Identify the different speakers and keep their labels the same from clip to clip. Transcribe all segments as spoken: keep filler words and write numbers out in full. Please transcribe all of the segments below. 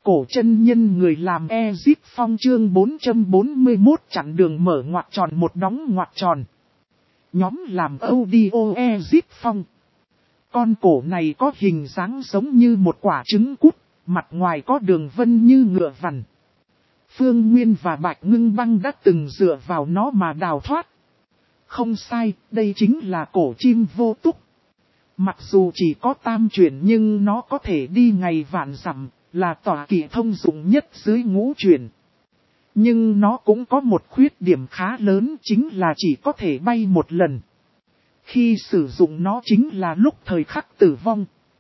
Speaker 1: Cổ chân nhân người làm Ezip Phong chương bốn trăm bốn mươi mốt chặn đường mở ngoặc tròn một đóng ngoặc tròn. Nhóm làm audio Ezip Phong. Con cổ này có hình dáng giống như một quả trứng cút, mặt ngoài có đường vân như ngựa vằn. Phương Nguyên và Bạch Ngưng Băng đã từng dựa vào nó mà đào thoát. Không sai, đây chính là cổ chim vô túc. Mặc dù chỉ có tam chuyển nhưng nó có thể đi ngày vạn dặm, là tọa kỵ thông dụng nhất dưới ngũ chuyển. Nhưng nó cũng có một khuyết điểm khá lớn, chính là chỉ có thể bay một lần. Khi sử dụng nó chính là lúc thời khắc tử vong.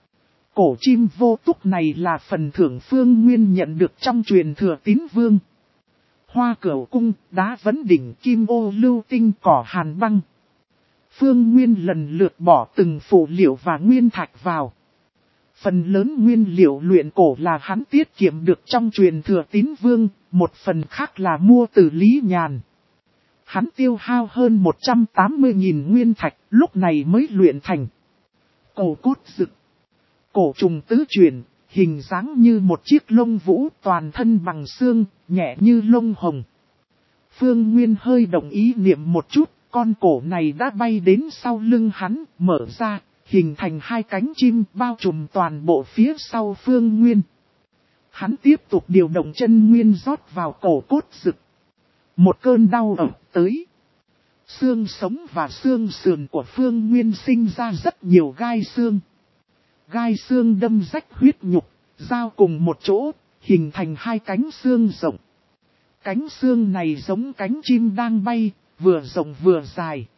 Speaker 1: Cổ chim vô túc này là phần thưởng Phương Nguyên nhận được trong truyền thừa Tín Vương. Hoa Cửu Cung, đá vấn đỉnh, kim ô lưu tinh, cỏ hàn băng. Phương Nguyên lần lượt bỏ từng phụ liệu và nguyên thạch vào. Phần lớn nguyên liệu luyện cổ là hắn tiết kiệm được trong truyền thừa Tín Vương, một phần khác là mua từ Lý Nhàn. Hắn tiêu hao hơn một trăm tám mươi nghìn nguyên thạch, lúc này mới luyện thành. Cổ cốt rực. Cổ trùng tứ chuyển, hình dáng như một chiếc lông vũ, toàn thân bằng xương, nhẹ như lông hồng. Phương Nguyên hơi đồng ý niệm một chút, con cổ này đã bay đến sau lưng hắn, mở ra, hình thành hai cánh chim bao trùm toàn bộ phía sau Phương Nguyên. Hắn tiếp tục điều động chân nguyên rót vào cổ cốt rực. Một cơn đau ập tới. Xương sống và xương sườn của Phương Nguyên sinh ra rất nhiều gai xương. Gai xương đâm rách huyết nhục, giao cùng một chỗ, hình thành hai cánh xương rộng. Cánh xương này giống cánh chim đang bay, vừa rộng vừa dài.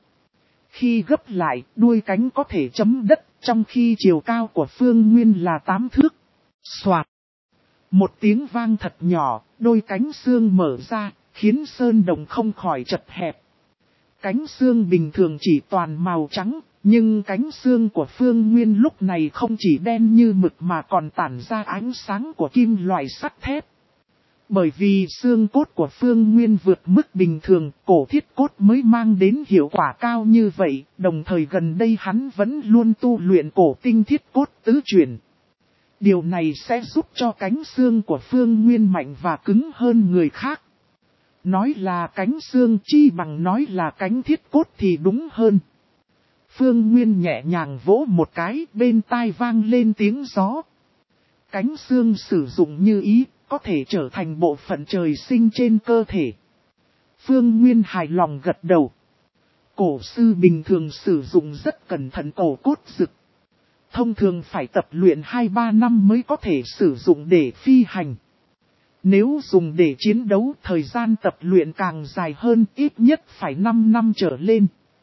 Speaker 1: Khi gấp lại, đuôi cánh có thể chấm đất, trong khi chiều cao của Phương Nguyên là tám thước. Soạt. Một tiếng vang thật nhỏ, đôi cánh xương mở ra, khiến sơn đồng không khỏi chật hẹp. Cánh xương bình thường chỉ toàn màu trắng, nhưng cánh xương của Phương Nguyên lúc này không chỉ đen như mực mà còn tản ra ánh sáng của kim loại sắt thép. Bởi vì xương cốt của Phương Nguyên vượt mức bình thường, cổ thiết cốt mới mang đến hiệu quả cao như vậy, đồng thời gần đây hắn vẫn luôn tu luyện cổ tinh thiết cốt tứ chuyển. Điều này sẽ giúp cho cánh xương của Phương Nguyên mạnh và cứng hơn người khác. Nói là cánh xương chi bằng nói là cánh thiết cốt thì đúng hơn. Phương Nguyên nhẹ nhàng vỗ một cái, bên tai vang lên tiếng gió. Cánh xương sử dụng như ý, có thể trở thành bộ phận trời sinh trên cơ thể. Phương Nguyên hài lòng gật đầu. Cổ sư bình thường sử dụng rất cẩn thận cổ cốt rực. Thông thường phải tập luyện hai ba năm mới có thể sử dụng để phi hành. Nếu dùng để chiến đấu, thời gian tập luyện càng dài hơn, ít nhất phải năm năm trở lên.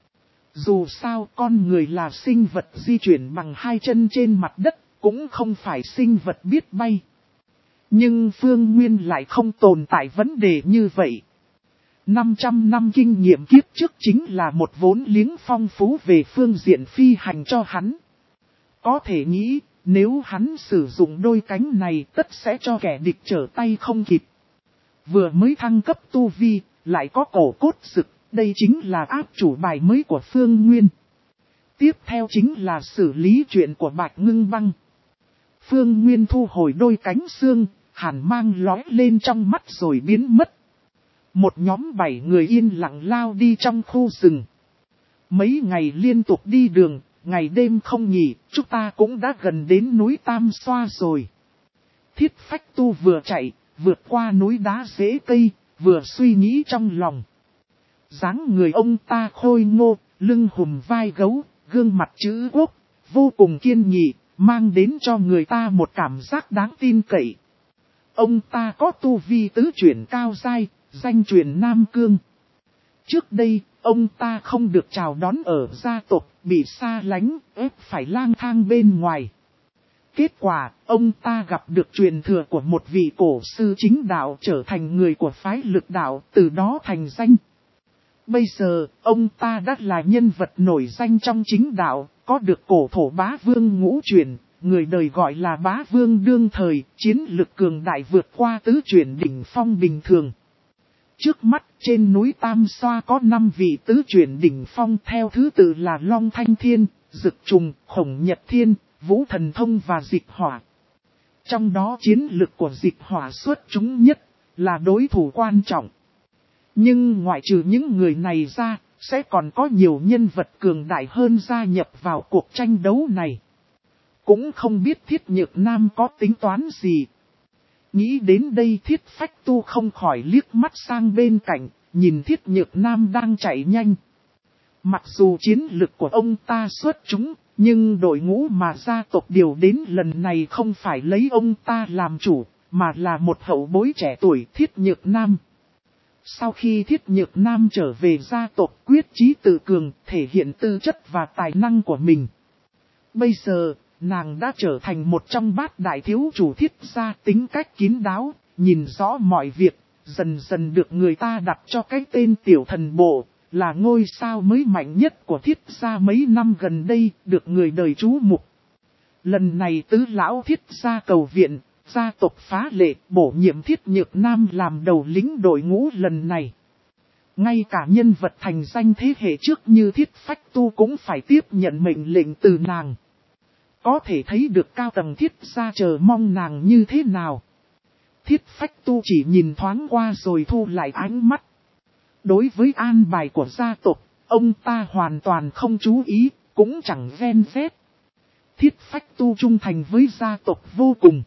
Speaker 1: Dù sao con người là sinh vật di chuyển bằng hai chân trên mặt đất, cũng không phải sinh vật biết bay. Nhưng Phương Nguyên lại không tồn tại vấn đề như vậy. năm trăm năm kinh nghiệm kiếp trước chính là một vốn liếng phong phú về phương diện phi hành cho hắn. Có thể nghĩ, nếu hắn sử dụng đôi cánh này tất sẽ cho kẻ địch trở tay không kịp. Vừa mới thăng cấp tu vi, lại có cổ cốt rực, đây chính là áp chủ bài mới của Phương Nguyên. Tiếp theo chính là xử lý chuyện của Bạch Ngưng Băng. Phương Nguyên thu hồi đôi cánh xương, hàn mang lóe lên trong mắt rồi biến mất. Một nhóm bảy người yên lặng lao đi trong khu rừng. Mấy ngày liên tục đi đường, ngày đêm không nghỉ, chúng ta cũng đã gần đến núi Tam Xoa rồi. Thiết Phách Tu vừa chạy, vượt qua núi đá rễ cây, vừa suy nghĩ trong lòng. Dáng người ông ta khôi ngô, lưng hùm vai gấu, gương mặt chữ quốc, vô cùng kiên nghị, mang đến cho người ta một cảm giác đáng tin cậy. Ông ta có tu vi tứ chuyển cao giai, danh truyền Nam Cương. Trước đây, ông ta không được chào đón ở gia tộc, bị xa lánh, ép phải lang thang bên ngoài. Kết quả, ông ta gặp được truyền thừa của một vị cổ sư chính đạo, trở thành người của phái Lực Đạo, từ đó thành danh. Bây giờ, ông ta đã là nhân vật nổi danh trong chính đạo, có được cổ thổ bá vương ngũ chuyển, người đời gọi là bá vương đương thời, chiến lực cường đại vượt qua tứ chuyển đỉnh phong bình thường. Trước mắt trên núi Tam Xoa có năm vị tứ chuyển đỉnh phong theo thứ tự là Long Thanh Thiên, Dực Trùng, Khổng Nhật Thiên, Vũ Thần Thông và Dịch Hỏa. Trong đó chiến lực của Dịch Hỏa xuất chúng nhất, là đối thủ quan trọng. Nhưng ngoại trừ những người này ra, sẽ còn có nhiều nhân vật cường đại hơn gia nhập vào cuộc tranh đấu này. Cũng không biết Thiết Nhược Nam có tính toán gì. Nghĩ đến đây Thiết Phách Tu không khỏi liếc mắt sang bên cạnh, nhìn Thiết Nhược Nam đang chạy nhanh. Mặc dù chiến lực của ông ta xuất chúng, nhưng đội ngũ mà gia tộc điều đến lần này không phải lấy ông ta làm chủ, mà là một hậu bối trẻ tuổi Thiết Nhược Nam. Sau khi Thiết Nhược Nam trở về gia tộc quyết chí tự cường, thể hiện tư chất và tài năng của mình. Bây giờ, nàng đã trở thành một trong bát đại thiếu chủ Thiết gia, tính cách kín đáo, nhìn rõ mọi việc, dần dần được người ta đặt cho cái tên tiểu thần bộ, là ngôi sao mới mạnh nhất của Thiết gia mấy năm gần đây, được người đời chú mục. Lần này tứ lão Thiết gia cầu viện, gia tộc phá lệ bổ nhiệm Thiết Nhược Nam làm đầu lĩnh đội ngũ lần này. Ngay cả nhân vật thành danh thế hệ trước như Thiết Phách Tu cũng phải tiếp nhận mệnh lệnh từ nàng. Có thể thấy được cao tầng Thiết gia chờ mong nàng như thế nào. Thiết Phách Tu chỉ nhìn thoáng qua rồi thu lại ánh mắt. Đối với an bài của gia tộc, ông ta hoàn toàn không chú ý, cũng chẳng ven vét. Thiết Phách Tu trung thành với gia tộc vô cùng.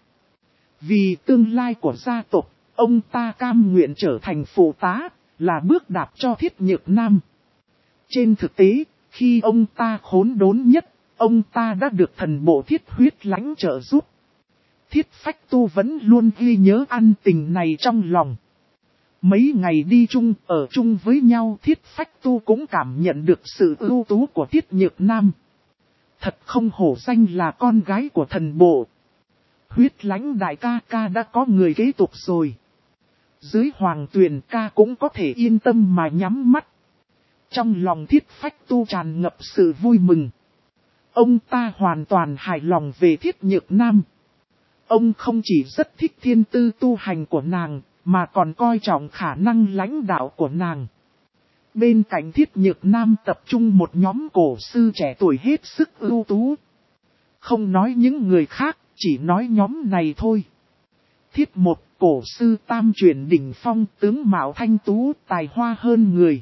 Speaker 1: Vì tương lai của gia tộc, ông ta cam nguyện trở thành phụ tá, là bước đạp cho Thiết Nhược Nam. Trên thực tế, khi ông ta khốn đốn nhất, ông ta đã được thần bộ Thiết Huyết Lãnh trợ giúp. Thiết Phách Tu vẫn luôn ghi nhớ ân tình này trong lòng. Mấy ngày đi chung, ở chung với nhau Thiết Phách Tu cũng cảm nhận được sự ưu tú của Thiết Nhược Nam. Thật không hổ danh là con gái của thần bộ. Huyết Lãnh đại ca ca đã có người kế tục rồi. Dưới Hoàng Tuyền ca cũng có thể yên tâm mà nhắm mắt. Trong lòng Thiết Phách Tu tràn ngập sự vui mừng. Ông ta hoàn toàn hài lòng về Thiết Nhược Nam. Ông không chỉ rất thích thiên tư tu hành của nàng, mà còn coi trọng khả năng lãnh đạo của nàng. Bên cạnh Thiết Nhược Nam tập trung một nhóm cổ sư trẻ tuổi hết sức ưu tú. Không nói những người khác, chỉ nói nhóm này thôi. Thiết một cổ sư tam chuyển đỉnh phong, tướng mạo thanh tú, tài hoa hơn người.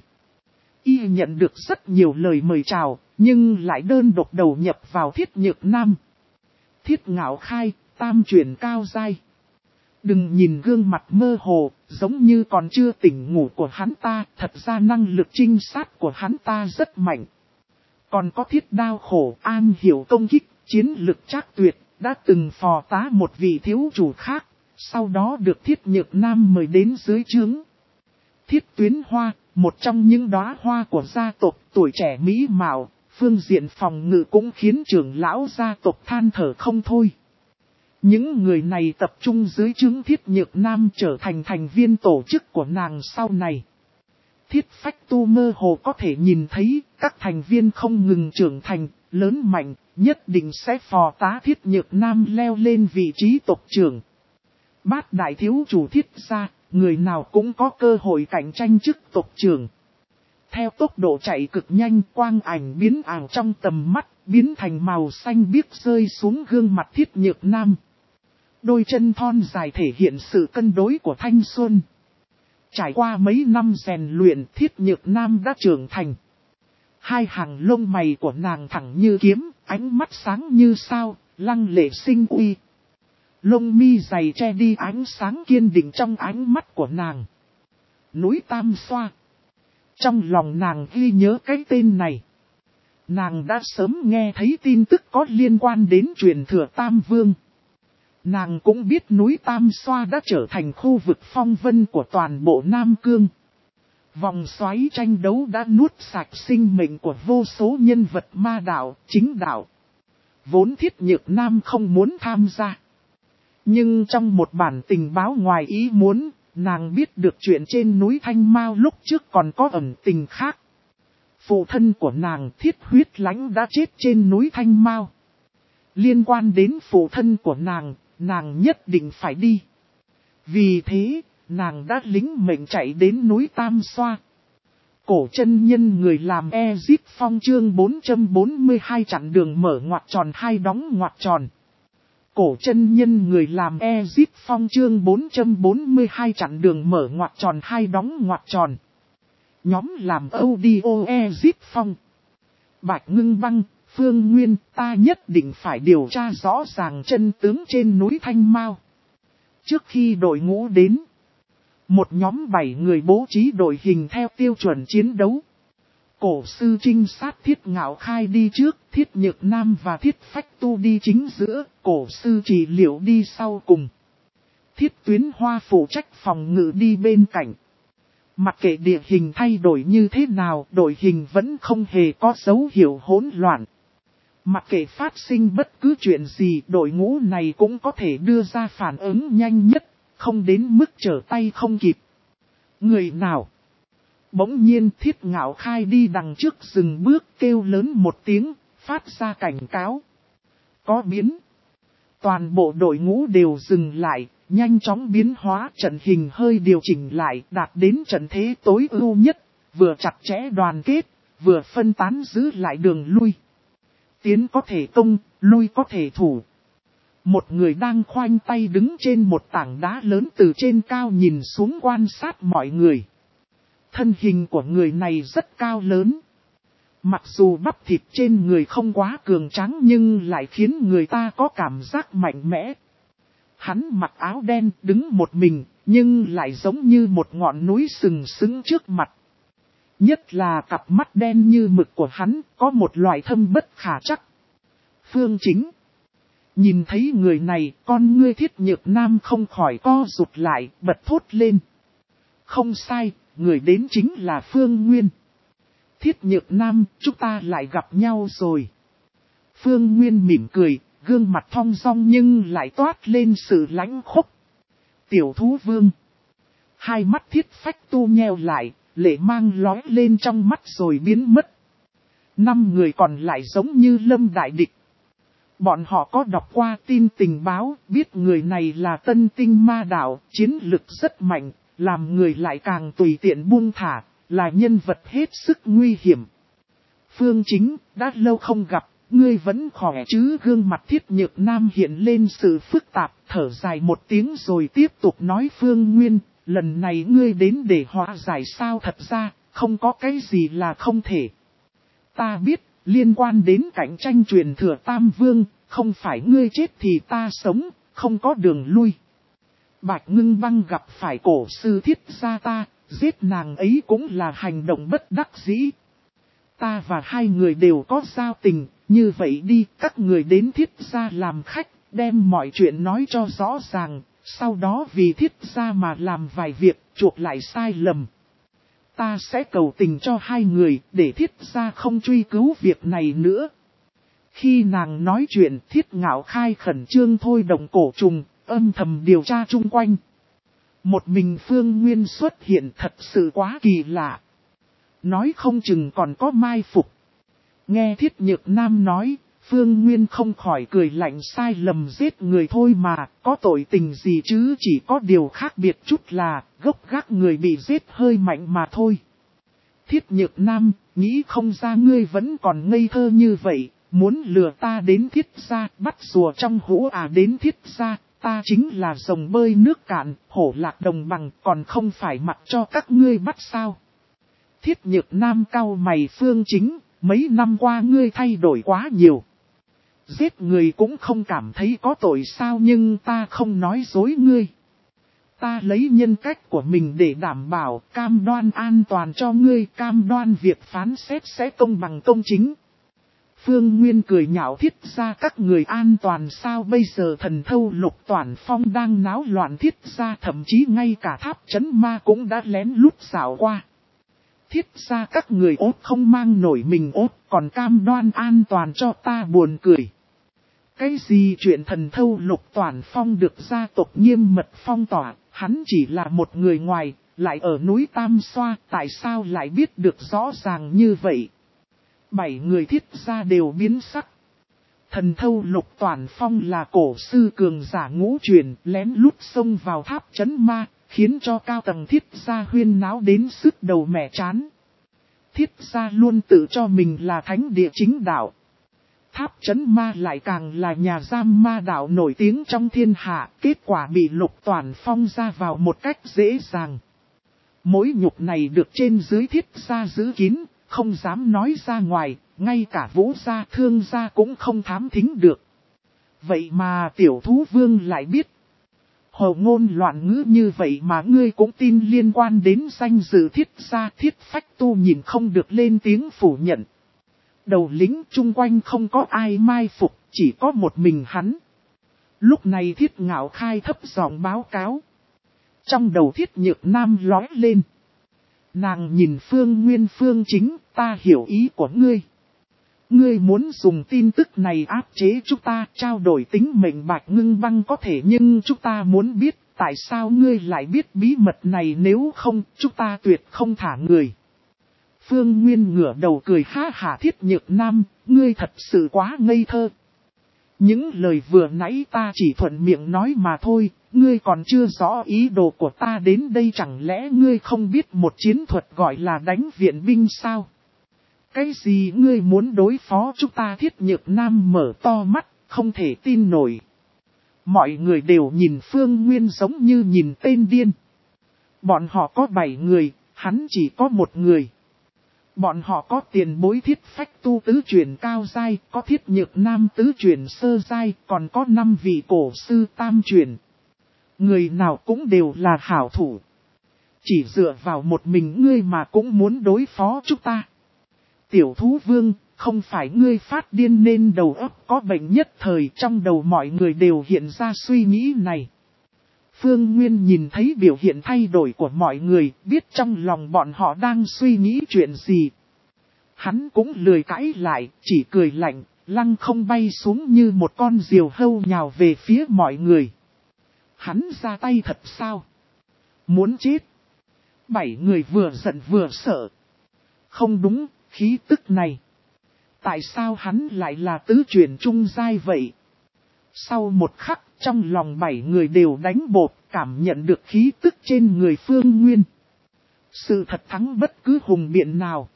Speaker 1: Y nhận được rất nhiều lời mời chào, nhưng lại đơn độc đầu nhập vào Thiết Nhược Nam. Thiết Ngạo Khai, tam chuyển cao giai. Đừng nhìn gương mặt mơ hồ, giống như còn chưa tỉnh ngủ của hắn ta, thật ra năng lực trinh sát của hắn ta rất mạnh. Còn có Thiết Đao Khổ, an hiểu công kích, chiến lực trác tuyệt, đã từng phò tá một vị thiếu chủ khác, sau đó được Thiết Nhược Nam mời đến dưới trướng. Thiết Tuyến Hoa, một trong những đóa hoa của gia tộc, tuổi trẻ mỹ mạo, phương diện phòng ngự cũng khiến trưởng lão gia tộc than thở không thôi. Những người này tập trung dưới trướng Thiết Nhược Nam trở thành thành viên tổ chức của nàng sau này. Thiết Phách Tu mơ hồ có thể nhìn thấy các thành viên không ngừng trưởng thành, lớn mạnh, nhất định sẽ phò tá Thiết Nhược Nam leo lên vị trí tộc trưởng. Bát đại thiếu chủ Thiết gia, người nào cũng có cơ hội cạnh tranh chức tộc trưởng. Theo tốc độ chạy cực nhanh, quang ảnh biến ảo trong tầm mắt, biến thành màu xanh biếc rơi xuống gương mặt Thiết Nhược Nam. Đôi chân thon dài thể hiện sự cân đối của thanh xuân. Trải qua mấy năm rèn luyện, Thiết Nhược Nam đã trưởng thành. Hai hàng lông mày của nàng thẳng như kiếm, ánh mắt sáng như sao, lăng lệ sinh uy. Lông mi dày che đi ánh sáng kiên định trong ánh mắt của nàng. Núi Tam Xoa. Trong lòng nàng ghi nhớ cái tên này. Nàng đã sớm nghe thấy tin tức có liên quan đến truyền thừa Tam Vương. Nàng cũng biết núi Tam Xoa đã trở thành khu vực phong vân của toàn bộ Nam Cương. Vòng xoáy tranh đấu đã nuốt sạch sinh mệnh của vô số nhân vật ma đạo, chính đạo. Vốn Thiết Nhược Nam không muốn tham gia. Nhưng trong một bản tình báo ngoài ý muốn, nàng biết được chuyện trên núi Thanh Mao lúc trước còn có ẩn tình khác. Phụ thân của nàng Thiết Huyết Lãnh đã chết trên núi Thanh Mao. Liên quan đến phụ thân của nàng, nàng nhất định phải đi. Vì thế, nàng đã lính mệnh chạy đến núi Tam Xoa. Cổ chân nhân người làm Ezip Phong chương bốn trăm bốn mươi hai chặn đường mở ngoặc tròn hai đóng ngoặc tròn. Cổ chân nhân người làm Exit Phong chương bốn trăm bốn mươi hai chặn đường mở ngoặc tròn hai đóng ngoặc tròn. Nhóm làm audio Exit Phong. Bạch Ngưng Băng, Phương Nguyên, ta nhất định phải điều tra rõ ràng chân tướng trên núi Thanh Mao. Trước khi đội ngũ đến, một nhóm bảy người bố trí đội hình theo tiêu chuẩn chiến đấu. Cổ sư trinh sát Thiết Ngạo Khai đi trước, Thiết Nhược Nam và Thiết Phách Tu đi chính giữa, cổ sư Trị Liệu đi sau cùng. Thiết Tuyến Hoa phụ trách phòng ngự đi bên cạnh. Mặc kệ địa hình thay đổi như thế nào, đội hình vẫn không hề có dấu hiệu hỗn loạn. Mặc kệ phát sinh bất cứ chuyện gì, đội ngũ này cũng có thể đưa ra phản ứng nhanh nhất, không đến mức trở tay không kịp. Người nào? Bỗng nhiên Thiết Ngạo Khai đi đằng trước dừng bước kêu lớn một tiếng, phát ra cảnh cáo. Có biến. Toàn bộ đội ngũ đều dừng lại, nhanh chóng biến hóa trận hình hơi điều chỉnh lại, đạt đến trận thế tối ưu nhất, vừa chặt chẽ đoàn kết, vừa phân tán giữ lại đường lui. Tiến có thể công, lui có thể thủ. Một người đang khoanh tay đứng trên một tảng đá lớn từ trên cao nhìn xuống quan sát mọi người. Thân hình của người này rất cao lớn. Mặc dù bắp thịt trên người không quá cường tráng nhưng lại khiến người ta có cảm giác mạnh mẽ. Hắn mặc áo đen đứng một mình nhưng lại giống như một ngọn núi sừng sững trước mặt. Nhất là cặp mắt đen như mực của hắn có một loại thâm bất khả trắc. Phương Chính. Nhìn thấy người này, con ngươi Thiết Nhược Nam không khỏi co rụt lại, bật thốt lên. Không sai, người đến chính là Phương Nguyên. Thiết Nhược Nam, chúng ta lại gặp nhau rồi. Phương Nguyên mỉm cười, gương mặt thong dong nhưng lại toát lên sự lãnh khốc. Tiểu thú vương. Hai mắt Thiết Phách Tu nheo lại, lệ mang lói lên trong mắt rồi biến mất. Năm người còn lại giống như lâm đại địch. Bọn họ có đọc qua tin tình báo, biết người này là tân tinh ma đạo, chiến lực rất mạnh, làm người lại càng tùy tiện buông thả, là nhân vật hết sức nguy hiểm. Phương Chính, đã lâu không gặp, ngươi vẫn khỏe chứ? Gương mặt Thiết Nhược Nam hiện lên sự phức tạp, thở dài một tiếng rồi tiếp tục nói. Phương Nguyên, lần này ngươi đến để hóa giải sao? Thật ra, không có cái gì là không thể. Ta biết, liên quan đến cạnh tranh truyền thừa Tam Vương, không phải ngươi chết thì ta sống, không có đường lui. Bạch Ngưng Băng gặp phải cổ sư Thiết gia ta, giết nàng ấy cũng là hành động bất đắc dĩ. Ta và hai người đều có giao tình, như vậy đi, các người đến Thiết gia làm khách, đem mọi chuyện nói cho rõ ràng, sau đó vì Thiết gia mà làm vài việc, chuộc lại sai lầm. Ta sẽ cầu tình cho hai người, để Thiết gia không truy cứu việc này nữa. Khi nàng nói chuyện, Thiết Ngạo Khai khẩn trương thôi động cổ trùng, âm thầm điều tra chung quanh. Một mình Phương Nguyên xuất hiện thật sự quá kỳ lạ. Nói không chừng còn có mai phục. Nghe Thiết Nhược Nam nói, Phương Nguyên không khỏi cười lạnh. Sai lầm giết người thôi mà, có tội tình gì chứ? Chỉ có điều khác biệt chút là, gốc gác người bị giết hơi mạnh mà thôi. Thiết Nhược Nam, nghĩ không ra ngươi vẫn còn ngây thơ như vậy, muốn lừa ta đến Thiết gia, bắt rùa trong hũ à? Đến Thiết gia, ta chính là rồng bơi nước cạn, hổ lạc đồng bằng, còn không phải mặc cho các ngươi bắt sao? Thiết Nhược Nam cau mày. Phương Chính, mấy năm qua ngươi thay đổi quá nhiều. Giết người cũng không cảm thấy có tội sao? Nhưng ta không nói dối ngươi. Ta lấy nhân cách của mình để đảm bảo, cam đoan an toàn cho ngươi, cam đoan việc phán xét sẽ công bằng công chính. Phương Nguyên cười nhạo. Thiết gia các người an toàn sao? Bây giờ thần thâu Lục Toản Phong đang náo loạn Thiết gia, thậm chí ngay cả tháp trấn ma cũng đã lén lút xảo qua. Thiết gia các người ốt không mang nổi mình ốt, còn cam đoan an toàn cho ta? Buồn cười. Cái gì chuyện thần thâu Lục Toản Phong được gia tộc nghiêm mật phong tỏa, hắn chỉ là một người ngoài, lại ở núi Tam Xoa, tại sao lại biết được rõ ràng như vậy? Bảy người Thiết gia đều biến sắc. Thần thâu Lục Toản Phong là cổ sư cường giả ngũ truyền, lén lút xông vào tháp trấn ma, khiến cho cao tầng Thiết gia huyên náo đến sứt đầu mẻ chán. Thiết gia luôn tự cho mình là thánh địa chính đạo. tháp trấn ma lại càng là nhà giam ma đạo nổi tiếng trong thiên hạ, kết quả bị Lục Toàn Phong ra vào một cách dễ dàng. Mối nhục này được trên dưới thiết gia giữ kín, không dám nói ra ngoài, ngay cả Vũ gia Thương gia cũng không thám thính được. Vậy mà tiểu thú vương lại biết. Hồ ngôn loạn ngữ như vậy mà ngươi cũng tin liên quan đến danh dự thiết gia. Thiết Phách Tu nhìn không được lên tiếng phủ nhận. Đầu lính chung quanh không có ai mai phục, chỉ có một mình hắn. Lúc này Thiết Ngạo Khai thấp giọng báo cáo. Trong đầu Thiết Nhược Nam lói lên. Nàng nhìn Phương Nguyên Phương Chính, ta hiểu ý của ngươi. Ngươi muốn dùng tin tức này áp chế chúng ta, trao đổi tính mệnh Bạch Ngưng Băng có thể, nhưng chúng ta muốn biết tại sao ngươi lại biết bí mật này, nếu không chúng ta tuyệt không thả người. Phương Nguyên ngửa đầu cười ha hả. Thiết Nhược Nam, ngươi thật sự quá ngây thơ. Những lời vừa nãy ta chỉ thuận miệng nói mà thôi, ngươi còn chưa rõ ý đồ của ta đến đây, chẳng lẽ ngươi không biết một chiến thuật gọi là đánh viện binh sao? Cái gì ngươi muốn đối phó chúng ta? Thiết Nhược Nam mở to mắt, không thể tin nổi. Mọi người đều nhìn Phương Nguyên giống như nhìn tên điên. Bọn họ có bảy người, hắn chỉ có một người. Bọn họ có tiền bối Thiết Phách Tu tứ truyền cao giai, có Thiết Nhược Nam tứ truyền sơ giai, còn có năm vị cổ sư tam truyền. Người nào cũng đều là hảo thủ. Chỉ dựa vào một mình ngươi mà cũng muốn đối phó chúng ta. Tiểu thú vương, không phải ngươi phát điên nên đầu óc có bệnh nhất thời. Trong đầu mọi người đều hiện ra suy nghĩ này. Phương Nguyên nhìn thấy biểu hiện thay đổi của mọi người, biết trong lòng bọn họ đang suy nghĩ chuyện gì. Hắn cũng lười cãi lại, chỉ cười lạnh, lăng không bay xuống như một con diều hâu nhào về phía mọi người. Hắn ra tay thật sao? Muốn chết? Bảy người vừa giận vừa sợ. Không đúng, khí tức này. Tại sao hắn lại là tứ truyền trung giai vậy? Sau một khắc, trong lòng bảy người đều đánh bột, cảm nhận được khí tức trên người Phương Nguyên. Sự thật thắng bất cứ hùng biện nào.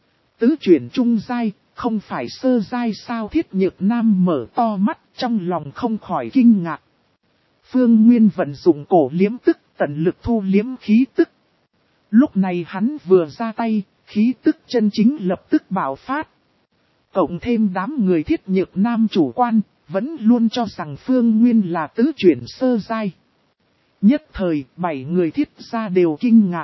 Speaker 1: Tứ truyền trung giai, không phải sơ giai sao? Thiết Nhược Nam mở to mắt, trong lòng không khỏi kinh ngạc. Phương Nguyên vận dụng cổ liếm tức, tận lực thu liếm khí tức. Lúc này hắn vừa ra tay, khí tức chân chính lập tức bạo phát. Cộng thêm đám người Thiết Nhược Nam chủ quan, vẫn luôn cho rằng Phương Nguyên là tứ chuyển sơ giai. Nhất thời, bảy người Thiết gia đều kinh ngạc.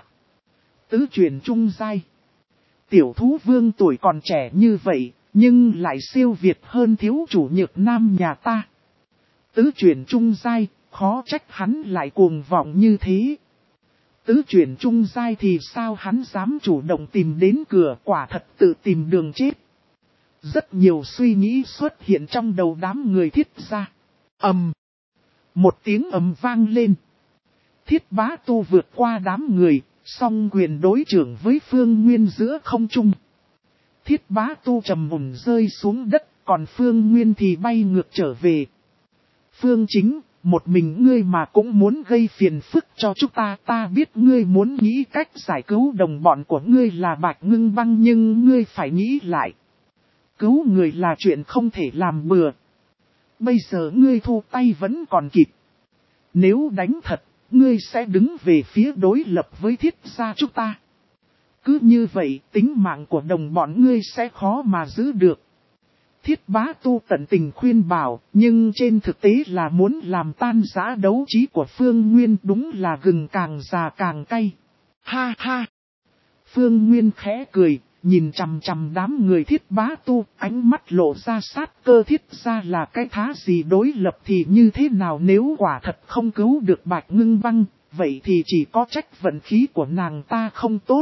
Speaker 1: Tứ chuyển trung giai. Tiểu thú vương tuổi còn trẻ như vậy, nhưng lại siêu việt hơn thiếu chủ Nhược Nam nhà ta. Tứ chuyển trung giai, khó trách hắn lại cuồng vọng như thế. Tứ chuyển trung giai thì sao hắn dám chủ động tìm đến cửa, quả thật tự tìm đường chết. Rất nhiều suy nghĩ xuất hiện trong đầu đám người Thiết gia. Ầm. Một tiếng ầm vang lên. Thiết Bá Tu vượt qua đám người, song quyền đối trưởng với Phương Nguyên giữa không trung. Thiết Bá Tu trầm mùng rơi xuống đất, còn Phương Nguyên thì bay ngược trở về. Phương Chính, một mình ngươi mà cũng muốn gây phiền phức cho chúng ta. Ta biết ngươi muốn nghĩ cách giải cứu đồng bọn của ngươi là Bạch Ngưng Băng, nhưng ngươi phải nghĩ lại. Cứu người là chuyện không thể làm bừa. Bây giờ ngươi thu tay vẫn còn kịp. Nếu đánh thật, ngươi sẽ đứng về phía đối lập với Thiết gia chúng ta. Cứ như vậy, tính mạng của đồng bọn ngươi sẽ khó mà giữ được. Thiết Bá Tu tận tình khuyên bảo, nhưng trên thực tế là muốn làm tan rã đấu trí của Phương Nguyên, đúng là gừng càng già càng cay. Ha ha! Phương Nguyên khẽ cười, nhìn chằm chằm đám người Thiết Bá Tu, ánh mắt lộ ra sát cơ. Thiết ra là cái thá gì, đối lập thì như thế nào? Nếu quả thật không cứu được Bạch Ngưng Băng, vậy thì chỉ có trách vận khí của nàng ta không tốt.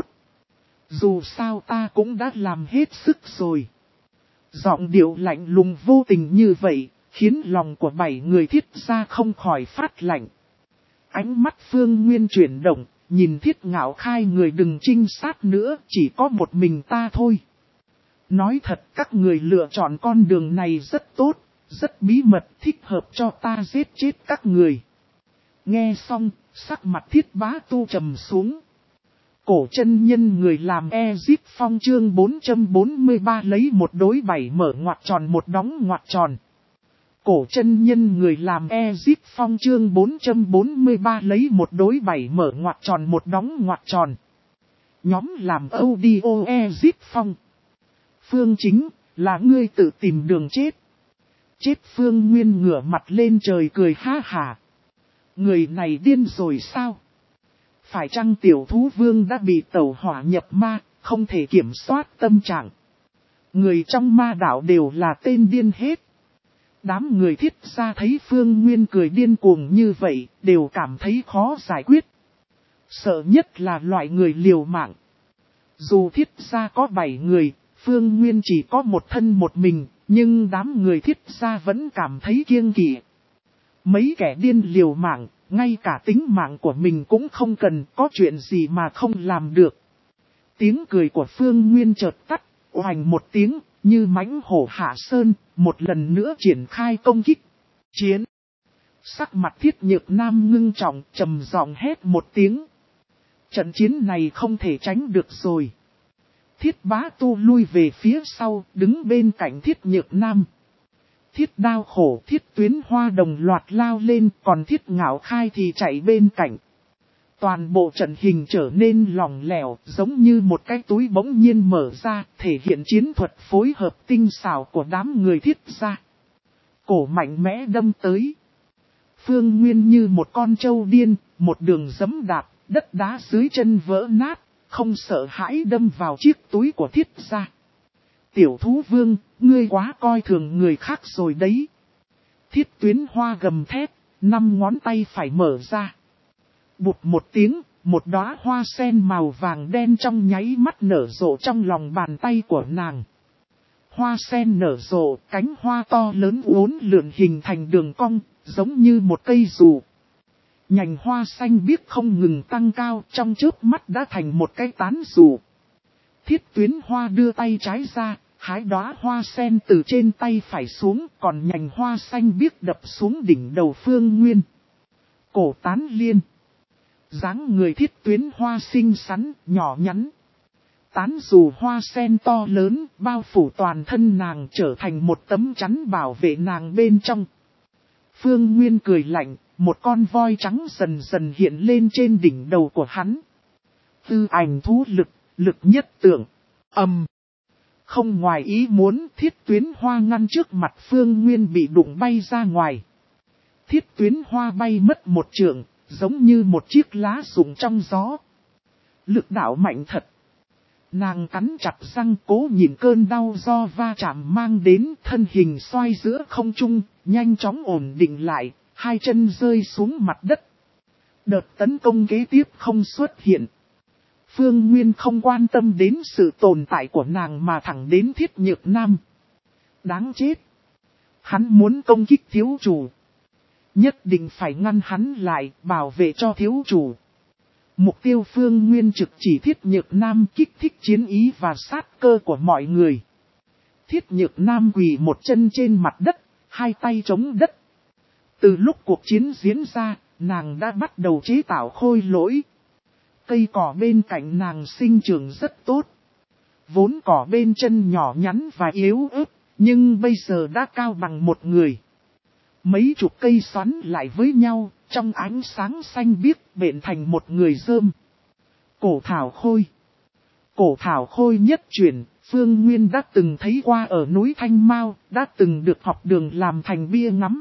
Speaker 1: Dù sao ta cũng đã làm hết sức rồi. Giọng điệu lạnh lùng vô tình như vậy, khiến lòng của bảy người Thiết gia không khỏi phát lạnh. Ánh mắt Phương Nguyên chuyển động, nhìn Thiết Ngạo Khai, người đừng trinh sát nữa, chỉ có một mình ta thôi. Nói thật, các người lựa chọn con đường này rất tốt, rất bí mật, thích hợp cho ta giết chết các người. Nghe xong, sắc mặt Thiết Bá Tu trầm xuống. Cổ chân nhân người làm Ezip Phong chương bốn trăm bốn mươi ba lấy một đối bảy mở ngoặc tròn một đóng ngoặc tròn. Cổ chân nhân người làm Ezip Phong chương bốn trăm bốn mươi ba lấy một đối bảy mở ngoặc tròn một đóng ngoặc tròn. Nhóm làm audio Ezip Phong. Phương Chính, là ngươi tự tìm đường chết. Chết Phương Nguyên ngửa mặt lên trời cười ha hả. Người này điên rồi sao? Phải chăng tiểu thú vương đã bị tẩu hỏa nhập ma, không thể kiểm soát tâm trạng. Người trong ma đảo đều là tên điên hết. Đám người thiết gia thấy Phương Nguyên cười điên cuồng như vậy, đều cảm thấy khó giải quyết. Sợ nhất là loại người liều mạng. Dù thiết gia có bảy người, Phương Nguyên chỉ có một thân một mình, nhưng đám người thiết gia vẫn cảm thấy kiêng kỵ. Mấy kẻ điên liều mạng, ngay cả tính mạng của mình cũng không cần, có chuyện gì mà không làm được. Tiếng cười của Phương Nguyên chợt tắt, oành một tiếng, như mãnh hổ hạ sơn, một lần nữa triển khai công kích. Chiến! Sắc mặt Thiết Nhược Nam ngưng trọng, trầm giọng hét một tiếng. Trận chiến này không thể tránh được rồi. Thiết Bá Tu lui về phía sau, đứng bên cạnh Thiết Nhược Nam. Thiết Đao Khổ, Thiết Tuyến Hoa đồng loạt lao lên, còn Thiết Ngạo Khai thì chạy bên cạnh. Toàn bộ trận hình trở nên lỏng lẻo, giống như một cái túi bỗng nhiên mở ra, thể hiện chiến thuật phối hợp tinh xảo của đám người thiết gia. Cổ mạnh mẽ đâm tới. Phương Nguyên như một con trâu điên, một đường giẫm đạp, đất đá dưới chân vỡ nát, không sợ hãi đâm vào chiếc túi của thiết gia. Tiểu thú vương, ngươi quá coi thường người khác rồi đấy. Thiết Tuyến Hoa gầm thét, năm ngón tay phải mở ra. Bụt một tiếng, một đóa hoa sen màu vàng đen trong nháy mắt nở rộ trong lòng bàn tay của nàng. Hoa sen nở rộ, cánh hoa to lớn uốn lượn hình thành đường cong, giống như một cây dù. Nhành hoa xanh biếc không ngừng tăng cao, trong chớp mắt đã thành một cái tán dù. Thiết Tuyến Hoa đưa tay trái ra, hái đóa hoa sen từ trên tay phải xuống, còn nhành hoa xanh biếc đập xuống đỉnh đầu Phương Nguyên. Cổ tán liên. Dáng người Thiết Tuyến Hoa xinh xắn, nhỏ nhắn. Tán dù hoa sen to lớn, bao phủ toàn thân nàng trở thành một tấm chắn bảo vệ nàng bên trong. Phương Nguyên cười lạnh, một con voi trắng dần dần hiện lên trên đỉnh đầu của hắn. Tư ảnh thú lực, lực nhất tượng, ầm. Không ngoài ý muốn, Thiết Tuyến Hoa ngăn trước mặt Phương Nguyên bị đụng bay ra ngoài. Thiết Tuyến Hoa bay mất một trượng, giống như một chiếc lá rụng trong gió. Lực đạo mạnh thật. Nàng cắn chặt răng cố nhìn cơn đau do va chạm mang đến, thân hình xoay giữa không trung, nhanh chóng ổn định lại, hai chân rơi xuống mặt đất. Đợt tấn công kế tiếp không xuất hiện. Phương Nguyên không quan tâm đến sự tồn tại của nàng mà thẳng đến Thiết Nhược Nam. Đáng chết. Hắn muốn công kích thiếu chủ. Nhất định phải ngăn hắn lại, bảo vệ cho thiếu chủ. Mục tiêu Phương Nguyên trực chỉ Thiết Nhược Nam, kích thích chiến ý và sát cơ của mọi người. Thiết Nhược Nam quỳ một chân trên mặt đất, hai tay chống đất. Từ lúc cuộc chiến diễn ra, nàng đã bắt đầu chế tạo khôi lỗi. Cây cỏ bên cạnh nàng sinh trưởng rất tốt. Vốn cỏ bên chân nhỏ nhắn và yếu ớt, nhưng bây giờ đã cao bằng một người. Mấy chục cây xoắn lại với nhau, trong ánh sáng xanh biếc bện thành một người rơm. Cổ thảo khôi. Cổ thảo khôi nhất truyền, Phương Nguyên đã từng thấy qua ở núi Thanh Mao, đã từng được học đường làm thành bia ngắm.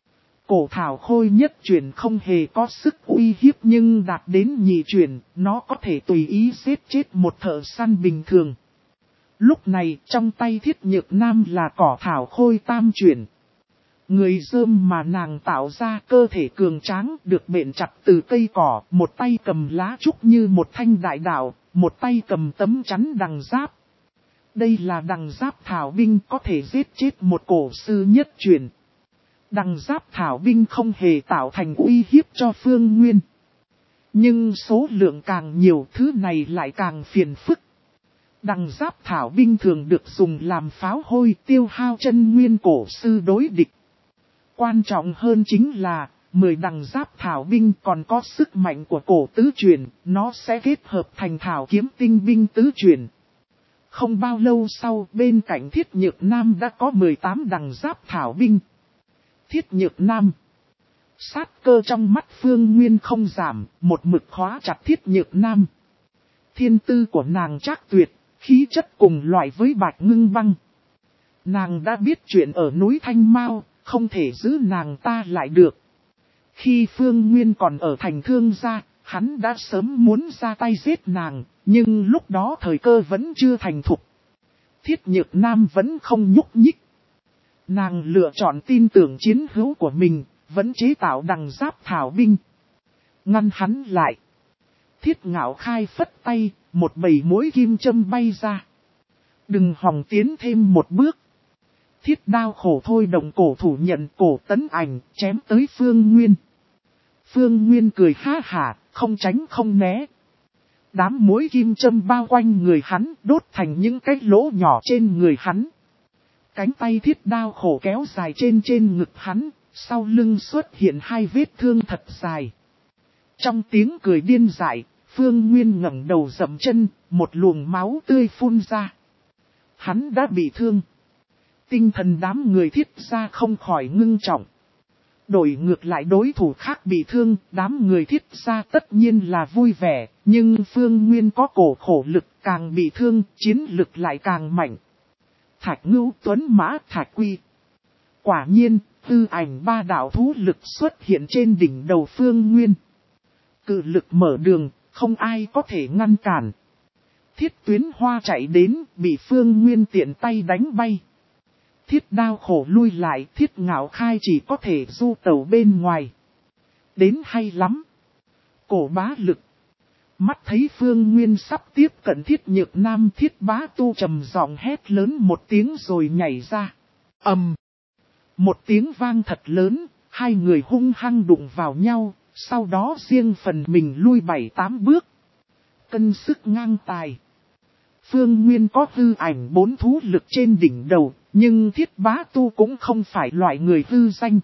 Speaker 1: Cổ thảo khôi nhất truyền không hề có sức uy hiếp nhưng đạt đến nhị truyền, nó có thể tùy ý giết chết một thợ săn bình thường. Lúc này trong tay Thiết Nhược Nam là cỏ thảo khôi tam truyền. Người rơm mà nàng tạo ra cơ thể cường tráng được bện chặt từ cây cỏ, một tay cầm lá trúc như một thanh đại đạo, một tay cầm tấm chắn đằng giáp. Đây là đằng giáp thảo binh có thể giết chết một cổ sư nhất truyền. Đằng giáp thảo binh không hề tạo thành uy hiếp cho Phương Nguyên. Nhưng số lượng càng nhiều thứ này lại càng phiền phức. Đằng giáp thảo binh thường được dùng làm pháo hôi tiêu hao chân nguyên cổ sư đối địch. Quan trọng hơn chính là, mười đằng giáp thảo binh còn có sức mạnh của cổ tứ truyền, nó sẽ kết hợp thành thảo kiếm tinh binh tứ truyền. Không bao lâu sau, bên cạnh Thiết Nhược Nam đã có mười tám đằng giáp thảo binh. Thiết Nhược Nam. Sát cơ trong mắt Phương Nguyên không giảm, một mực khóa chặt Thiết Nhược Nam. Thiên tư của nàng trác tuyệt, khí chất cùng loại với Bạch Ngưng Băng. Nàng đã biết chuyện ở núi Thanh Mao, không thể giữ nàng ta lại được. Khi Phương Nguyên còn ở thành Thương Gia, hắn đã sớm muốn ra tay giết nàng, nhưng lúc đó thời cơ vẫn chưa thành thục. Thiết Nhược Nam vẫn không nhúc nhích. Nàng lựa chọn tin tưởng chiến hữu của mình, vẫn chế tạo đằng giáp thảo binh. Ngăn hắn lại. Thiết Ngạo Khai phất tay, một bầy mũi kim châm bay ra. Đừng hòng tiến thêm một bước. Thiết Đao Khổ thôi động cổ thủ nhận cổ tấn ảnh, chém tới Phương Nguyên. Phương Nguyên cười ha hả, không tránh không né. Đám mũi kim châm bao quanh người hắn, đốt thành những cái lỗ nhỏ trên người hắn. Cánh tay Thiết Đao Khổ kéo dài trên trên ngực hắn, sau lưng xuất hiện hai vết thương thật dài. Trong tiếng cười điên dại, Phương Nguyên ngẩng đầu dậm chân, một luồng máu tươi phun ra. Hắn đã bị thương. Tinh thần đám người Thiết gia không khỏi ngưng trọng. Đổi ngược lại đối thủ khác bị thương, đám người Thiết gia tất nhiên là vui vẻ, nhưng Phương Nguyên có cổ khổ lực càng bị thương, chiến lực lại càng mạnh. Thạch Ngưu Tuấn Mã Thạch Quy. Quả nhiên, tư ảnh ba đạo thú lực xuất hiện trên đỉnh đầu Phương Nguyên. Cự lực mở đường, không ai có thể ngăn cản. Thiết Tuyến Hoa chạy đến, bị Phương Nguyên tiện tay đánh bay. Thiết Đao Khổ lui lại, Thiết Ngạo Khai chỉ có thể du tẩu bên ngoài. Đến hay lắm. Cổ Bá Lực. Mắt thấy Phương Nguyên sắp tiếp cận Thiết Nhược Nam, Thiết Bá Tu trầm giọng hét lớn một tiếng rồi nhảy ra. Ầm. Một tiếng vang thật lớn, hai người hung hăng đụng vào nhau, sau đó riêng phần mình lui bảy tám bước. Cân sức ngang tài. Phương Nguyên có hư ảnh bốn thú lực trên đỉnh đầu, nhưng Thiết Bá Tu cũng không phải loại người hư danh.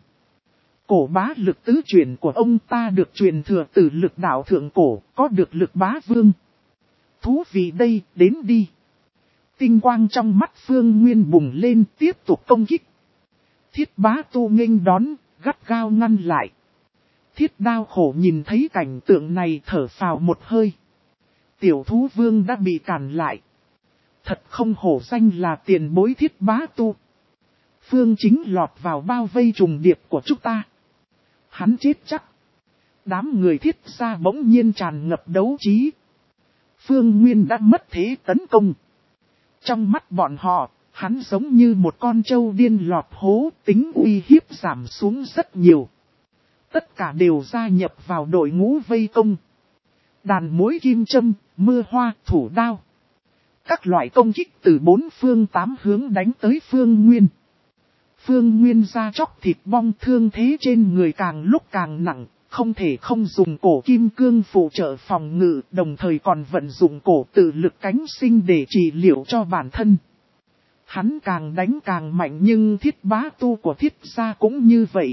Speaker 1: Cổ bá lực tứ truyền của ông ta được truyền thừa từ lực đạo thượng cổ, có được lực bá vương. Thú vị đây, đến đi. Tinh quang trong mắt Phương Nguyên bùng lên, tiếp tục công kích. Thiết Bá Tu nghênh đón, gắt gao ngăn lại. Thiết Đao Khổ nhìn thấy cảnh tượng này thở phào một hơi. Tiểu thú vương đã bị cản lại. Thật không hổ danh là tiền bối Thiết Bá Tu. Phương Chính lọt vào bao vây trùng điệp của chúng ta. Hắn chết chắc. Đám người Thiết gia bỗng nhiên tràn ngập đấu trí. Phương Nguyên đã mất thế tấn công. Trong mắt bọn họ, hắn giống như một con trâu điên lọt hố, tính uy hiếp giảm xuống rất nhiều. Tất cả đều gia nhập vào đội ngũ vây công. Đàn mối kim châm, mưa hoa, thủ đao. Các loại công kích từ bốn phương tám hướng đánh tới Phương Nguyên. Phương Nguyên ra chóc thịt bong, thương thế trên người càng lúc càng nặng, không thể không dùng cổ kim cương phụ trợ phòng ngự, đồng thời còn vận dụng cổ tự lực cánh sinh để trị liệu cho bản thân. Hắn càng đánh càng mạnh, nhưng Thiết Bá Tu của Thiết gia cũng như vậy.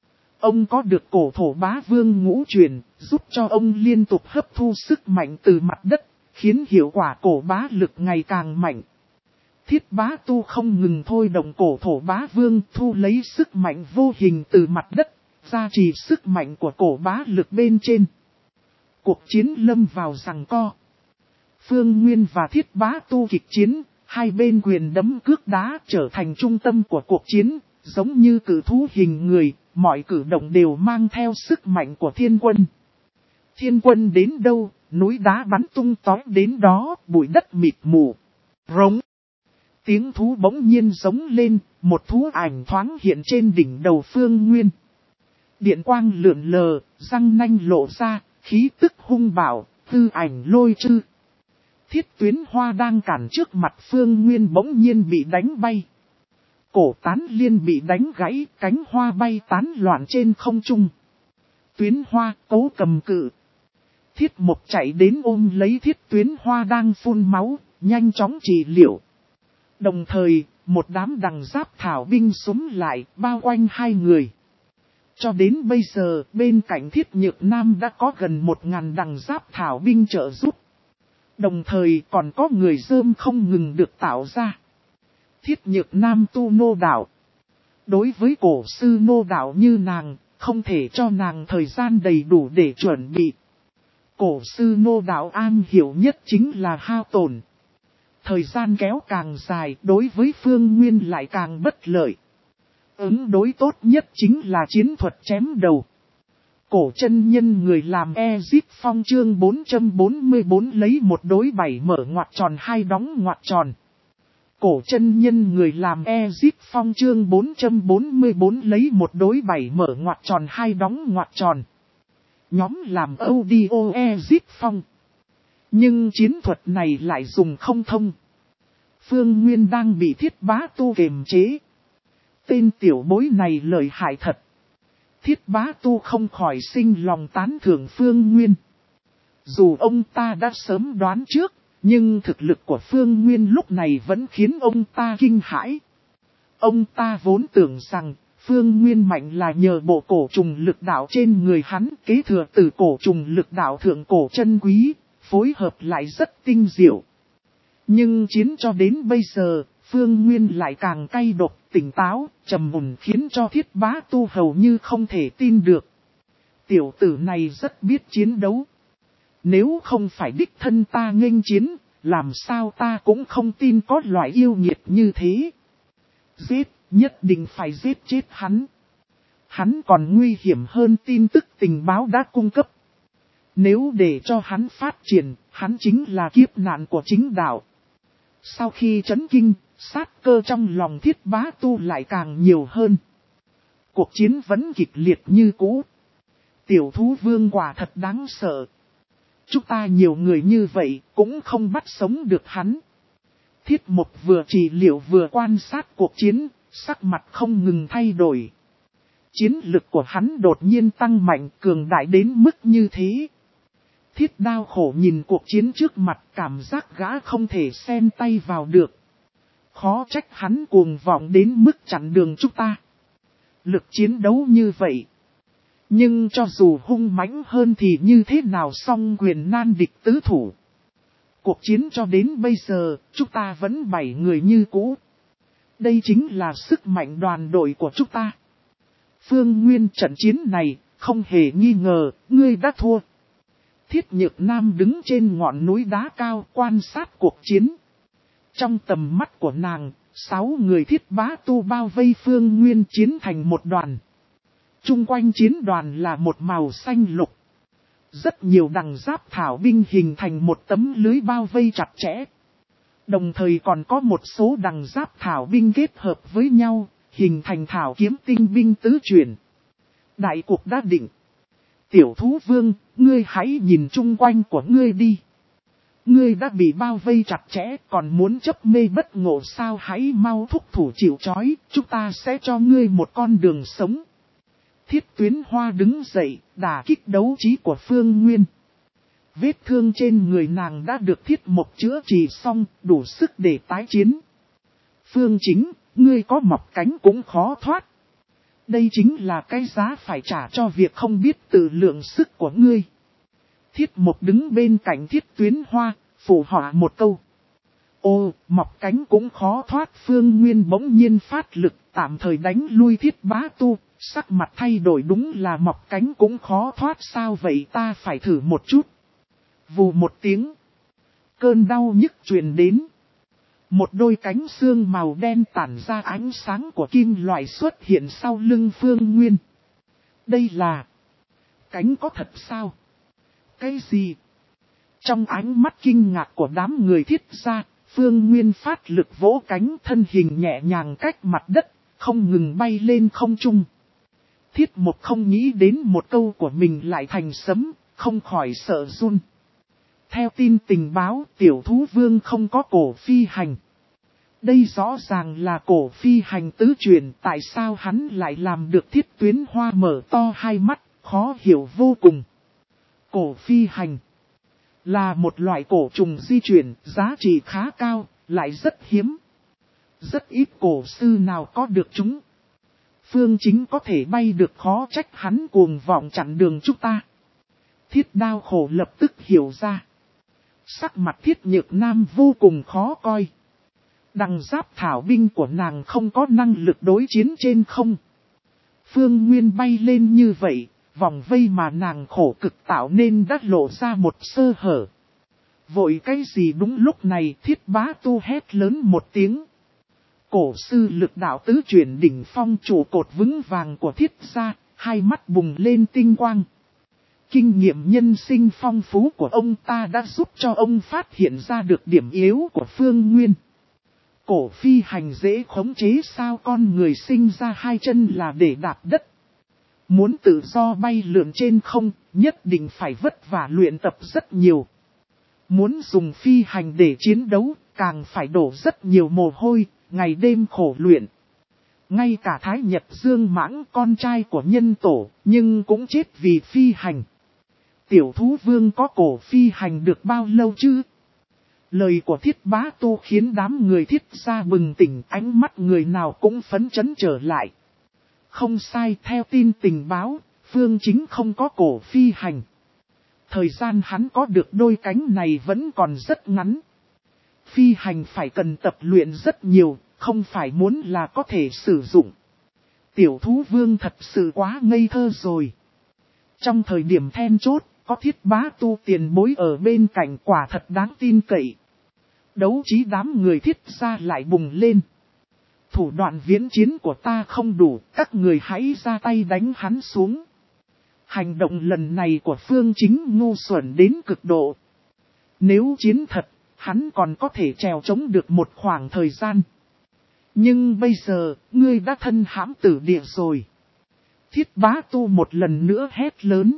Speaker 1: Ông có được cổ thổ bá vương ngũ truyền, giúp cho ông liên tục hấp thu sức mạnh từ mặt đất, khiến hiệu quả cổ bá lực ngày càng mạnh. Thiết Bá Tu không ngừng thôi động cổ thổ bá vương, thu lấy sức mạnh vô hình từ mặt đất, gia trì sức mạnh của cổ bá lực bên trên. Cuộc chiến lâm vào giằng co. Phương Nguyên và Thiết Bá Tu kịch chiến, hai bên quyền đấm cước đá trở thành trung tâm của cuộc chiến, giống như cử thú hình người, mọi cử động đều mang theo sức mạnh của thiên quân. Thiên quân đến đâu, núi đá bắn tung tóe đến đó, bụi đất mịt mù. Rống. Tiếng thú bỗng nhiên giống lên, một thú ảnh thoáng hiện trên đỉnh đầu Phương Nguyên. Điện quang lượn lờ, răng nanh lộ ra, khí tức hung bạo, tư ảnh lôi chư. Thiết Tuyến Hoa đang cản trước mặt Phương Nguyên bỗng nhiên bị đánh bay. Cổ Tán Liên bị đánh gãy, cánh hoa bay tán loạn trên không trung. Tuyến Hoa cố cầm cự. Thiết Mộc chạy đến ôm lấy Thiết Tuyến Hoa đang phun máu, nhanh chóng trị liệu. Đồng thời, một đám đằng giáp thảo binh xúm lại, bao quanh hai người. Cho đến bây giờ, bên cạnh Thiết Nhược Nam đã có gần một ngàn đằng giáp thảo binh trợ giúp. Đồng thời còn có người rơm không ngừng được tạo ra. Thiết Nhược Nam tu nô đạo. Đối với cổ sư nô đạo như nàng, không thể cho nàng thời gian đầy đủ để chuẩn bị. Cổ sư nô đạo an hiểu nhất chính là hao tổn. Thời gian kéo càng dài, đối với Phương Nguyên lại càng bất lợi. Ứng đối tốt nhất chính là chiến thuật chém đầu. Cổ chân nhân người làm Ezic Phong chương bốn trăm bốn mươi bốn lấy một đối bảy mở ngoặc tròn hai đóng ngoặc tròn. Cổ chân nhân người làm Ezic Phong chương bốn trăm bốn mươi bốn lấy một đối bảy mở ngoặc tròn hai đóng ngoặc tròn. Nhóm làm audio Ezic Phong. Nhưng chiến thuật này lại dùng không thông. Phương Nguyên đang bị Thiết Bá Tu kiềm chế. Tên tiểu bối này lợi hại thật. Thiết Bá Tu không khỏi sinh lòng tán thưởng Phương Nguyên. Dù ông ta đã sớm đoán trước, nhưng thực lực của Phương Nguyên lúc này vẫn khiến ông ta kinh hãi. Ông ta vốn tưởng rằng, Phương Nguyên mạnh là nhờ bộ cổ trùng lực đạo trên người hắn kế thừa từ cổ trùng lực đạo thượng cổ chân quý, phối hợp lại rất tinh diệu. Nhưng chiến cho đến bây giờ, Phương Nguyên lại càng cay độc, tỉnh táo, trầm mùn khiến cho Thiết Bá Tu hầu như không thể tin được. Tiểu tử này rất biết chiến đấu. Nếu không phải đích thân ta nghênh chiến, làm sao ta cũng không tin có loại yêu nghiệt như thế. Giết, nhất định phải giết chết hắn. Hắn còn nguy hiểm hơn tin tức tình báo đã cung cấp. Nếu để cho hắn phát triển, hắn chính là kiếp nạn của chính đạo. Sau khi chấn kinh, sát cơ trong lòng Thiết Bá Tu lại càng nhiều hơn. Cuộc chiến vẫn kịch liệt như cũ. Tiểu thú vương quả thật đáng sợ. Chúng ta nhiều người như vậy cũng không bắt sống được hắn. Thiết Mộc vừa trị liệu vừa quan sát cuộc chiến, sắc mặt không ngừng thay đổi. Chiến lực của hắn đột nhiên tăng mạnh cường đại đến mức như thế. Thiết Đao khổ nhìn cuộc chiến trước mặt cảm giác gã không thể xen tay vào được. Khó trách hắn cuồng vọng đến mức chặn đường chúng ta. Lực chiến đấu như vậy. Nhưng cho dù hung mãnh hơn thì như thế nào song quyền nan địch tứ thủ. Cuộc chiến cho đến bây giờ, chúng ta vẫn bảy người như cũ. Đây chính là sức mạnh đoàn đội của chúng ta. Phương Nguyên trận chiến này, không hề nghi ngờ, ngươi đã thua. Thiết Nhược Nam đứng trên ngọn núi đá cao quan sát cuộc chiến. Trong tầm mắt của nàng, sáu người Thiết Bá Tu bao vây Phương Nguyên chiến thành một đoàn. Trung quanh chiến đoàn là một màu xanh lục. Rất nhiều đằng giáp thảo binh hình thành một tấm lưới bao vây chặt chẽ. Đồng thời còn có một số đằng giáp thảo binh kết hợp với nhau, hình thành thảo kiếm tinh binh tứ chuyển. Đại cuộc đã định. Tiểu thú vương, ngươi hãy nhìn chung quanh của ngươi đi. Ngươi đã bị bao vây chặt chẽ, còn muốn chấp mê bất ngộ sao? Hãy mau thúc thủ chịu trói, chúng ta sẽ cho ngươi một con đường sống. Thiết Tuyến Hoa đứng dậy, đả kích đấu trí của Phương Nguyên. Vết thương trên người nàng đã được Thiết Mộc chữa trị xong, đủ sức để tái chiến. Phương Chính, ngươi có mọc cánh cũng khó thoát. Đây chính là cái giá phải trả cho việc không biết tự lượng sức của ngươi. Thiết Mộc đứng bên cạnh Thiết Tuyến Hoa, phụ họa một câu. Ô, mọc cánh cũng khó thoát. Phương Nguyên bỗng nhiên phát lực, tạm thời đánh lui Thiết Bá Tu, sắc mặt thay đổi. Đúng là mọc cánh cũng khó thoát sao vậy, ta phải thử một chút. Vù một tiếng, cơn đau nhức truyền đến. Một đôi cánh xương màu đen tản ra ánh sáng của kim loại xuất hiện sau lưng Phương Nguyên. Đây là cánh có thật sao? Cái gì? Trong ánh mắt kinh ngạc của đám người Thiết gia, Phương Nguyên phát lực vỗ cánh, thân hình nhẹ nhàng cách mặt đất, không ngừng bay lên không trung. Thiết Mộc không nghĩ đến một câu của mình lại thành sấm, không khỏi sợ run. Theo tin tình báo, tiểu thú vương không có cổ phi hành. Đây rõ ràng là cổ phi hành tứ chuyển, tại sao hắn lại làm được? Thiết Tuyến Hoa mở to hai mắt, khó hiểu vô cùng. Cổ phi hành là một loại cổ trùng di chuyển, giá trị khá cao, lại rất hiếm. Rất ít cổ sư nào có được chúng. Phương Chính có thể bay được khó trách hắn cuồng vọng chặn đường chúng ta. Thiết Đao Khổ lập tức hiểu ra. Sắc mặt Thiết Nhược Nam vô cùng khó coi. Đằng giáp thảo binh của nàng không có năng lực đối chiến trên không. Phương Nguyên bay lên như vậy, vòng vây mà nàng khổ cực tạo nên đã lộ ra một sơ hở. Vội cái gì đúng lúc này Thiết Bá Tu hét lớn một tiếng. Cổ sư lực đạo tứ chuyển đỉnh phong trụ cột vững vàng của Thiết gia, hai mắt bùng lên tinh quang. Kinh nghiệm nhân sinh phong phú của ông ta đã giúp cho ông phát hiện ra được điểm yếu của Phương Nguyên. Cổ phi hành dễ khống chế sao, con người sinh ra hai chân là để đạp đất. Muốn tự do bay lượn trên không, nhất định phải vất vả luyện tập rất nhiều. Muốn dùng phi hành để chiến đấu, càng phải đổ rất nhiều mồ hôi, ngày đêm khổ luyện. Ngay cả Thái Nhật Dương Mãng, con trai của nhân tổ, nhưng cũng chết vì phi hành. Tiểu thú vương có cổ phi hành được bao lâu chứ? Lời của Thiết Bá Tu khiến đám người Thiết gia bừng tỉnh, ánh mắt người nào cũng phấn chấn trở lại. Không sai, theo tin tình báo, Phương Chính không có cổ phi hành. Thời gian hắn có được đôi cánh này vẫn còn rất ngắn. Phi hành phải cần tập luyện rất nhiều, không phải muốn là có thể sử dụng. Tiểu thú vương thật sự quá ngây thơ rồi. Trong thời điểm then chốt, có Thiết Bá Tu tiền bối ở bên cạnh quả thật đáng tin cậy. Đấu trí đám người Thiết gia lại bùng lên. Thủ đoạn viễn chiến của ta không đủ, các người hãy ra tay đánh hắn xuống. Hành động lần này của Phương Chính ngu xuẩn đến cực độ. Nếu chiến thật, hắn còn có thể trèo chống được một khoảng thời gian. Nhưng bây giờ, ngươi đã thân hãm tử địa rồi. Thiết Bá Tu một lần nữa hét lớn.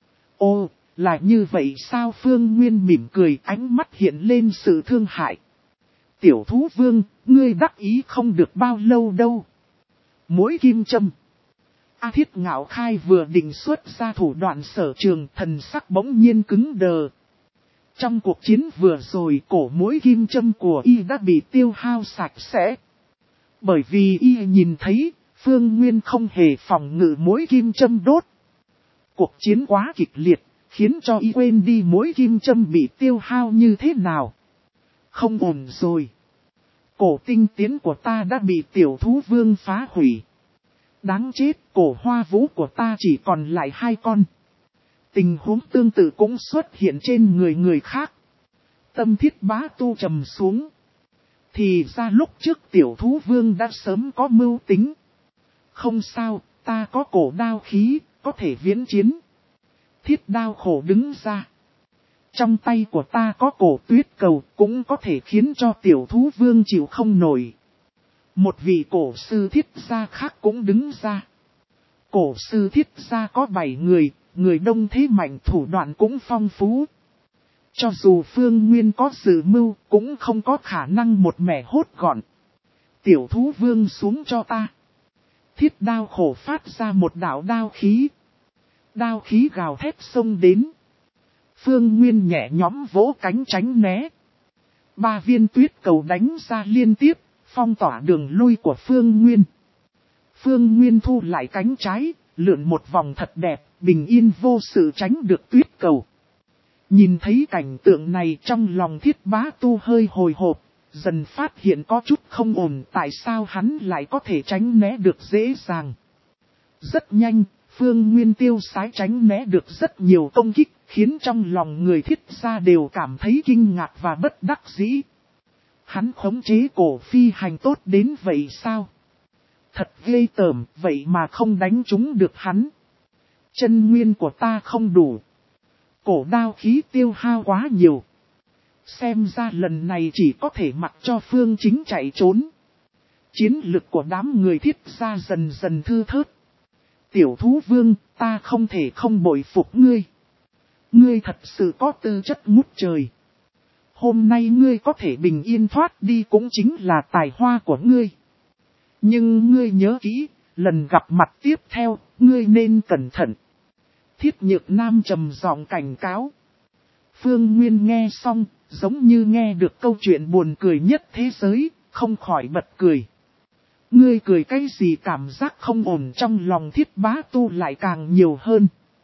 Speaker 1: Ô, là như vậy sao? Phương Nguyên mỉm cười, ánh mắt hiện lên sự thương hại. Tiểu thú vương, ngươi đắc ý không được bao lâu đâu. Mỗi kim châm. A Thiết Ngạo Khai vừa định xuất ra thủ đoạn sở trường, thần sắc bỗng nhiên cứng đờ. Trong cuộc chiến vừa rồi, cổ mỗi kim châm của y đã bị tiêu hao sạch sẽ. Bởi vì y nhìn thấy, Phương Nguyên không hề phòng ngự mỗi kim châm đốt. Cuộc chiến quá kịch liệt, khiến cho y quên đi mỗi kim châm bị tiêu hao như thế nào. Không ổn rồi. Cổ tinh tiến của ta đã bị tiểu thú vương phá hủy. Đáng chết, cổ hoa vũ của ta chỉ còn lại hai con. Tình huống tương tự cũng xuất hiện trên người người khác. Tâm Thiết Bá Tu trầm xuống. Thì ra lúc trước tiểu thú vương đã sớm có mưu tính. Không sao, ta có cổ đao khí, có thể viễn chiến. Thiết Đao Khổ đứng ra. Trong tay của ta có cổ tuyết cầu, cũng có thể khiến cho tiểu thú vương chịu không nổi. Một vị cổ sư Thiết gia khác cũng đứng ra. Cổ sư Thiết gia có bảy người, người đông thế mạnh, thủ đoạn cũng phong phú. Cho dù Phương Nguyên có dự mưu, cũng không có khả năng một mẻ hốt gọn. Tiểu thú vương xuống cho ta. Thiết Đao Khổ phát ra một đạo đao khí. Đao khí gào thét xông đến. Phương Nguyên nhẹ nhõm vỗ cánh tránh né. Ba viên tuyết cầu đánh ra liên tiếp, phong tỏa đường lui của Phương Nguyên. Phương Nguyên thu lại cánh trái, lượn một vòng thật đẹp, bình yên vô sự tránh được tuyết cầu. Nhìn thấy cảnh tượng này trong lòng Thiết Bá Tu hơi hồi hộp, dần phát hiện có chút không ổn, tại sao hắn lại có thể tránh né được dễ dàng. Rất nhanh, Phương Nguyên tiêu sái tránh né được rất nhiều công kích, khiến trong lòng người Thiết gia đều cảm thấy kinh ngạc và bất đắc dĩ. Hắn khống chế cổ phi hành tốt đến vậy sao? Thật ghê tởm, vậy mà không đánh trúng được hắn. Chân nguyên của ta không đủ. Cổ đao khí tiêu hao quá nhiều. Xem ra lần này chỉ có thể mặc cho Phương Chính chạy trốn. Chiến lực của đám người Thiết gia dần dần thư thớt. Tiểu thú vương, ta không thể không bội phục ngươi. Ngươi thật sự có tư chất ngút trời. Hôm nay ngươi có thể bình yên thoát đi cũng chính là tài hoa của ngươi. Nhưng ngươi nhớ kỹ, lần gặp mặt tiếp theo, ngươi nên cẩn thận. Thiết Nhược Nam trầm giọng cảnh cáo. Phương Nguyên nghe xong, giống như nghe được câu chuyện buồn cười nhất thế giới, không khỏi bật cười. Ngươi cười cái gì, cảm giác không ổn trong lòng Thiết Bá Tu lại càng nhiều hơn.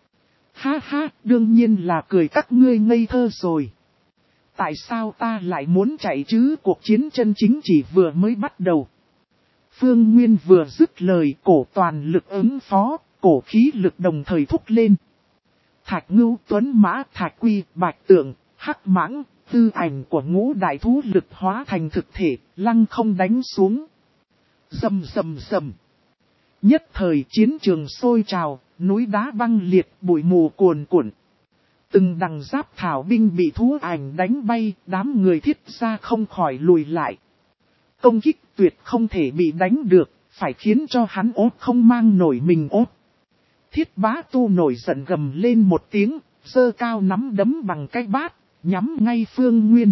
Speaker 1: Ha ha, đương nhiên là cười các ngươi ngây thơ rồi. Tại sao ta lại muốn chạy chứ, cuộc chiến chân chính chỉ vừa mới bắt đầu. Phương Nguyên vừa dứt lời, cổ toàn lực ứng phó, cổ khí lực đồng thời thúc lên. Thạch Ngưu, Tuấn Mã, Thạch Quy, Bạch Tượng, Hắc Mãng, tư ảnh của ngũ đại thú lực hóa thành thực thể, lăng không đánh xuống. Rầm rầm rầm. Nhất thời chiến trường sôi trào, núi đá băng liệt, bụi mù cuồn cuộn. Từng đằng giáp thảo binh bị thú ảnh đánh bay, đám người Thiết gia không khỏi lùi lại. Công kích tuyệt không thể bị đánh được, phải khiến cho hắn ốt không mang nổi mình ốt. Thiết Bá Tu nổi giận gầm lên một tiếng, giơ cao nắm đấm bằng cái bát, nhắm ngay Phương Nguyên.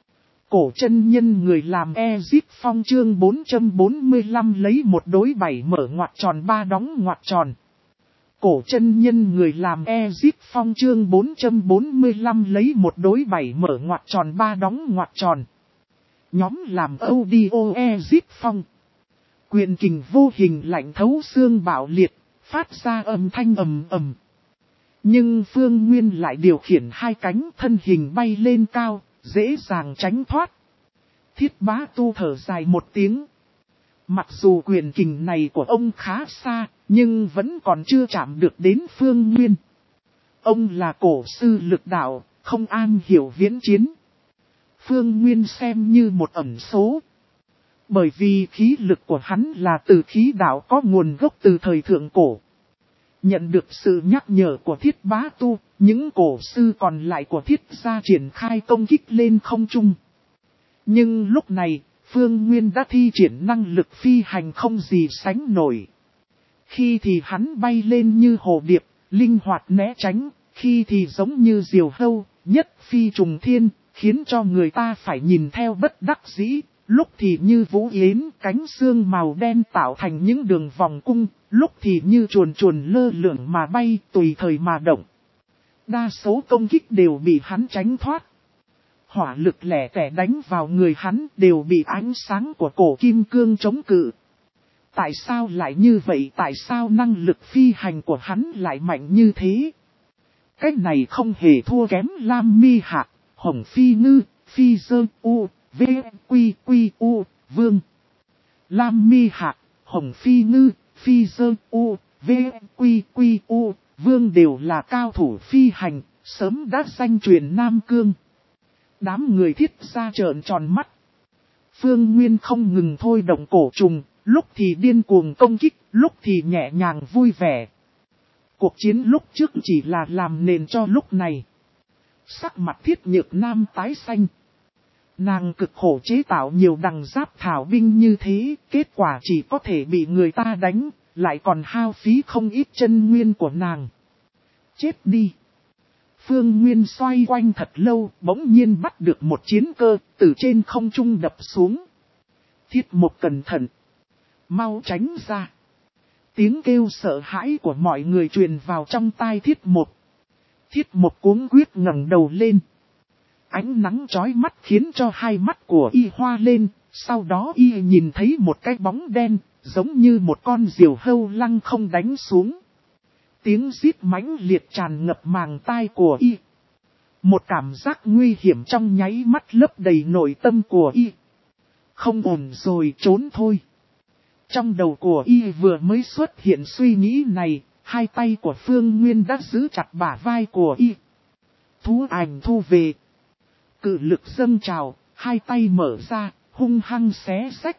Speaker 1: Cổ chân nhân người làm Ezip Phong chương bốn trăm bốn mươi lăm lấy một đối bảy mở ngoặc tròn ba đóng ngoặc tròn. Cổ chân nhân người làm Ezip Phong chương bốn trăm bốn mươi lăm lấy một đối bảy mở ngoặc tròn ba đóng ngoặc tròn. Nhóm làm audio Ezip Phong. Quyền kình vô hình lạnh thấu xương bạo liệt, phát ra âm thanh ầm ầm. Nhưng Phương Nguyên lại điều khiển hai cánh, thân hình bay lên cao, dễ dàng tránh thoát. Thiết Bá Tu thở dài một tiếng. Mặc dù quyền kình này của ông khá xa, nhưng vẫn còn chưa chạm được đến Phương Nguyên. Ông là cổ sư lực đạo, không am hiểu viễn chiến. Phương Nguyên xem như một ẩn số. Bởi vì khí lực của hắn là từ khí đạo có nguồn gốc từ thời thượng cổ. Nhận được sự nhắc nhở của Thiết Bá Tu, những cổ sư còn lại của Thiết gia triển khai công kích lên không trung. Nhưng lúc này, Phương Nguyên đã thi triển năng lực phi hành không gì sánh nổi. Khi thì hắn bay lên như hồ điệp, linh hoạt né tránh, khi thì giống như diều hâu, nhất phi trùng thiên, khiến cho người ta phải nhìn theo bất đắc dĩ. Lúc thì như vũ yến, cánh xương màu đen tạo thành những đường vòng cung, lúc thì như chuồn chuồn lơ lửng mà bay, tùy thời mà động. Đa số công kích đều bị hắn tránh thoát. Hỏa lực lẻ tẻ đánh vào người hắn đều bị ánh sáng của cổ kim cương chống cự. Tại sao lại như vậy? Tại sao năng lực phi hành của hắn lại mạnh như thế? Cách này không hề thua kém Lam Mi Hạc, Hồng Phi Ngư, Phi Dơ U, V, Quy, Quy, U, Vương. Lam Mi Hạc, Hồng Phi Ngư, Phi Dơ U, V, Quy, Quy, U, Vương đều là cao thủ phi hành, sớm đã danh truyền Nam Cương. Đám người Thiết gia trợn tròn mắt. Phương Nguyên không ngừng thôi động cổ trùng, lúc thì điên cuồng công kích, lúc thì nhẹ nhàng vui vẻ. Cuộc chiến lúc trước chỉ là làm nền cho lúc này. Sắc mặt Thiết Nhược Nam tái xanh. Nàng cực khổ chế tạo nhiều đằng giáp thảo binh như thế, kết quả chỉ có thể bị người ta đánh, lại còn hao phí không ít chân nguyên của nàng. Chết đi! Phương Nguyên xoay quanh thật lâu, bỗng nhiên bắt được một chiến cơ, từ trên không trung đập xuống. Thiết Mộc cẩn thận! Mau tránh ra! Tiếng kêu sợ hãi của mọi người truyền vào trong tai Thiết Mộc. Thiết Mộc cuống quyết ngẩng đầu lên. Ánh nắng chói mắt khiến cho hai mắt của y hoa lên, sau đó y nhìn thấy một cái bóng đen, giống như một con diều hâu lăng không đánh xuống. Tiếng rít mãnh liệt tràn ngập màng tai của y. Một cảm giác nguy hiểm trong nháy mắt lấp đầy nội tâm của y. Không ổn rồi, trốn thôi. Trong đầu của y vừa mới xuất hiện suy nghĩ này, hai tay của Phương Nguyên đã giữ chặt bả vai của y. Thú ảnh thu về. Cự lực dâng trào, hai tay mở ra, hung hăng xé xách.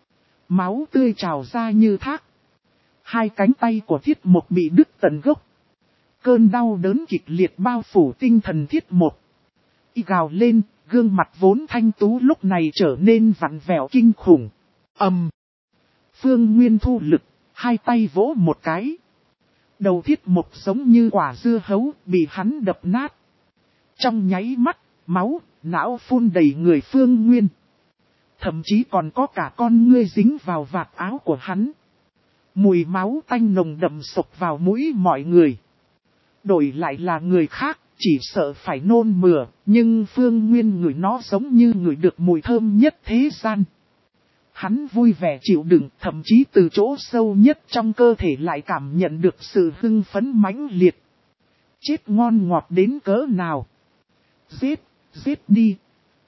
Speaker 1: Máu tươi trào ra như thác. Hai cánh tay của Thiết Mộc bị đứt tận gốc. Cơn đau đớn kịch liệt bao phủ tinh thần Thiết Mộc. Y gào lên, gương mặt vốn thanh tú lúc này trở nên vặn vẹo kinh khủng. Ầm. Phương Nguyên thu lực, hai tay vỗ một cái. Đầu Thiết Mộc giống như quả dưa hấu, bị hắn đập nát. Trong nháy mắt, máu, não phun đầy người Phương Nguyên. Thậm chí còn có cả con ngươi dính vào vạt áo của hắn. Mùi máu tanh nồng đậm sộc vào mũi mọi người. Đổi lại là người khác, chỉ sợ phải nôn mửa, nhưng Phương Nguyên ngửi nó giống như ngửi được mùi thơm nhất thế gian. Hắn vui vẻ chịu đựng, thậm chí từ chỗ sâu nhất trong cơ thể lại cảm nhận được sự hưng phấn mãnh liệt. Chết ngon ngọt đến cỡ nào. Giết, giết đi.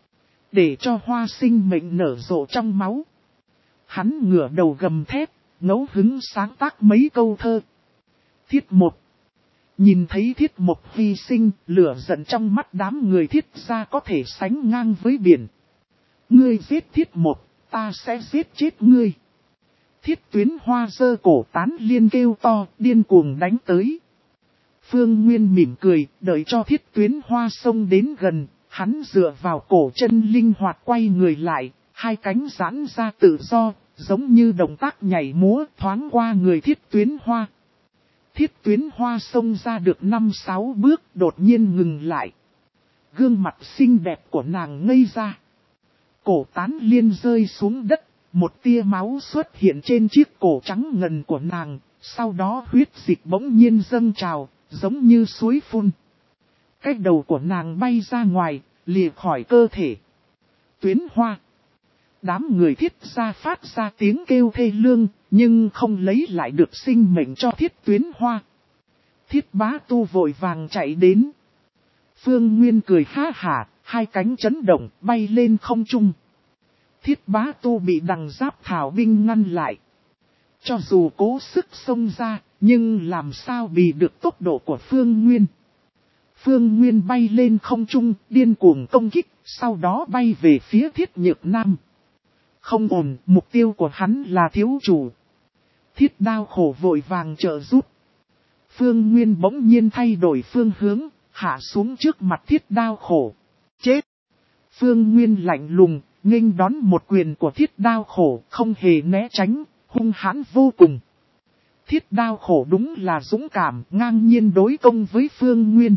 Speaker 1: Để cho hoa sinh mệnh nở rộ trong máu. Hắn ngửa đầu gầm thét, ngẫu hứng sáng tác mấy câu thơ. Thiết một. Nhìn thấy thiết một hy sinh, lửa giận trong mắt đám người thiết gia có thể sánh ngang với biển. Ngươi giết thiết một, ta sẽ giết chết ngươi. Thiết Tuyến Hoa giơ cổ Tán Liên kêu to, điên cuồng đánh tới. Phương Nguyên mỉm cười, đợi cho Thiết Tuyến Hoa xông đến gần, hắn dựa vào cổ chân linh hoạt quay người lại, hai cánh giãn ra tự do, giống như động tác nhảy múa thoáng qua người Thiết Tuyến Hoa. Thiết Tuyến Hoa xông ra được năm sáu bước, đột nhiên ngừng lại. Gương mặt xinh đẹp của nàng ngây ra. Cổ Tán Liên rơi xuống đất, một tia máu xuất hiện trên chiếc cổ trắng ngần của nàng, sau đó huyết dịch bỗng nhiên dâng trào, giống như suối phun. Cái đầu của nàng bay ra ngoài, lìa khỏi cơ thể. Tuyến Hoa. Đám người thiết gia phát ra tiếng kêu thê lương, nhưng không lấy lại được sinh mệnh cho Thiết Tuyến Hoa. Thiết Bá Tu vội vàng chạy đến. Phương Nguyên cười ha hả, hai cánh chấn động, bay lên không trung. Thiết Bá Tu bị Đằng Giáp Thảo binh ngăn lại. Cho dù cố sức xông ra, nhưng làm sao bị được tốc độ của Phương Nguyên. Phương Nguyên bay lên không trung, điên cuồng công kích, sau đó bay về phía Thiết Nhược Nam. Không ổn, mục tiêu của hắn là thiếu chủ. Thiết Đao Khổ vội vàng trợ giúp. Phương Nguyên bỗng nhiên thay đổi phương hướng, hạ xuống trước mặt Thiết Đao Khổ. Chết! Phương Nguyên lạnh lùng, nghênh đón một quyền của Thiết Đao Khổ, không hề né tránh, hung hãn vô cùng. Thiết Đao Khổ đúng là dũng cảm, ngang nhiên đối công với Phương Nguyên.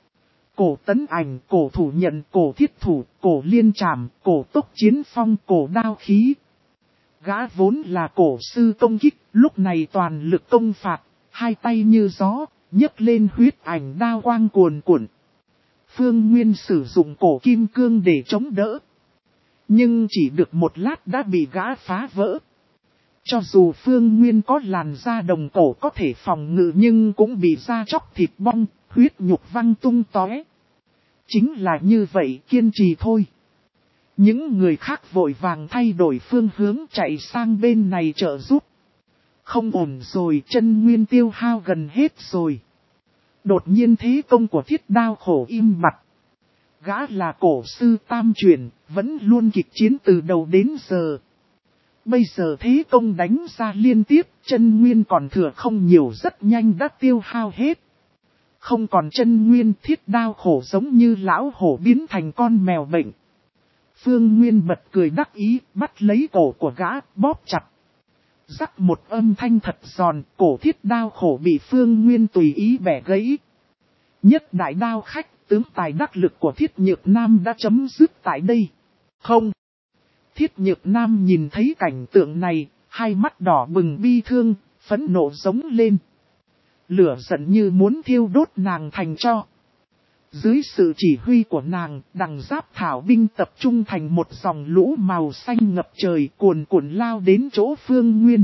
Speaker 1: Cổ Tấn Ảnh, cổ Thủ Nhận, cổ Thiết Thủ, cổ Liên Trảm, cổ Tốc Chiến Phong, cổ Đao Khí. Gã vốn là cổ sư công kích, lúc này toàn lực công phạt, hai tay như gió, nhấc lên huyết ảnh đao quang cuồn cuộn. Phương Nguyên sử dụng cổ kim cương để chống đỡ. Nhưng chỉ được một lát đã bị gã phá vỡ. Cho dù Phương Nguyên có làn da đồng cổ có thể phòng ngự nhưng cũng bị da chóc thịt bong, huyết nhục văng tung tóe. Chính là như vậy, kiên trì thôi. Những người khác vội vàng thay đổi phương hướng chạy sang bên này trợ giúp. Không ổn rồi, chân nguyên tiêu hao gần hết rồi. Đột nhiên thế công của Thiết Đao Khổ im bặt. Gã là cổ sư tam truyền, vẫn luôn kịch chiến từ đầu đến giờ. Bây giờ thế công đánh ra liên tiếp, chân nguyên còn thừa không nhiều, rất nhanh đã tiêu hao hết. Không còn chân nguyên, Thiết Đao Khổ giống như lão hổ biến thành con mèo bệnh. Phương Nguyên bật cười đắc ý, bắt lấy cổ của gã, bóp chặt. Rắc một âm thanh thật giòn, cổ Thiết Đao Khổ bị Phương Nguyên tùy ý bẻ gãy. Nhất đại đao khách, tướng tài đắc lực của Thiết Nhược Nam đã chấm dứt tại đây. Không. Thiết Nhược Nam nhìn thấy cảnh tượng này, hai mắt đỏ bừng bi thương, phẫn nộ giống lên. Lửa giận như muốn thiêu đốt nàng thành tro. Dưới sự chỉ huy của nàng, Đằng Giáp Thảo binh tập trung thành một dòng lũ màu xanh ngập trời cuồn cuộn lao đến chỗ Phương Nguyên.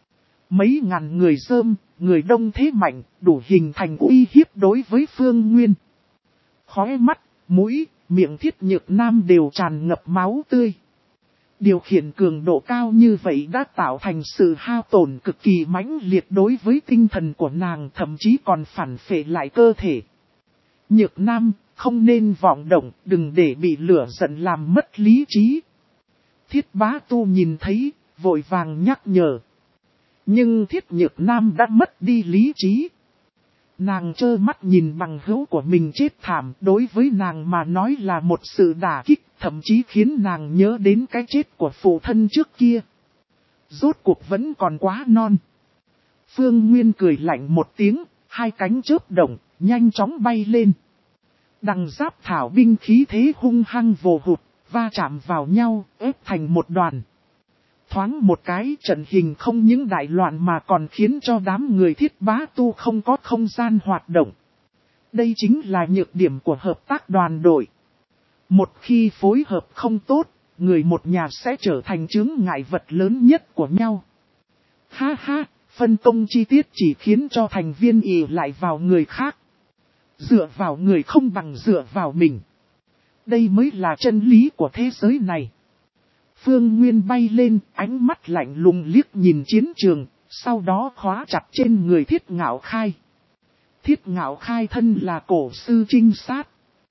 Speaker 1: Mấy ngàn người rơm, người đông thế mạnh, đủ hình thành uy hiếp đối với Phương Nguyên. Khóe mắt, mũi, miệng Thiết Nhược Nam đều tràn ngập máu tươi. Điều khiển cường độ cao như vậy đã tạo thành sự hao tổn cực kỳ mãnh liệt đối với tinh thần của nàng, thậm chí còn phản phệ lại cơ thể. Nhược Nam, không nên vọng động, đừng để bị lửa giận làm mất lý trí. Thiết Bá Tu nhìn thấy, vội vàng nhắc nhở. Nhưng Thiết Nhược Nam đã mất đi lý trí. Nàng trơ mắt nhìn bằng hữu của mình chết thảm, đối với nàng mà nói là một sự đả kích, thậm chí khiến nàng nhớ đến cái chết của phụ thân trước kia. Rốt cuộc vẫn còn quá non. Phương Nguyên cười lạnh một tiếng, hai cánh chớp động, nhanh chóng bay lên. Đằng Giáp Thảo binh khí thế hung hăng vồ hụt, va chạm vào nhau, ép thành một đoàn. Thoáng một cái trận hình không những đại loạn mà còn khiến cho đám người Thiết Bá Tu không có không gian hoạt động. Đây chính là nhược điểm của hợp tác đoàn đội. Một khi phối hợp không tốt, người một nhà sẽ trở thành chướng ngại vật lớn nhất của nhau. Ha ha, phân công chi tiết chỉ khiến cho thành viên ỷ lại vào người khác. Dựa vào người không bằng dựa vào mình. Đây mới là chân lý của thế giới này. Phương Nguyên bay lên, ánh mắt lạnh lùng liếc nhìn chiến trường, sau đó khóa chặt trên người Thiết Ngạo Khai. Thiết Ngạo Khai thân là cổ sư trinh sát.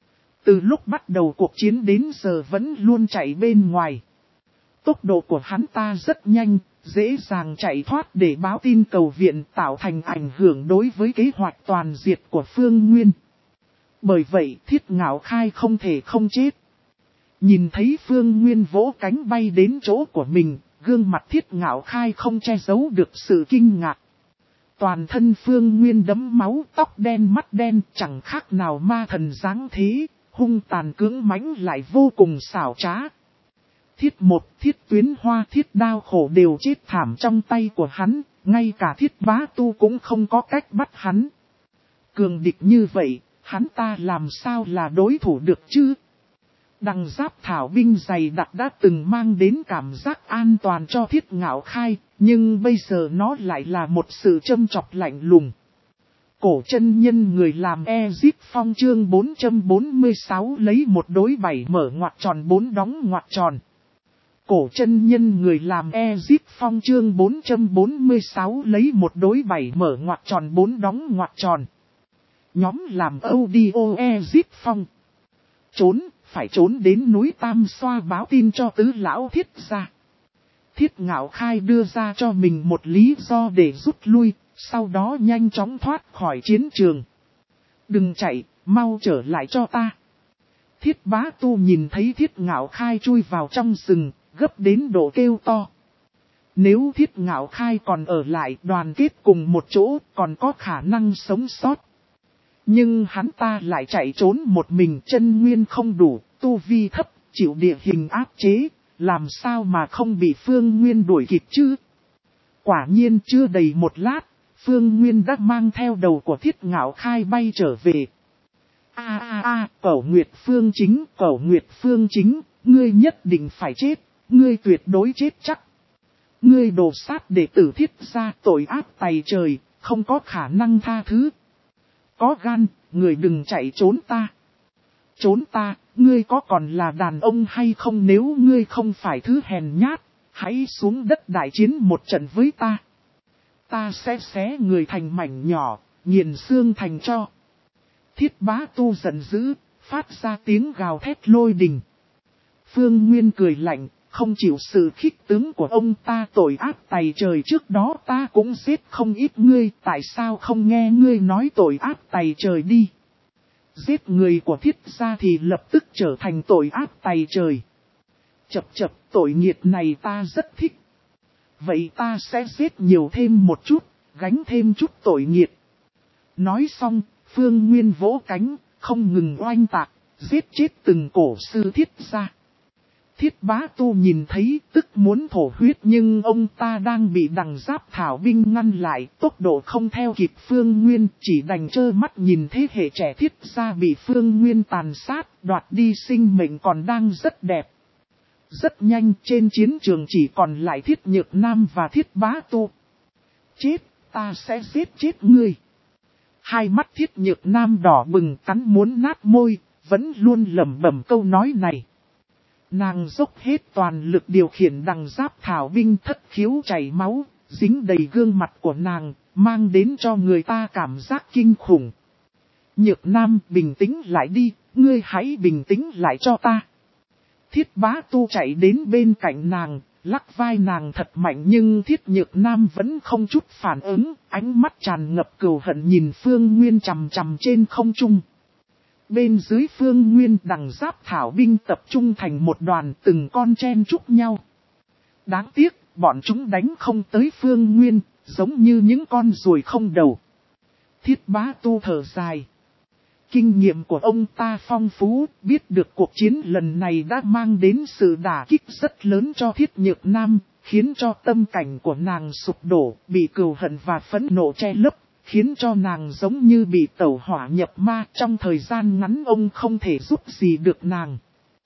Speaker 1: Từ lúc bắt đầu cuộc chiến đến giờ vẫn luôn chạy bên ngoài. Tốc độ của hắn ta rất nhanh, dễ dàng chạy thoát để báo tin cầu viện, tạo thành ảnh hưởng đối với kế hoạch toàn diệt của Phương Nguyên. Bởi vậy Thiết Ngạo Khai không thể không chết. Nhìn thấy Phương Nguyên vỗ cánh bay đến chỗ của mình, gương mặt Thiết Ngạo Khai không che giấu được sự kinh ngạc. Toàn thân Phương Nguyên đẫm máu, tóc đen mắt đen, chẳng khác nào ma thần dáng thế, hung tàn cưỡng mãnh lại vô cùng xảo trá. Thiết một, Thiết Tuyến Hoa, Thiết Đao Khổ đều chết thảm trong tay của hắn, ngay cả Thiết Bá Tu cũng không có cách bắt hắn. Cường địch như vậy, hắn ta làm sao là đối thủ được chứ? Đằng giáp thảo binh dày đặc đã từng mang đến cảm giác an toàn cho Thiết Ngạo Khai, nhưng bây giờ nó lại là một sự châm chọc lạnh lùng. Cổ chân nhân người làm Ezip Phong chương bốn trăm bốn mươi sáu lấy một đối bảy mở ngoặc tròn bốn đóng ngoặc tròn. Cổ chân nhân người làm Ezip Phong chương bốn trăm bốn mươi sáu lấy một đối bảy mở ngoặc tròn bốn đóng ngoặc tròn. Nhóm làm audio Ezip Phong. Trốn, phải trốn đến núi Tam Xoa báo tin cho tứ lão Thiết gia. Thiết Ngạo Khai đưa ra cho mình một lý do để rút lui, sau đó nhanh chóng thoát khỏi chiến trường. Đừng chạy, mau trở lại cho ta. Thiết Bá Tu nhìn thấy Thiết Ngạo Khai chui vào trong rừng, gấp đến độ kêu to. Nếu Thiết Ngạo Khai còn ở lại đoàn kết cùng một chỗ còn có khả năng sống sót. Nhưng hắn ta lại chạy trốn một mình, chân nguyên không đủ, tu vi thấp, chịu địa hình áp chế, làm sao mà không bị Phương Nguyên đuổi kịp chứ? Quả nhiên chưa đầy một lát, Phương Nguyên đã mang theo đầu của Thiết Ngạo Khai bay trở về. A a a, Cẩu Nguyệt Phương Chính, Cẩu Nguyệt Phương Chính, ngươi nhất định phải chết, ngươi tuyệt đối chết chắc. Ngươi đồ sát đệ tử Thiết gia, tội ác tày trời, không có khả năng tha thứ. Có gan, người đừng chạy trốn ta. Trốn ta, ngươi có còn là đàn ông hay không? Nếu ngươi không phải thứ hèn nhát, hãy xuống đất đại chiến một trận với ta. Ta sẽ xé người thành mảnh nhỏ, nghiền xương thành tro. Thiết Bá Tu giận dữ, phát ra tiếng gào thét lôi đình. Phương Nguyên cười lạnh, không chịu sự khích tướng của ông ta. Tội ác tày trời, trước đó ta cũng giết không ít ngươi, tại sao không nghe ngươi nói tội ác tày trời đi. Giết người của Thiết gia thì lập tức trở thành tội ác tày trời. Chập chập, tội nghiệt này ta rất thích. Vậy ta sẽ giết nhiều thêm một chút, gánh thêm chút tội nghiệt. Nói xong, Phương Nguyên vỗ cánh, không ngừng oanh tạc, giết chết từng cổ sư Thiết gia. Thiết Bá Tu nhìn thấy tức muốn thổ huyết, nhưng ông ta đang bị đằng giáp thảo binh ngăn lại, tốc độ không theo kịp Phương Nguyên, chỉ đành trơ mắt nhìn thế hệ trẻ Thiết gia bị Phương Nguyên tàn sát, đoạt đi sinh mệnh còn đang rất đẹp. Rất nhanh trên chiến trường chỉ còn lại Thiết Nhược Nam và Thiết Bá Tu. Chết, ta sẽ giết chết ngươi. Hai mắt Thiết Nhược Nam đỏ bừng, cắn muốn nát môi, vẫn luôn lẩm bẩm câu nói này. Nàng dốc hết toàn lực điều khiển đằng giáp thảo binh, thất khiếu chảy máu, dính đầy gương mặt của nàng, mang đến cho người ta cảm giác kinh khủng. Nhược Nam, bình tĩnh lại đi, ngươi hãy bình tĩnh lại cho ta. Thiết Bá Tu chạy đến bên cạnh nàng, lắc vai nàng thật mạnh, nhưng Thiết Nhược Nam vẫn không chút phản ứng, ánh mắt tràn ngập cừu hận nhìn Phương Nguyên chằm chằm trên không trung. Bên dưới Phương Nguyên đằng giáp thảo binh tập trung thành một đoàn, từng con chen chúc nhau. Đáng tiếc, bọn chúng đánh không tới Phương Nguyên, giống như những con ruồi không đầu. Thiết Bá Tu thở dài. Kinh nghiệm của ông ta phong phú, biết được cuộc chiến lần này đã mang đến sự đả kích rất lớn cho Thiết Nhược Nam, khiến cho tâm cảnh của nàng sụp đổ, bị cừu hận và phẫn nộ che lấp. Khiến cho nàng giống như bị tẩu hỏa nhập ma, trong thời gian ngắn ông không thể giúp gì được nàng.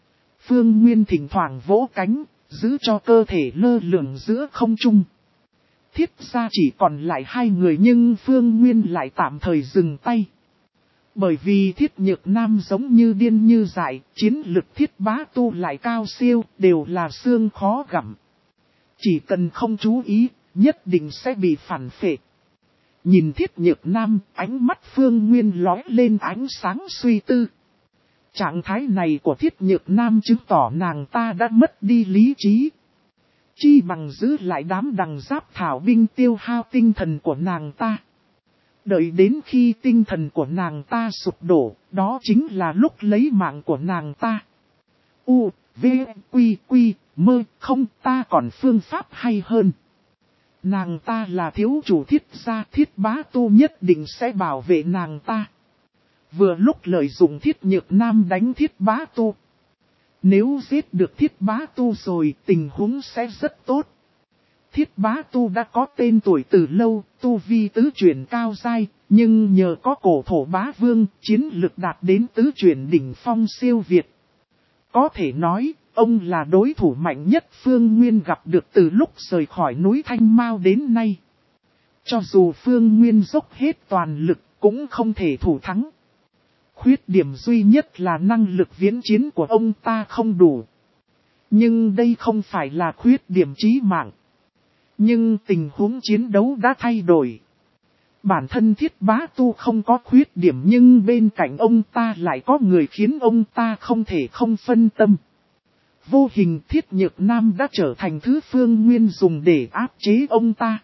Speaker 1: Phương Nguyên thỉnh thoảng vỗ cánh, giữ cho cơ thể lơ lửng giữa không trung. Thiết gia chỉ còn lại hai người nhưng Phương Nguyên lại tạm thời dừng tay. Bởi vì Thiết Nhược Nam giống như điên như dại, chiến lực Thiết Bá Tu lại cao siêu, đều là xương khó gặm. Chỉ cần không chú ý, nhất định sẽ bị phản phệ. Nhìn Thiết Nhược Nam, ánh mắt Phương Nguyên lóe lên ánh sáng suy tư. Trạng thái này của Thiết Nhược Nam chứng tỏ nàng ta đã mất đi lý trí. Chi bằng giữ lại đám đằng giáp thảo binh tiêu hao tinh thần của nàng ta. Đợi đến khi tinh thần của nàng ta sụp đổ, đó chính là lúc lấy mạng của nàng ta. U, V, Quy, Quy, Mơ, không, ta còn phương pháp hay hơn. Nàng ta là thiếu chủ Thiết gia, Thiết Bá Tu nhất định sẽ bảo vệ nàng ta. Vừa lúc lợi dụng Thiết Nhược Nam đánh Thiết Bá Tu. Nếu giết được Thiết Bá Tu rồi, tình huống sẽ rất tốt. Thiết Bá Tu đã có tên tuổi từ lâu, tu vi tứ chuyển cao giai, nhưng nhờ có cổ thổ bá vương, chiến lực đạt đến tứ chuyển đỉnh phong siêu việt. Có thể nói, ông là đối thủ mạnh nhất Phương Nguyên gặp được từ lúc rời khỏi núi Thanh Mao đến nay. Cho dù Phương Nguyên dốc hết toàn lực, cũng không thể thủ thắng. Khuyết điểm duy nhất là năng lực viễn chiến của ông ta không đủ. Nhưng đây không phải là khuyết điểm chí mạng. Nhưng tình huống chiến đấu đã thay đổi. Bản thân Thiết Bá Tu không có khuyết điểm nhưng bên cạnh ông ta lại có người khiến ông ta không thể không phân tâm. Vô hình Thiết Nhược Nam đã trở thành thứ Phương Nguyên dùng để áp chế ông ta.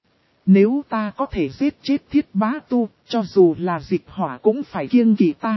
Speaker 1: Nếu ta có thể giết chết Thiết Bá Tu, cho dù là Dịch Hỏa cũng phải kiêng kỵ ta.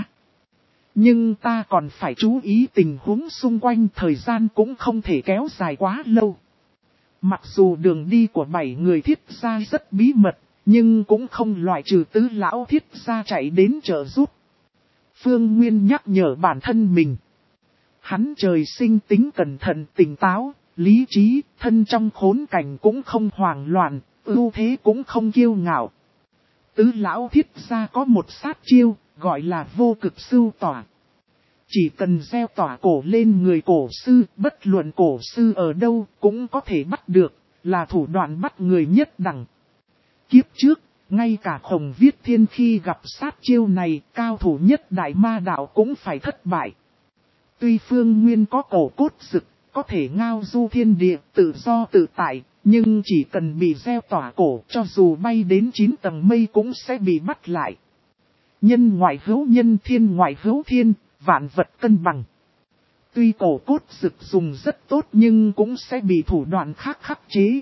Speaker 1: Nhưng ta còn phải chú ý tình huống xung quanh, thời gian cũng không thể kéo dài quá lâu. Mặc dù đường đi của bảy người Thiết gia rất bí mật, nhưng cũng không loại trừ tứ lão Thiết gia chạy đến trợ giúp. Phương Nguyên nhắc nhở bản thân mình. Hắn trời sinh tính cẩn thận tỉnh táo, lý trí, thân trong khốn cảnh cũng không hoảng loạn, ưu thế cũng không kiêu ngạo. Tứ lão Thiết gia có một sát chiêu, gọi là vô cực sưu tỏa. Chỉ cần gieo tỏa cổ lên người cổ sư, bất luận cổ sư ở đâu cũng có thể bắt được, là thủ đoạn bắt người nhất đẳng. Kiếp trước, ngay cả Khổng Viết Thiên khi gặp sát chiêu này, cao thủ nhất đại ma đạo cũng phải thất bại. Tuy Phương Nguyên có cổ cốt dực, có thể ngao du thiên địa, tự do tự tại, nhưng chỉ cần bị gieo tỏa cổ, cho dù bay đến chín tầng mây cũng sẽ bị bắt lại. Nhân ngoại hữu nhân, thiên ngoại hữu thiên, vạn vật cân bằng. Tuy cổ cốt dực dùng rất tốt nhưng cũng sẽ bị thủ đoạn khác khắc chế.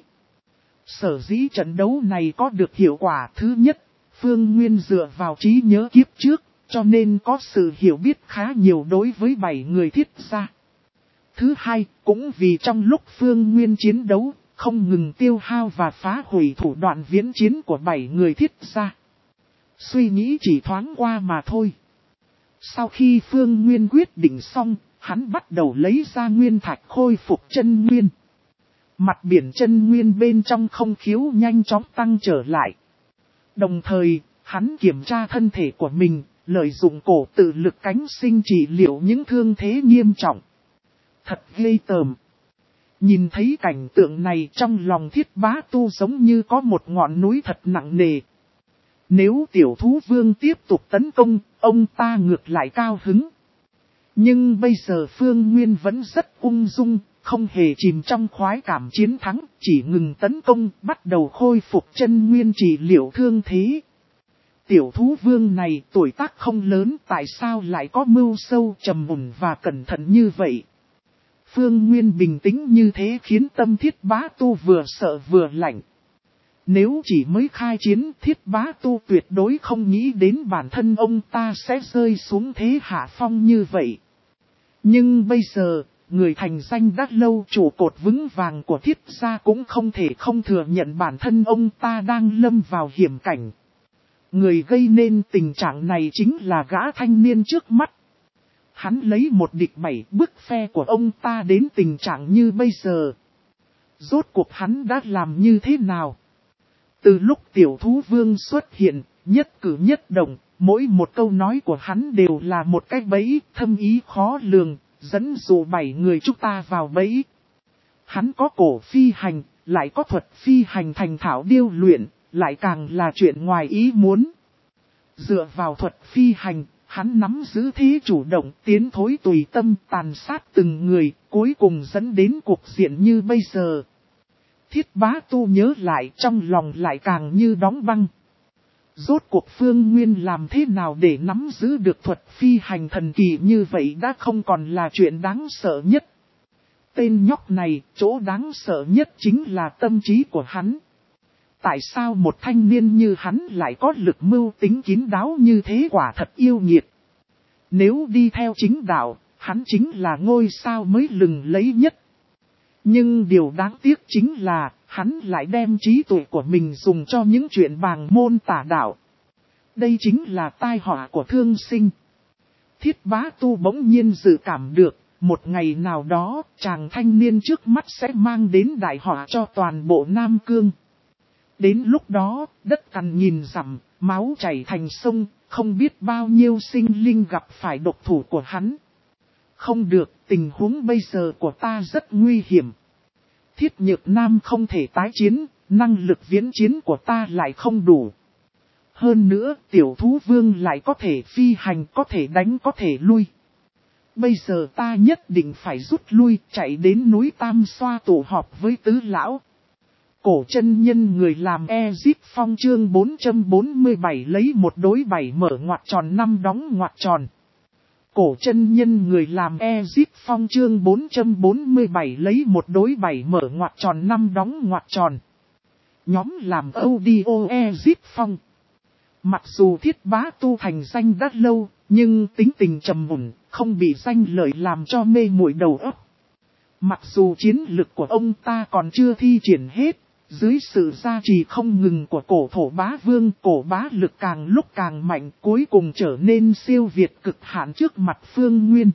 Speaker 1: Sở dĩ trận đấu này có được hiệu quả, thứ nhất, Phương Nguyên dựa vào trí nhớ kiếp trước, cho nên có sự hiểu biết khá nhiều đối với bảy người Thiết gia. Thứ hai, cũng vì trong lúc Phương Nguyên chiến đấu, không ngừng tiêu hao và phá hủy thủ đoạn viễn chiến của bảy người Thiết gia. Suy nghĩ chỉ thoáng qua mà thôi. Sau khi Phương Nguyên quyết định xong, hắn bắt đầu lấy ra nguyên thạch khôi phục chân nguyên. Mặt biển chân nguyên bên trong không khiếu nhanh chóng tăng trở lại. Đồng thời, hắn kiểm tra thân thể của mình, lợi dụng cổ tự lực cánh sinh trị liệu những thương thế nghiêm trọng. Thật ghê tởm. Nhìn thấy cảnh tượng này trong lòng Thiết Bá Tu giống như có một ngọn núi thật nặng nề. Nếu tiểu thú vương tiếp tục tấn công, ông ta ngược lại cao hứng. Nhưng bây giờ Phương Nguyên vẫn rất ung dung, không hề chìm trong khoái cảm chiến thắng, chỉ ngừng tấn công, bắt đầu khôi phục chân nguyên trị liệu thương thế. Tiểu thú vương này tuổi tác không lớn, tại sao lại có mưu sâu trầm mùn và cẩn thận như vậy? Phương Nguyên bình tĩnh như thế khiến tâm Thiết Bá Tu vừa sợ vừa lạnh. Nếu chỉ mới khai chiến, Thiết Bá Tu tuyệt đối không nghĩ đến bản thân ông ta sẽ rơi xuống thế hạ phong như vậy. Nhưng bây giờ, người thành danh đã lâu, trụ cột vững vàng của Thiết gia cũng không thể không thừa nhận bản thân ông ta đang lâm vào hiểm cảnh. Người gây nên tình trạng này chính là gã thanh niên trước mắt. Hắn lấy một địch bảy bức phe của ông ta đến tình trạng như bây giờ. Rốt cuộc hắn đã làm như thế nào? Từ lúc tiểu thú vương xuất hiện, nhất cử nhất động, mỗi một câu nói của hắn đều là một cái bẫy thâm ý khó lường, dẫn dụ bảy người chúng ta vào bẫy. Hắn có cổ phi hành, lại có thuật phi hành thành thạo điêu luyện, lại càng là chuyện ngoài ý muốn. Dựa vào thuật phi hành, hắn nắm giữ thế chủ động, tiến thối tùy tâm, tàn sát từng người, cuối cùng dẫn đến cuộc diện như bây giờ. Thiết Bá Tu nhớ lại, trong lòng lại càng như đóng băng. Rốt cuộc Phương Nguyên làm thế nào để nắm giữ được thuật phi hành thần kỳ như vậy đã không còn là chuyện đáng sợ nhất. Tên nhóc này, chỗ đáng sợ nhất chính là tâm trí của hắn. Tại sao một thanh niên như hắn lại có lực mưu tính kín đáo như thế, quả thật yêu nghiệt. Nếu đi theo chính đạo, hắn chính là ngôi sao mới lừng lẫy nhất. Nhưng điều đáng tiếc chính là, hắn lại đem trí tuệ của mình dùng cho những chuyện bàng môn tà đạo. Đây chính là tai họa của thương sinh. Thiết Bá Tu bỗng nhiên dự cảm được, một ngày nào đó, chàng thanh niên trước mắt sẽ mang đến đại họa cho toàn bộ Nam Cương. Đến lúc đó, đất cằn nghìn dặm, máu chảy thành sông, không biết bao nhiêu sinh linh gặp phải độc thủ của hắn. Không được, tình huống bây giờ của ta rất nguy hiểm. Thiết Nhược Nam không thể tái chiến, năng lực viễn chiến của ta lại không đủ. Hơn nữa, tiểu thú vương lại có thể phi hành, có thể đánh, có thể lui. Bây giờ ta nhất định phải rút lui, chạy đến núi Tam Xoa tụ họp với tứ lão. Cổ chân nhân người làm Ezip Phong chương bốn trăm bốn mươi bảy lấy một đối bảy mở ngoặc tròn năm đóng ngoặc tròn. Cổ chân nhân người làm Ezip Phong chương bốn trăm bốn mươi bảy lấy một đối bảy mở ngoặc tròn năm đóng ngoặc tròn. Nhóm làm audio Ezip Phong. Mặc dù Thiết Bá Tu thành danh đã lâu, nhưng tính tình trầm mùn, không bị danh lợi làm cho mê muội đầu óc. Mặc dù chiến lực của ông ta còn chưa thi triển hết, dưới sự gia trì không ngừng của cổ thổ bá vương, cổ bá lực càng lúc càng mạnh, cuối cùng trở nên siêu việt cực hạn trước mặt Phương Nguyên.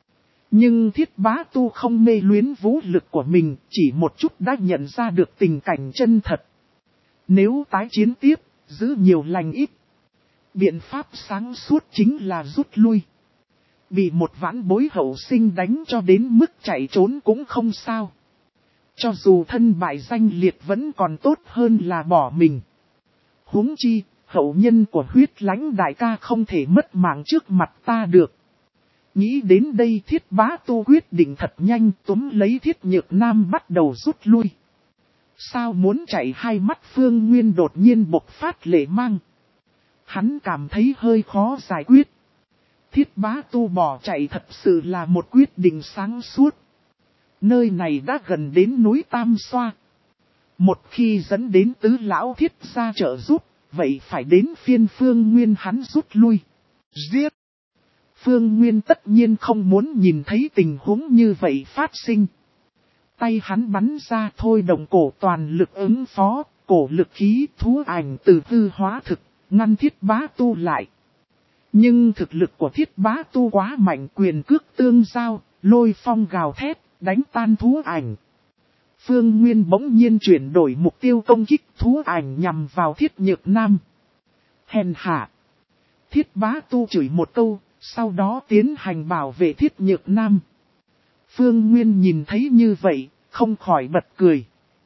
Speaker 1: Nhưng Thiết Bá Tu không mê luyến vũ lực của mình, chỉ một chút đã nhận ra được tình cảnh chân thật. Nếu tái chiến tiếp, giữ nhiều lành ít. Biện pháp sáng suốt chính là rút lui. Bị một vãn bối hậu sinh đánh cho đến mức chạy trốn cũng không sao. Cho dù thân bại danh liệt vẫn còn tốt hơn là bỏ mình. Huống chi, hậu nhân của Huyết Lãnh đại ca không thể mất mạng trước mặt ta được. Nghĩ đến đây Thiết Bá Tu quyết định thật nhanh túm lấy Thiết Nhược Nam bắt đầu rút lui. Sao muốn chạy, hai mắt Phương Nguyên đột nhiên bộc phát lệ mang. Hắn cảm thấy hơi khó giải quyết. Thiết Bá Tu bỏ chạy thật sự là một quyết định sáng suốt. Nơi này đã gần đến núi Tam Xoa. Một khi dẫn đến tứ lão Thiết gia trợ giúp, vậy phải đến phiên Phương Nguyên hắn rút lui. Giết! Phương Nguyên tất nhiên không muốn nhìn thấy tình huống như vậy phát sinh. Tay hắn bắn ra thôi động cổ toàn lực ứng phó, cổ lực khí thú ảnh từ tư hóa thực, ngăn Thiết Bá Tu lại. Nhưng thực lực của Thiết Bá Tu quá mạnh, quyền cước tương giao, lôi phong gào thét, đánh tan thú ảnh. Phương Nguyên bỗng nhiên chuyển đổi mục tiêu công kích, thú ảnh nhằm vào Thiết Nhược Nam. Hèn hạ! Thiết Bá Tu chửi một câu, sau đó tiến hành bảo vệ Thiết Nhược Nam. Phương Nguyên nhìn thấy như vậy, không khỏi bật cười.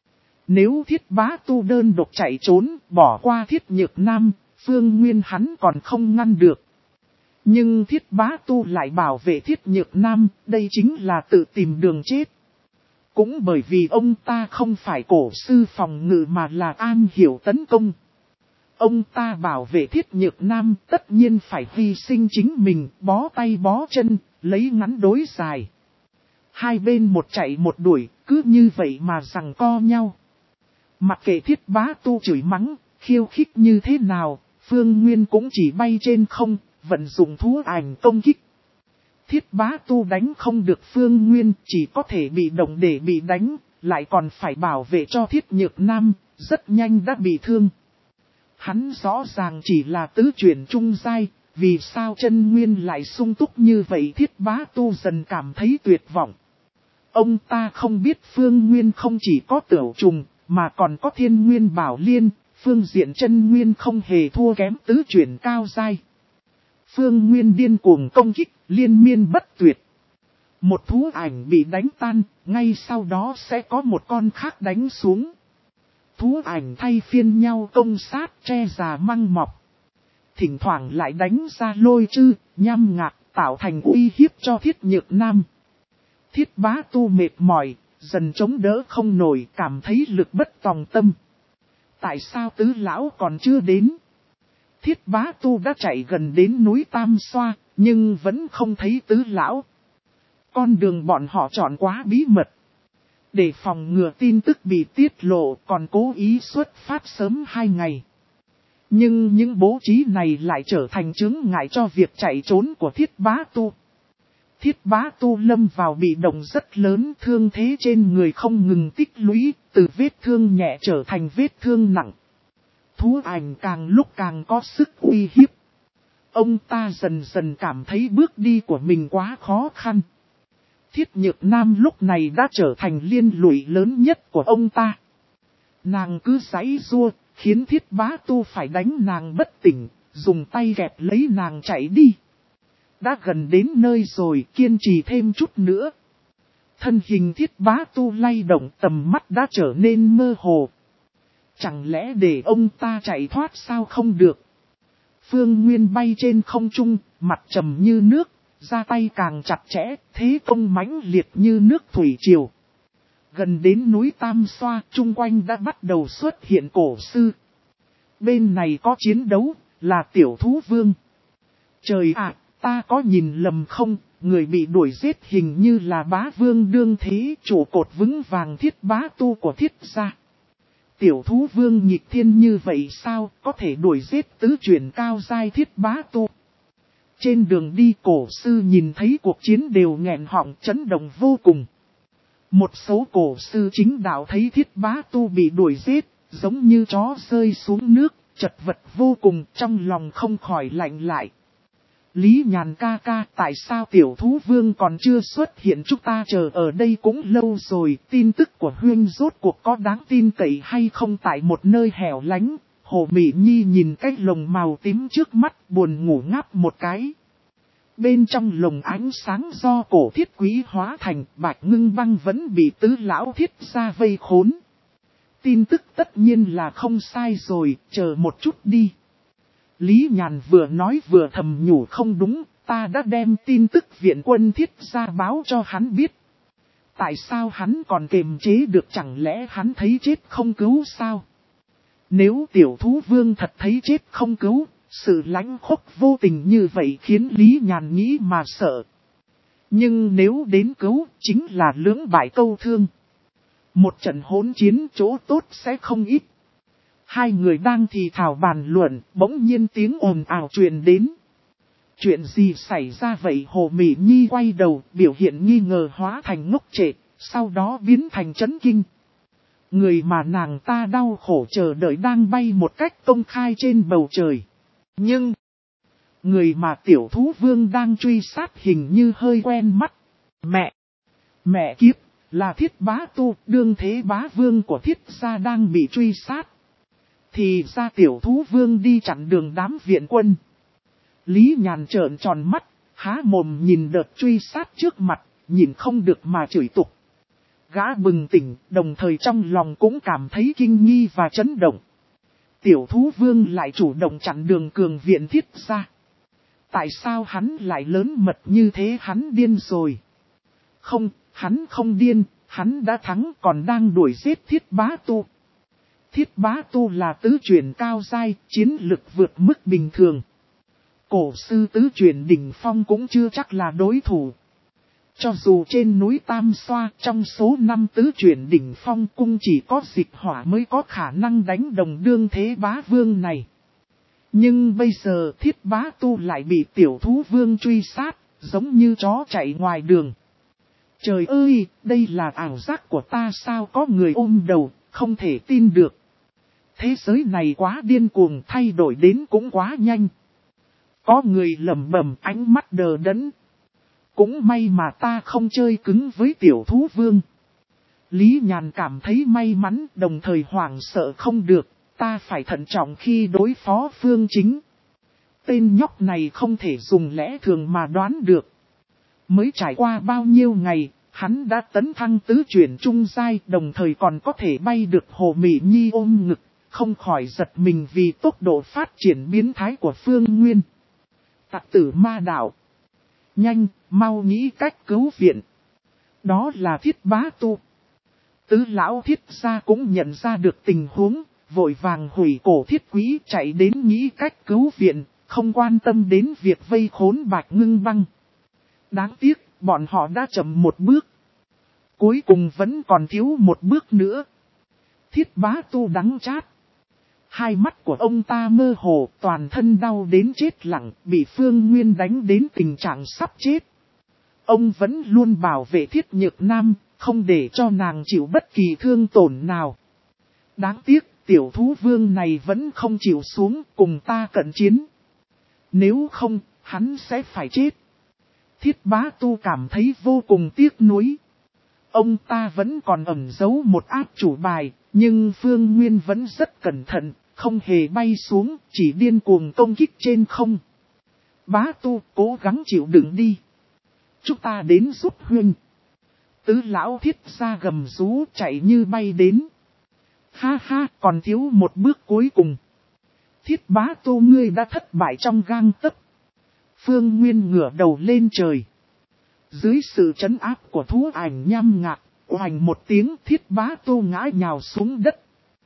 Speaker 1: Nếu Thiết Bá Tu đơn độc chạy trốn, bỏ qua Thiết Nhược Nam, Phương Nguyên hắn còn không ngăn được. Nhưng Thiết Bá Tu lại bảo vệ Thiết Nhược Nam, đây chính là tự tìm đường chết. Cũng bởi vì ông ta không phải cổ sư phòng ngự mà là an hiểu tấn công. Ông ta bảo vệ Thiết Nhược Nam tất nhiên phải hy sinh chính mình, bó tay bó chân, lấy ngắn đối dài. Hai bên một chạy một đuổi, cứ như vậy mà giằng co nhau. Mặc kệ Thiết Bá Tu chửi mắng, khiêu khích như thế nào, Phương Nguyên cũng chỉ bay trên không, vận dụng thú ảnh công kích. Thiết Bá Tu đánh không được Phương Nguyên, chỉ có thể bị động để bị đánh, lại còn phải bảo vệ cho Thiết Nhược Nam, rất nhanh đã bị thương. Hắn rõ ràng chỉ là tứ chuyển trung giai, vì sao chân nguyên lại sung túc như vậy? Thiết Bá Tu dần cảm thấy tuyệt vọng. Ông ta không biết Phương Nguyên không chỉ có tửu trùng, mà còn có thiên nguyên bảo liên, phương diện chân nguyên không hề thua kém tứ chuyển cao giai. Phương Nguyên điên cuồng công kích, liên miên bất tuyệt. Một thú ảnh bị đánh tan, ngay sau đó sẽ có một con khác đánh xuống. Thú ảnh thay phiên nhau công sát che già măng mọc. Thỉnh thoảng lại đánh ra lôi chư, nham ngạc, tạo thành uy hiếp cho Thiết Nhược Nam. Thiết Bá Tu mệt mỏi, dần chống đỡ không nổi, cảm thấy lực bất tòng tâm. Tại sao tứ lão còn chưa đến? Thiết Bá Tu đã chạy gần đến núi Tam Xoa, nhưng vẫn không thấy tứ lão. Con đường bọn họ chọn quá bí mật. Để phòng ngừa tin tức bị tiết lộ, còn cố ý xuất phát sớm hai ngày. Nhưng những bố trí này lại trở thành chướng ngại cho việc chạy trốn của Thiết Bá Tu. Thiết Bá Tu lâm vào bị động rất lớn, thương thế trên người không ngừng tích lũy, từ vết thương nhẹ trở thành vết thương nặng. Thú ảnh càng lúc càng có sức uy hiếp. Ông ta dần dần cảm thấy bước đi của mình quá khó khăn. Thiết Nhược Nam lúc này đã trở thành liên lụy lớn nhất của ông ta. Nàng cứ giãy giụa, khiến Thiết Bá Tu phải đánh nàng bất tỉnh, dùng tay kẹp lấy nàng chạy đi. Đã gần đến nơi rồi, kiên trì thêm chút nữa. Thân hình Thiết Bá Tu lay động, tầm mắt đã trở nên mơ hồ. Chẳng lẽ để ông ta chạy thoát sao không được? Phương Nguyên bay trên không trung, mặt trầm như nước, ra tay càng chặt chẽ, thế công mãnh liệt như nước thủy triều. Gần đến núi Tam Xoa, chung quanh đã bắt đầu xuất hiện cổ sư. Bên này có chiến đấu, là Tiểu Thú Vương. Trời ạ, ta có nhìn lầm không, người bị đuổi giết hình như là Bá Vương đương thế, trụ cột vững vàng Thiết Bá Tu của Thiết gia. Tiểu Thú Vương nghịch thiên như vậy sao, có thể đuổi giết tứ chuyển cao giai Thiết Bá Tu. Trên đường đi cổ sư nhìn thấy cuộc chiến đều nghẹn họng chấn động vô cùng. Một số cổ sư chính đạo thấy Thiết Bá Tu bị đuổi giết, giống như chó rơi xuống nước, chật vật vô cùng, trong lòng không khỏi lạnh lại. Lý Nhàn ca ca, tại sao Tiểu Thú Vương còn chưa xuất hiện, chúng ta chờ ở đây cũng lâu rồi, tin tức của Huyên rốt cuộc có đáng tin cậy hay không? Tại một nơi hẻo lánh, Hồ Mỹ Nhi nhìn cái lồng màu tím trước mắt, buồn ngủ ngáp một cái. Bên trong lồng ánh sáng do cổ thiết quý hóa thành, Bạch Ngưng Băng vẫn bị tứ lão Thiết gia vây khốn. Tin tức tất nhiên là không sai rồi, chờ một chút đi. Lý Nhàn vừa nói vừa thầm nhủ, không đúng, ta đã đem tin tức viện quân Thiết gia báo cho hắn biết. Tại sao hắn còn kiềm chế được, chẳng lẽ hắn thấy chết không cứu sao? Nếu Tiểu Thú Vương thật thấy chết không cứu, sự lãnh khốc vô tình như vậy khiến Lý Nhàn nghĩ mà sợ. Nhưng nếu đến cứu, chính là lưỡng bại câu thương. Một trận hỗn chiến chỗ tốt sẽ không ít. Hai người đang thì thào bàn luận, bỗng nhiên tiếng ồn ào truyền đến. Chuyện gì xảy ra vậy? Hồ Mỹ Nhi quay đầu, biểu hiện nghi ngờ hóa thành ngốc trệ, sau đó biến thành chấn kinh. Người mà nàng ta đau khổ chờ đợi đang bay một cách công khai trên bầu trời. Nhưng, người mà Tiểu Thú Vương đang truy sát hình như hơi quen mắt. Mẹ! Mẹ kiếp! Là Thiết Bá Tu, đương thế bá vương của Thiết gia đang bị truy sát. Thì ra Tiểu Thú Vương đi chặn đường đám viện quân. Lý Nhàn trợn tròn mắt, há mồm nhìn đợt truy sát trước mặt, nhìn không được mà chửi tục. Gã bừng tỉnh, đồng thời trong lòng cũng cảm thấy kinh nghi và chấn động. Tiểu Thú Vương lại chủ động chặn đường cường viện Thiết gia. Tại sao hắn lại lớn mật như thế? Hắn điên rồi. Không, hắn không điên, hắn đã thắng còn đang đuổi giết Thiết Bá Tu. Thiết Bá Tu là tứ chuyển cao giai, chiến lực vượt mức bình thường. Cổ sư tứ chuyển đỉnh phong cũng chưa chắc là đối thủ. Cho dù trên núi Tam Xoa, trong số năm tứ chuyển đỉnh phong cung chỉ có Dịch Hỏa mới có khả năng đánh đồng đương thế bá vương này. Nhưng bây giờ Thiết Bá Tu lại bị Tiểu Thú Vương truy sát, giống như chó chạy ngoài đường. Trời ơi, đây là ảo giác của ta sao? Có người ôm đầu, không thể tin được. Thế giới này quá điên cuồng, thay đổi đến cũng quá nhanh. Có người lẩm bẩm, ánh mắt đờ đẫn. Cũng may mà ta không chơi cứng với Tiểu Thú Vương. Lý Nhàn cảm thấy may mắn, đồng thời hoảng sợ không được, ta phải thận trọng khi đối phó Phương Chính. Tên nhóc này không thể dùng lẽ thường mà đoán được. Mới trải qua bao nhiêu ngày, hắn đã tấn thăng tứ chuyển trung giai, đồng thời còn có thể bay được Hồ Mị Nhi ôm ngực, không khỏi giật mình vì tốc độ phát triển biến thái của Phương Nguyên. Tặc tử ma đạo. Nhanh, mau nghĩ cách cứu viện. Đó là Thiết Bá Tu. Tứ lão Thiết gia cũng nhận ra được tình huống, vội vàng hủy cổ Thiết Quý chạy đến nghĩ cách cứu viện, không quan tâm đến việc vây khốn Bạch Ngưng Băng. Đáng tiếc, bọn họ đã chậm một bước. Cuối cùng vẫn còn thiếu một bước nữa. Thiết Bá Tu đắng chát. Hai mắt của ông ta mơ hồ, toàn thân đau đến chết lặng, bị Phương Nguyên đánh đến tình trạng sắp chết. Ông vẫn luôn bảo vệ Thiết Nhược Nam, không để cho nàng chịu bất kỳ thương tổn nào. Đáng tiếc, tiểu thú vương này vẫn không chịu xuống cùng ta cận chiến. Nếu không, hắn sẽ phải chết. Thiết Bá Tu cảm thấy vô cùng tiếc nuối. Ông ta vẫn còn ẩn giấu một áp chủ bài, nhưng Phương Nguyên vẫn rất cẩn thận, không hề bay xuống, chỉ điên cuồng công kích trên không. Bá Tu, cố gắng chịu đựng đi. Chúng ta đến giúp huynh. Tứ lão Thiết gia gầm rú chạy như bay đến. Ha ha, còn thiếu một bước cuối cùng. Thiết Bá Tu ngươi đã thất bại trong gang tấc. Phương Nguyên ngửa đầu lên trời. Dưới sự trấn áp của thú ảnh nham ngạc, oành một tiếng Thiết Bá Tu ngã nhào xuống đất.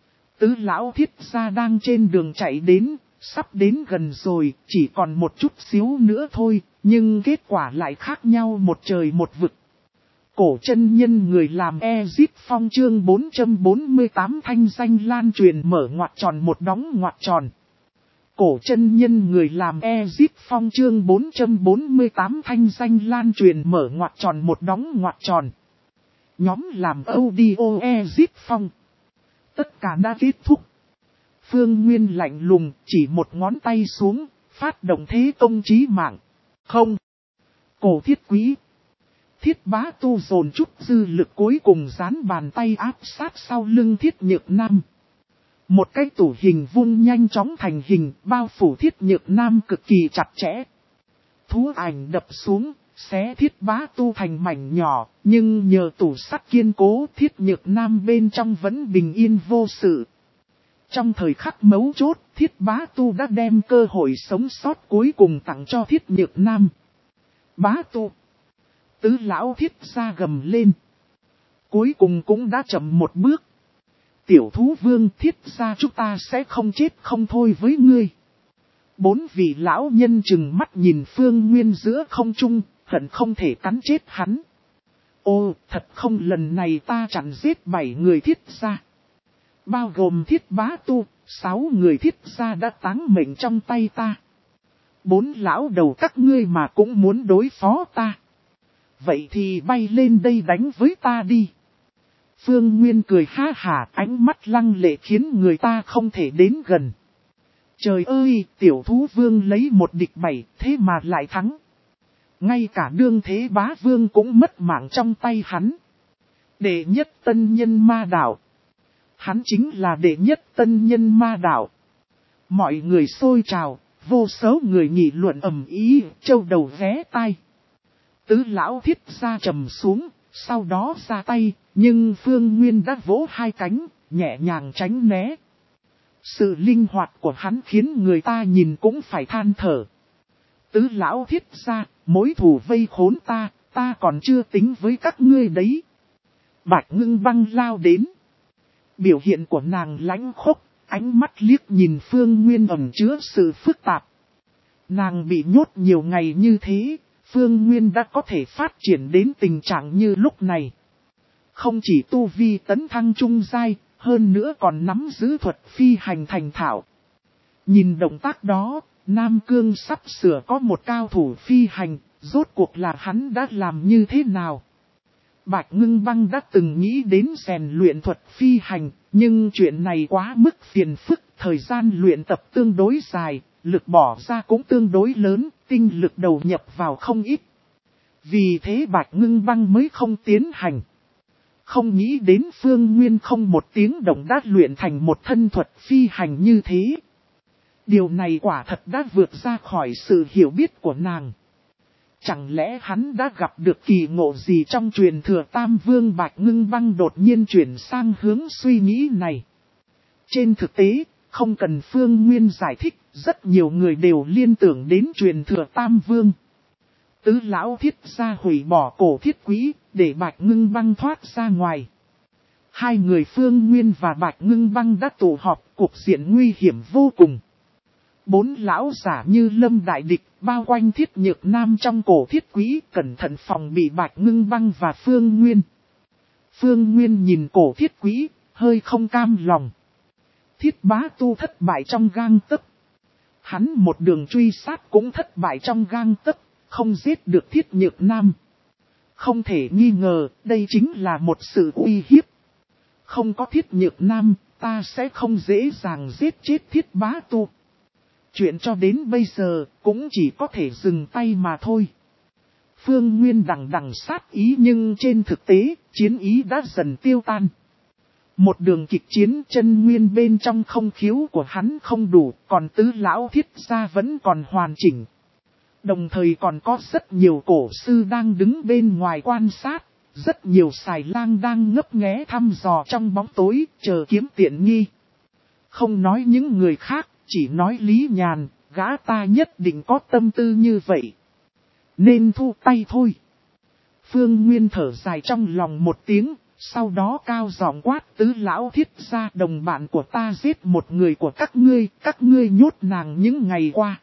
Speaker 1: Tứ lão Thiết gia đang trên đường chạy đến, sắp đến gần rồi, chỉ còn một chút xíu nữa thôi, nhưng kết quả lại khác nhau một trời một vực. Cổ chân nhân người làm Ezip Phong chương bốn trăm bốn mươi tám thanh danh lan truyền mở ngoặc tròn một đóng ngoặc tròn. Cổ chân nhân người làm Ezip Phong chương bốn trăm bốn mươi tám thanh danh lan truyền mở ngoặc tròn một đóng ngoặc tròn. Nhóm làm audio Ezip Phong. Tất cả đã kết thúc. Phương Nguyên lạnh lùng chỉ một ngón tay xuống, phát động thế công chí mạng. Không. Cổ Thiết Quý. Thiết Bá Tu dồn chút dư lực cuối cùng dán bàn tay áp sát sau lưng Thiết Nhược Nam. Một cái tủ hình vuông nhanh chóng thành hình, bao phủ Thiết Nhược Nam cực kỳ chặt chẽ. Thú ảnh đập xuống, xé Thiết Bá Tu thành mảnh nhỏ, nhưng nhờ tủ sắt kiên cố Thiết Nhược Nam bên trong vẫn bình yên vô sự. Trong thời khắc mấu chốt, Thiết Bá Tu đã đem cơ hội sống sót cuối cùng tặng cho Thiết Nhược Nam. Bá Tu. Tứ lão Thiết gia gầm lên. Cuối cùng cũng đã chậm một bước. Tiểu thú vương Thiết gia chúng ta sẽ không chết không thôi với ngươi. Bốn vị lão nhân chừng mắt nhìn Phương Nguyên giữa không trung, hận không thể cắn chết hắn. Ô, thật không, lần này ta chẳng giết bảy người Thiết gia. Bao gồm Thiết Bá Tu, sáu người Thiết gia đã táng mệnh trong tay ta. Bốn lão đầu các ngươi mà cũng muốn đối phó ta. Vậy thì bay lên đây đánh với ta đi. Phương Nguyên cười ha hả, ánh mắt lăng lệ khiến người ta không thể đến gần. Trời ơi, tiểu thú vương lấy một địch bảy, thế mà lại thắng. Ngay cả đương thế bá vương cũng mất mạng trong tay hắn. Đệ nhất tân nhân ma đạo. Hắn chính là đệ nhất tân nhân ma đạo. Mọi người xôi trào, vô số người nghị luận ầm ý, châu đầu ghé tai. Tứ lão Thiết gia trầm xuống, sau đó ra tay, nhưng Phương Nguyên đã vỗ hai cánh, nhẹ nhàng tránh né. Sự linh hoạt của hắn khiến người ta nhìn cũng phải than thở. Tứ lão Thiết gia, mối thù vây khốn ta, ta còn chưa tính với các ngươi đấy. Bạch Ngưng Băng lao đến. Biểu hiện của nàng lãnh khốc, ánh mắt liếc nhìn Phương Nguyên ẩn chứa sự phức tạp. Nàng bị nhốt nhiều ngày như thế, Phương Nguyên đã có thể phát triển đến tình trạng như lúc này. Không chỉ tu vi tấn thăng trung giai, hơn nữa còn nắm giữ thuật phi hành thành thạo. Nhìn động tác đó, Nam Cương sắp sửa có một cao thủ phi hành, rốt cuộc là hắn đã làm như thế nào? Bạch Ngưng Băng đã từng nghĩ đến rèn luyện thuật phi hành, nhưng chuyện này quá mức phiền phức, thời gian luyện tập tương đối dài, lực bỏ ra cũng tương đối lớn, tinh lực đầu nhập vào không ít. Vì thế Bạch Ngưng Băng mới không tiến hành. Không nghĩ đến Phương Nguyên không một tiếng động đã luyện thành một thân thuật phi hành như thế. Điều này quả thật đã vượt ra khỏi sự hiểu biết của nàng. Chẳng lẽ hắn đã gặp được kỳ ngộ gì trong truyền thừa Tam Vương Bạch Ngưng Băng đột nhiên chuyển sang hướng suy nghĩ này. Trên thực tế, không cần Phương Nguyên giải thích, rất nhiều người đều liên tưởng đến truyền thừa Tam Vương. Tứ lão thiết gia hủy bỏ cổ thiết quý, để Bạch Ngưng Băng thoát ra ngoài. Hai người Phương Nguyên và Bạch Ngưng Băng đã tụ họp, cuộc diện nguy hiểm vô cùng. Bốn lão giả như lâm đại địch, bao quanh Thiết Nhược Nam trong cổ thiết quý, cẩn thận phòng bị Bạch Ngưng Băng và Phương Nguyên. Phương Nguyên nhìn cổ thiết quý, hơi không cam lòng. Thiết Bá Tu thất bại trong gang tấc. Hắn một đường truy sát cũng thất bại trong gang tấc, không giết được Thiết Nhược Nam. Không thể nghi ngờ, đây chính là một sự uy hiếp. Không có Thiết Nhược Nam, ta sẽ không dễ dàng giết chết Thiết Bá Tu. Chuyện cho đến bây giờ, cũng chỉ có thể dừng tay mà thôi. Phương Nguyên đằng đằng sát ý nhưng trên thực tế, chiến ý đã dần tiêu tan. Một đường kịch chiến chân nguyên bên trong không khiếu của hắn không đủ, còn tứ lão thiết gia vẫn còn hoàn chỉnh. Đồng thời còn có rất nhiều cổ sư đang đứng bên ngoài quan sát, rất nhiều xài lang đang ngấp nghé thăm dò trong bóng tối, chờ kiếm tiện nghi. Không nói những người khác, chỉ nói Lý Nhàn, gã ta nhất định có tâm tư như vậy. Nên thu tay thôi. Phương Nguyên thở dài trong lòng một tiếng, sau đó cao giọng quát tứ lão thiết gia đồng bạn của ta giết một người của các ngươi, các ngươi nhốt nàng những ngày qua.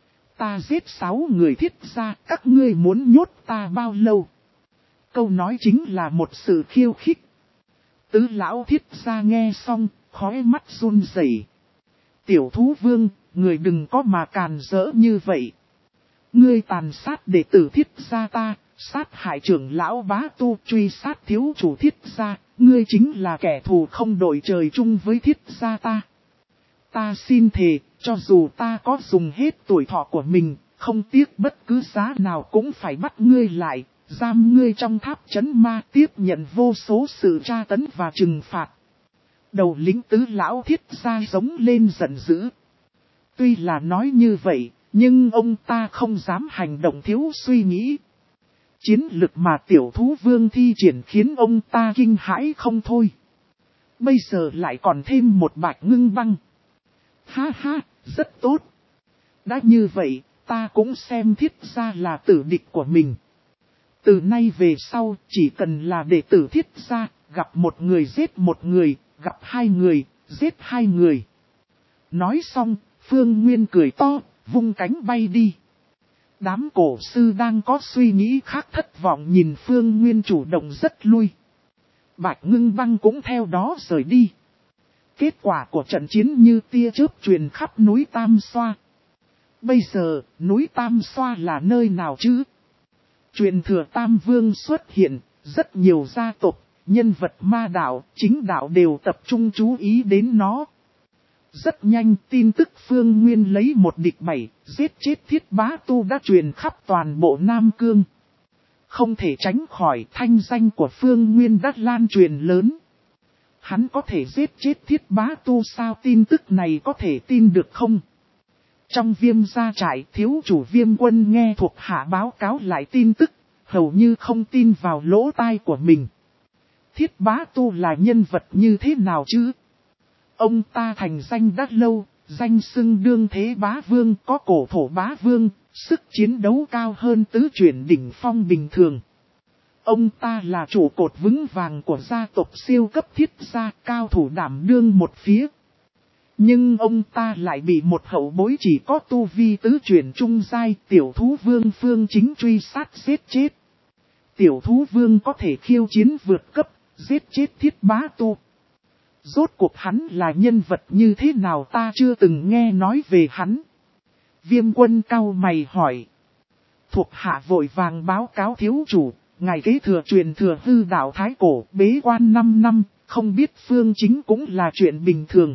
Speaker 1: Ta giết sáu người thiết gia, các ngươi muốn nhốt ta bao lâu? Câu nói chính là một sự khiêu khích. Tứ lão thiết gia nghe xong, khóe mắt run rẩy. Tiểu thú vương, người đừng có mà càn rỡ như vậy. Ngươi tàn sát đệ tử thiết gia ta, sát hại trưởng lão Bá Tu, truy sát thiếu chủ thiết gia, ngươi chính là kẻ thù không đội trời chung với thiết gia ta. Ta xin thề, cho dù ta có dùng hết tuổi thọ của mình, không tiếc bất cứ giá nào cũng phải bắt ngươi lại, giam ngươi trong tháp trấn ma, tiếp nhận vô số sự tra tấn và trừng phạt. Đầu lính tứ lão thiết gia giống lên giận dữ. Tuy là nói như vậy, nhưng ông ta không dám hành động thiếu suy nghĩ. Chiến lực mà tiểu thú vương thi triển khiến ông ta kinh hãi không thôi. Bây giờ lại còn thêm một Bạch Ngưng Băng. Ha ha, rất tốt. Đã như vậy, ta cũng xem thiết gia là tử địch của mình. Từ nay về sau, chỉ cần là đệ tử thiết gia, gặp một người giết một người, gặp hai người, giết hai người. Nói xong, Phương Nguyên cười to, vung cánh bay đi. Đám cổ sư đang có suy nghĩ khác thất vọng nhìn Phương Nguyên chủ động rất lui. Bạch Ngưng Băng cũng theo đó rời đi. Kết quả của trận chiến như tia chớp truyền khắp núi Tam Xoa. Bây giờ, núi Tam Xoa là nơi nào chứ? Truyền thừa Tam Vương xuất hiện, rất nhiều gia tộc, nhân vật ma đạo, chính đạo đều tập trung chú ý đến nó. Rất nhanh tin tức Phương Nguyên lấy một địch bảy, giết chết Thiết Bá Tu đã truyền khắp toàn bộ Nam Cương. Không thể tránh khỏi thanh danh của Phương Nguyên đã lan truyền lớn. Hắn có thể giết chết Thiết Bá Tu sao, tin tức này có thể tin được không? Trong Viêm gia trại, thiếu chủ Viêm Quân nghe thuộc hạ báo cáo lại tin tức, hầu như không tin vào lỗ tai của mình. Thiết Bá Tu là nhân vật như thế nào chứ? Ông ta thành danh đã lâu, danh xưng đương thế bá vương, có cổ thổ bá vương, sức chiến đấu cao hơn tứ chuyển đỉnh phong bình thường. Ông ta là trụ cột vững vàng của gia tộc siêu cấp thiết gia, cao thủ đảm đương một phía. Nhưng ông ta lại bị một hậu bối chỉ có tu vi tứ chuyển trung giai, tiểu thú vương Phương Chính truy sát giết chết. Tiểu thú vương có thể khiêu chiến vượt cấp, giết chết Thiết Bá Tu. Rốt cuộc hắn là nhân vật như thế nào ta chưa từng nghe nói về hắn. Viêm Quân cau mày hỏi. Thuộc hạ vội vàng báo cáo thiếu chủ, ngài kế thừa truyền thừa hư đạo thái cổ bế quan năm năm, không biết Phương Chính cũng là chuyện bình thường.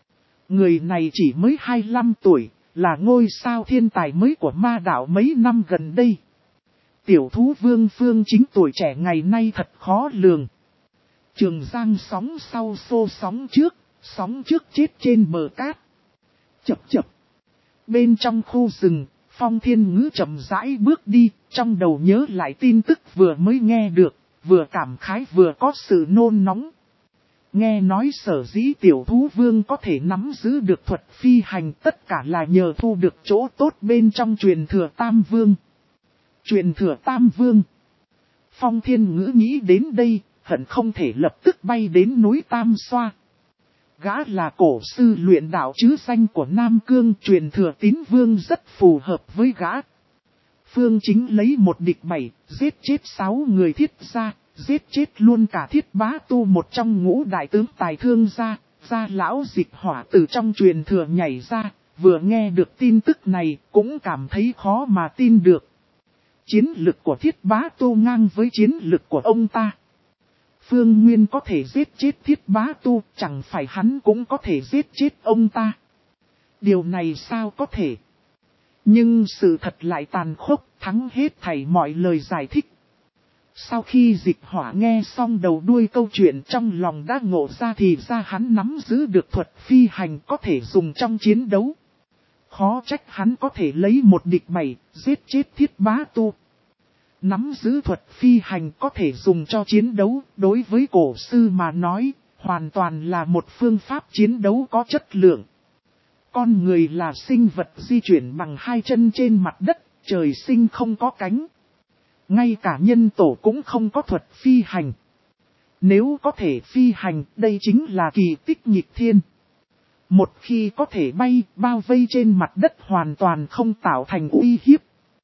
Speaker 1: Người này chỉ mới hai mươi lăm tuổi, là ngôi sao thiên tài mới của ma đạo mấy năm gần đây. Tiểu thú vương Phương Chính tuổi trẻ ngày nay thật khó lường. Trường Giang sóng sau xô sóng trước, sóng trước chết trên bờ cát. Chập chập. Bên trong khu rừng, Phong Thiên Ngữ chậm rãi bước đi, trong đầu nhớ lại tin tức vừa mới nghe được, vừa cảm khái vừa có sự nôn nóng. Nghe nói sở dĩ tiểu thú vương có thể nắm giữ được thuật phi hành tất cả là nhờ thu được chỗ tốt bên trong truyền thừa Tam Vương. Truyền thừa Tam Vương. Phong Thiên Ngữ nghĩ đến đây, hận không thể lập tức bay đến núi Tam Xoa. Gã là cổ sư luyện đạo chứ danh của Nam Cương, truyền thừa Tín Vương rất phù hợp với gã. Phương Chính lấy một địch bảy, giết chết sáu người Thiết gia, giết chết luôn cả Thiết Bá Tu, một trong ngũ đại tướng tài Thương gia. Gia lão Dịch Hỏa từ trong truyền thừa nhảy ra, vừa nghe được tin tức này cũng cảm thấy khó mà tin được. Chiến lực của Thiết Bá Tu ngang với chiến lực của ông ta. Phương Nguyên có thể giết chết Thiết Bá Tu, chẳng phải hắn cũng có thể giết chết ông ta. Điều này sao có thể? Nhưng sự thật lại tàn khốc, thắng hết thảy mọi lời giải thích. Sau khi Dịch Hỏa nghe xong đầu đuôi câu chuyện, trong lòng đã ngộ ra thì ra hắn nắm giữ được thuật phi hành có thể dùng trong chiến đấu. Khó trách hắn có thể lấy một địch bảy, giết chết Thiết Bá Tu. Nắm giữ thuật phi hành có thể dùng cho chiến đấu, đối với cổ sư mà nói, hoàn toàn là một phương pháp chiến đấu có chất lượng. Con người là sinh vật di chuyển bằng hai chân trên mặt đất, trời sinh không có cánh. Ngay cả nhân tổ cũng không có thuật phi hành. Nếu có thể phi hành, đây chính là kỳ tích nghịch thiên. Một khi có thể bay, bao vây trên mặt đất hoàn toàn không tạo thành uy hiếp.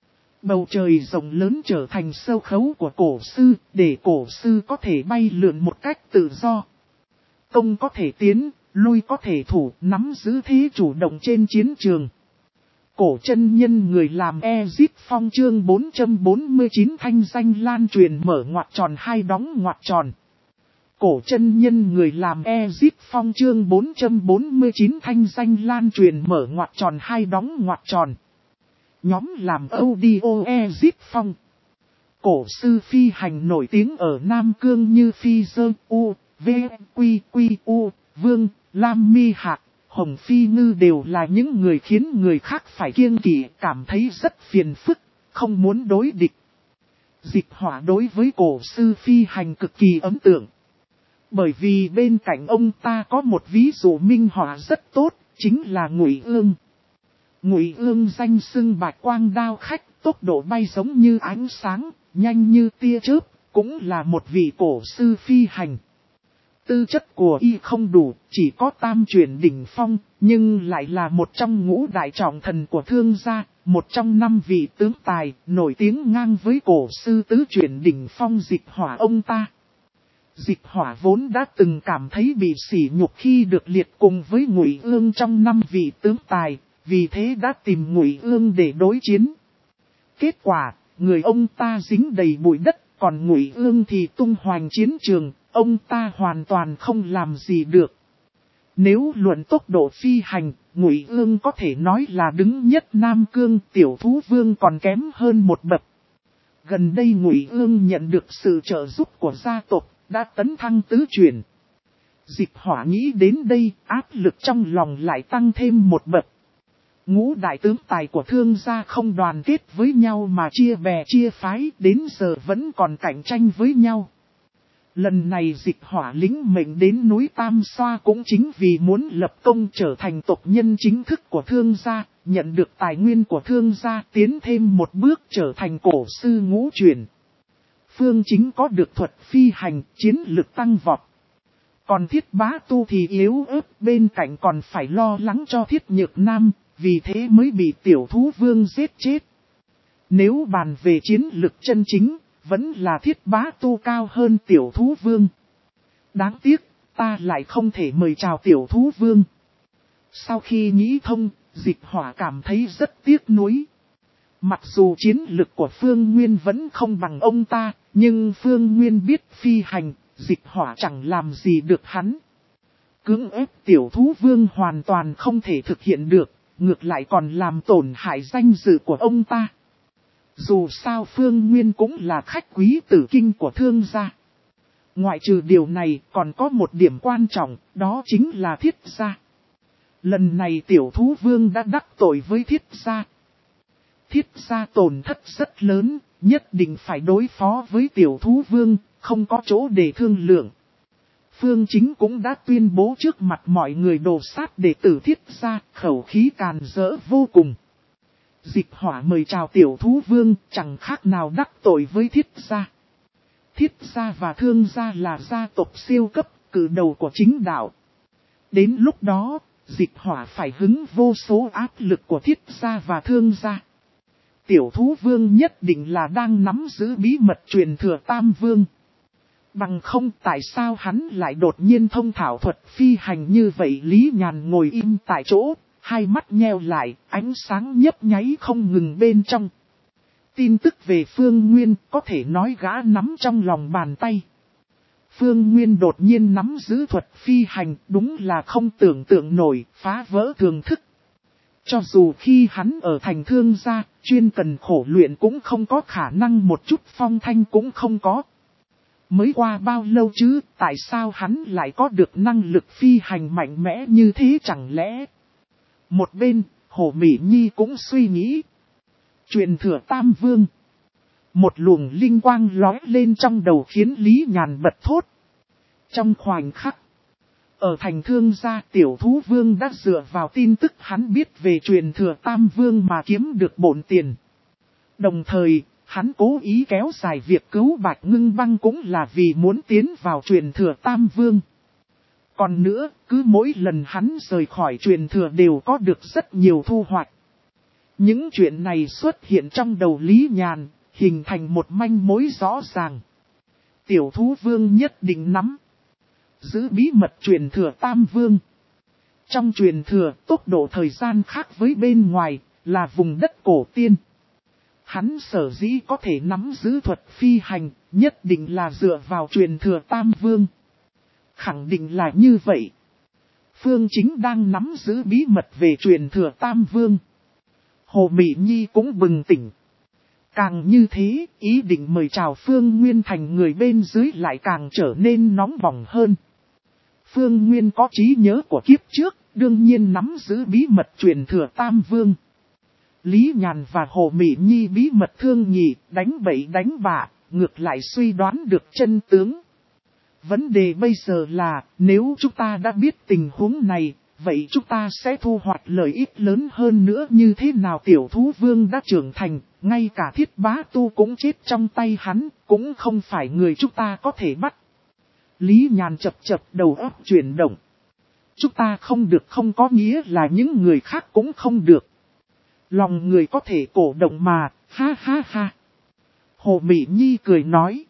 Speaker 1: Bầu trời rộng lớn trở thành sâu khấu của cổ sư, để cổ sư có thể bay lượn một cách tự do. Công có thể tiến, lui có thể thủ, nắm giữ thế chủ động trên chiến trường. Cổ chân nhân người làm Ezip Phong chương bốn trăm bốn mươi chín thanh danh lan truyền mở ngoặc tròn hai đóng ngoặc tròn. Cổ chân nhân người làm Ezip Phong chương bốn trăm bốn mươi chín thanh danh lan truyền mở ngoặc tròn hai đóng ngoặc tròn. Nhóm làm audio Ezip Phong. Cổ sư phi hành nổi tiếng ở Nam Cương như Phi Dơ, U, V, Quy, Quy, U, Vương, Lam Mi Hạc, Hồng Phi Ngư đều là những người khiến người khác phải kiêng kỵ, cảm thấy rất phiền phức, không muốn đối địch. Dịch Hỏa đối với cổ sư phi hành cực kỳ ấn tượng. Bởi vì bên cạnh ông ta có một ví dụ minh họa rất tốt, chính là Ngụy Ương. Ngụy Ương danh xưng bạch quang đao khách, tốc độ bay giống như ánh sáng, nhanh như tia chớp, cũng là một vị cổ sư phi hành. Tư chất của y không đủ, chỉ có tam chuyển đỉnh phong, nhưng lại là một trong ngũ đại trọng thần của Thương gia, một trong năm vị tướng tài, nổi tiếng ngang với cổ sư tứ chuyển đỉnh phong Dịch Hỏa ông ta. Dịch Hỏa vốn đã từng cảm thấy bị sỉ nhục khi được liệt cùng với Ngụy Ương trong năm vị tướng tài, vì thế đã tìm Ngụy Ương để đối chiến. Kết quả, người ông ta dính đầy bụi đất, còn Ngụy Ương thì tung hoành chiến trường, ông ta hoàn toàn không làm gì được. Nếu luận tốc độ phi hành, Ngụy Ương có thể nói là đứng nhất Nam Cương, Tiểu Thú Vương còn kém hơn một bậc. Gần đây Ngụy Ương nhận được sự trợ giúp của gia tộc, đã tấn thăng tứ chuyển. Dịch Hỏa nghĩ đến đây, áp lực trong lòng lại tăng thêm một bậc. Ngũ đại tướng tài của Thương gia không đoàn kết với nhau mà chia bè chia phái, đến giờ vẫn còn cạnh tranh với nhau. Lần này Dịch Hỏa lĩnh mệnh đến núi Tam Xoa cũng chính vì muốn lập công trở thành tộc nhân chính thức của Thương gia, nhận được tài nguyên của Thương gia, tiến thêm một bước trở thành cổ sư ngũ chuyển. Phương Chính có được thuật phi hành, chiến lực tăng vọt. Còn Thiết Bá Tu thì yếu ớt, bên cạnh còn phải lo lắng cho Thiết Nhược Nam, vì thế mới bị Tiểu Thú Vương giết chết. Nếu bàn về chiến lực chân chính, vẫn là Thiết Bá Tu cao hơn Tiểu Thú Vương. Đáng tiếc, ta lại không thể mời chào Tiểu Thú Vương. Sau khi nghĩ thông, Dịch Hỏa cảm thấy rất tiếc nuối. Mặc dù chiến lực của Phương Nguyên vẫn không bằng ông ta, nhưng Phương Nguyên biết phi hành, Dịch Hỏa chẳng làm gì được hắn. Cưỡng ép Tiểu Thú Vương hoàn toàn không thể thực hiện được, ngược lại còn làm tổn hại danh dự của ông ta. Dù sao Phương Nguyên cũng là khách quý tử kinh của Thương gia. Ngoại trừ điều này còn có một điểm quan trọng, đó chính là Thiết gia. Lần này Tiểu Thú Vương đã đắc tội với Thiết gia. Thiết gia tổn thất rất lớn, nhất định phải đối phó với tiểu thú vương, không có chỗ để thương lượng. Phương Chính cũng đã tuyên bố trước mặt mọi người đồ sát đệ tử Thiết gia, khẩu khí càn rỡ vô cùng. Dịch Hỏa mời chào tiểu thú vương, chẳng khác nào đắc tội với Thiết gia. Thiết gia và Thương gia là gia tộc siêu cấp, cử đầu của chính đạo. Đến lúc đó, Dịch Hỏa phải hứng vô số áp lực của Thiết gia và Thương gia. Tiểu thú vương nhất định là đang nắm giữ bí mật truyền thừa Tam Vương. Bằng không tại sao hắn lại đột nhiên thông thảo thuật phi hành như vậy. Lý Nhàn ngồi im tại chỗ, hai mắt nheo lại, ánh sáng nhấp nháy không ngừng bên trong. Tin tức về Phương Nguyên có thể nói gã nắm trong lòng bàn tay. Phương Nguyên đột nhiên nắm giữ thuật phi hành, đúng là không tưởng tượng nổi, phá vỡ thường thức. Cho dù khi hắn ở thành Thương gia, chuyên cần khổ luyện cũng không có khả năng, một chút phong thanh cũng không có. Mới qua bao lâu chứ, tại sao hắn lại có được năng lực phi hành mạnh mẽ như thế chẳng lẽ? Một bên, Hồ Mỹ Nhi cũng suy nghĩ. Truyền thừa Tam Vương. Một luồng linh quang lóe lên trong đầu khiến Lý Nhàn bật thốt. Trong khoảnh khắc, ở thành Thương gia, tiểu thú vương đã dựa vào tin tức hắn biết về truyền thừa Tam Vương mà kiếm được bộn tiền. Đồng thời, hắn cố ý kéo dài việc cứu Bạch Ngưng Băng cũng là vì muốn tiến vào truyền thừa Tam Vương. Còn nữa, cứ mỗi lần hắn rời khỏi truyền thừa đều có được rất nhiều thu hoạch. Những chuyện này xuất hiện trong đầu Lý Nhàn, hình thành một manh mối rõ ràng. Tiểu thú vương nhất định nắm giữ bí mật truyền thừa Tam Vương. Trong truyền thừa, tốc độ thời gian khác với bên ngoài, là vùng đất cổ tiên. Hắn sở dĩ có thể nắm giữ thuật phi hành, nhất định là dựa vào truyền thừa Tam Vương. Khẳng định là như vậy. Phương Chính đang nắm giữ bí mật về truyền thừa Tam Vương. Hồ Mỹ Nhi cũng bừng tỉnh. Càng như thế, ý định mời chào Phương Nguyên thành người bên dưới lại càng trở nên nóng bỏng hơn. Phương Nguyên có trí nhớ của kiếp trước, đương nhiên nắm giữ bí mật truyền thừa Tam Vương. Lý Nhàn và Hồ Mỹ Nhi bí mật thương nhị, đánh bậy đánh bạ, ngược lại suy đoán được chân tướng. Vấn đề bây giờ là, nếu chúng ta đã biết tình huống này, vậy chúng ta sẽ thu hoạch lợi ích lớn hơn nữa như thế nào? Tiểu thú vương đã trưởng thành, ngay cả Thiết Bá Tu cũng chết trong tay hắn, cũng không phải người chúng ta có thể bắt. Lý Nhàn chập chập đầu óc chuyển động. Chúng ta không được không có nghĩa là những người khác cũng không được. Lòng người có thể cổ động mà, ha ha ha. Hồ Mỹ Nhi cười nói.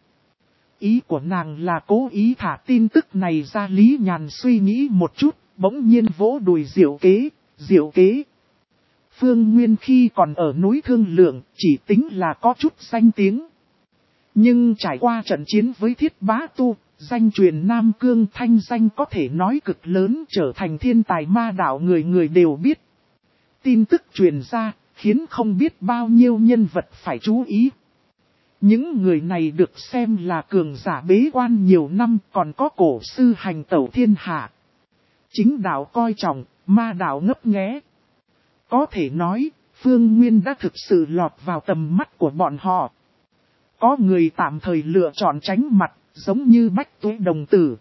Speaker 1: Ý của nàng là cố ý thả tin tức này ra. Lý Nhàn suy nghĩ một chút, bỗng nhiên vỗ đùi diệu kế, diệu kế. Phương Nguyên khi còn ở núi Thương Lượng, chỉ tính là có chút danh tiếng. Nhưng trải qua trận chiến với Thiết Bá Tu, danh truyền Nam Cương thanh danh có thể nói cực lớn, trở thành thiên tài ma đạo người người đều biết. Tin tức truyền ra, khiến không biết bao nhiêu nhân vật phải chú ý. Những người này được xem là cường giả bế quan nhiều năm, còn có cổ sư hành tẩu thiên hạ. Chính đạo coi trọng, ma đạo ngấp nghé. Có thể nói, Phương Nguyên đã thực sự lọt vào tầm mắt của bọn họ. Có người tạm thời lựa chọn tránh mặt, giống như Bách Tuế đồng tử.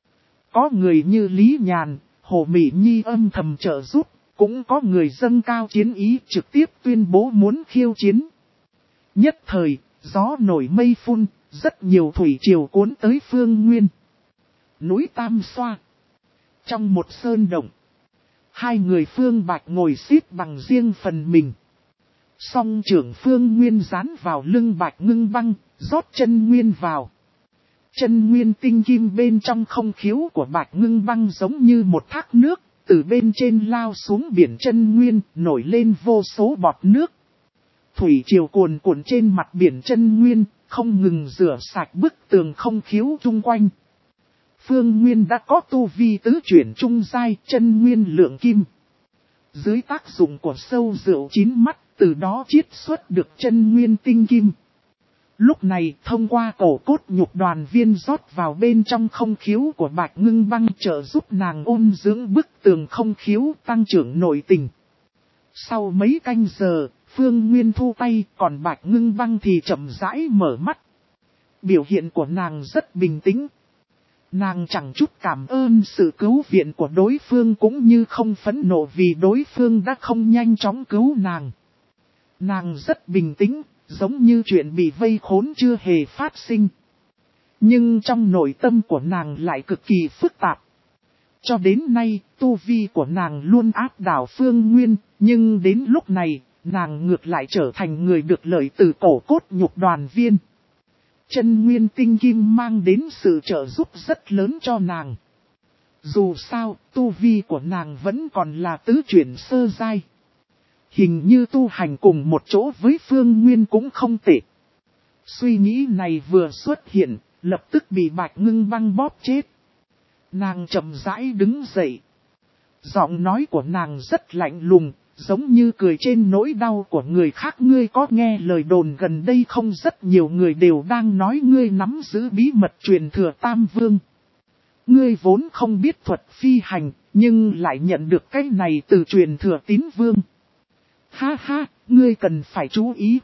Speaker 1: Có người như Lý Nhàn, Hồ Mỹ Nhi âm thầm trợ giúp. Cũng có người dâng cao chiến ý trực tiếp tuyên bố muốn khiêu chiến. Nhất thời, gió nổi mây phun, rất nhiều thủy triều cuốn tới Phương Nguyên. Núi Tam Xoa. Trong một sơn động, hai người Phương Bạch ngồi xếp bằng riêng phần mình. Song trưởng Phương Nguyên dán vào lưng Bạch Ngưng Băng, rót chân nguyên vào. Chân nguyên tinh kim bên trong không khiếu của Bạch Ngưng Băng giống như một thác nước. Từ bên trên lao xuống biển chân nguyên, nổi lên vô số bọt nước. Thủy triều cuồn cuộn trên mặt biển chân nguyên, không ngừng rửa sạch bức tường không khiếu chung quanh. Phương Nguyên đã có tu vi tứ chuyển trung giai, chân nguyên lượng kim. Dưới tác dụng của sâu rượu chín mắt, từ đó chiết xuất được chân nguyên tinh kim. Lúc này, thông qua cổ cốt nhục đoàn viên rót vào bên trong không khiếu của Bạch Ngưng Băng, trợ giúp nàng ôn dưỡng bức tường không khiếu, tăng trưởng nội tình. Sau mấy canh giờ, Phương Nguyên thu tay, còn Bạch Ngưng Băng thì chậm rãi mở mắt. Biểu hiện của nàng rất bình tĩnh. Nàng chẳng chút cảm ơn sự cứu viện của đối phương cũng như không phẫn nộ vì đối phương đã không nhanh chóng cứu nàng. Nàng rất bình tĩnh, giống như chuyện bị vây khốn chưa hề phát sinh. Nhưng trong nội tâm của nàng lại cực kỳ phức tạp. Cho đến nay, tu vi của nàng luôn áp đảo Phương Nguyên, nhưng đến lúc này, nàng ngược lại trở thành người được lợi từ cổ cốt nhục đoàn viên. Chân nguyên tinh kim mang đến sự trợ giúp rất lớn cho nàng. Dù sao, tu vi của nàng vẫn còn là tứ chuyển sơ giai. Hình như tu hành cùng một chỗ với Phương Nguyên cũng không tệ. Suy nghĩ này vừa xuất hiện, lập tức bị Bạch Ngưng Băng bóp chết. Nàng chậm rãi đứng dậy. Giọng nói của nàng rất lạnh lùng, giống như cười trên nỗi đau của người khác. Ngươi có nghe lời đồn gần đây không, rất nhiều người đều đang nói ngươi nắm giữ bí mật truyền thừa Tam Vương. Ngươi vốn không biết thuật phi hành, nhưng lại nhận được cái này từ truyền thừa Tín Vương. Ha ha, ngươi cần phải chú ý.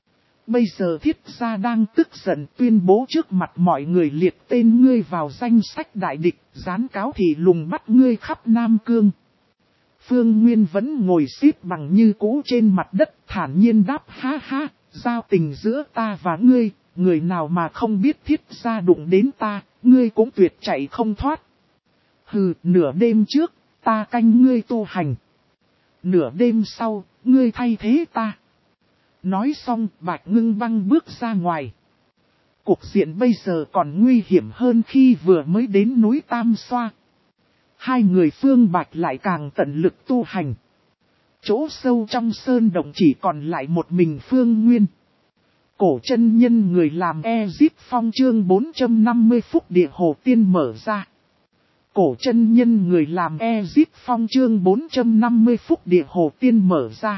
Speaker 1: Bây giờ Thiết gia đang tức giận tuyên bố trước mặt mọi người liệt tên ngươi vào danh sách đại địch, gián cáo thì lùng bắt ngươi khắp Nam Cương. Phương Nguyên vẫn ngồi xếp bằng như cũ trên mặt đất, thản nhiên đáp: ha ha, giao tình giữa ta và ngươi, người nào mà không biết Thiết gia đụng đến ta, ngươi cũng tuyệt chạy không thoát. Hừ, nửa đêm trước, ta canh ngươi tu hành. Nửa đêm sau, ngươi thay thế ta. Nói xong, Bạch Ngưng Băng bước ra ngoài. Cục diện bây giờ còn nguy hiểm hơn khi vừa mới đến núi Tam Xoa. Hai người Phương Bạch lại càng tận lực tu hành. Chỗ sâu trong sơn động chỉ còn lại một mình Phương Nguyên. Cổ chân nhân người làm E-Zip Phong chương bốn trăm năm mươi phút địa hồ tiên mở ra. Cổ chân nhân người làm E-Zip Phong chương bốn trăm năm mươi phút địa hồ tiên mở ra.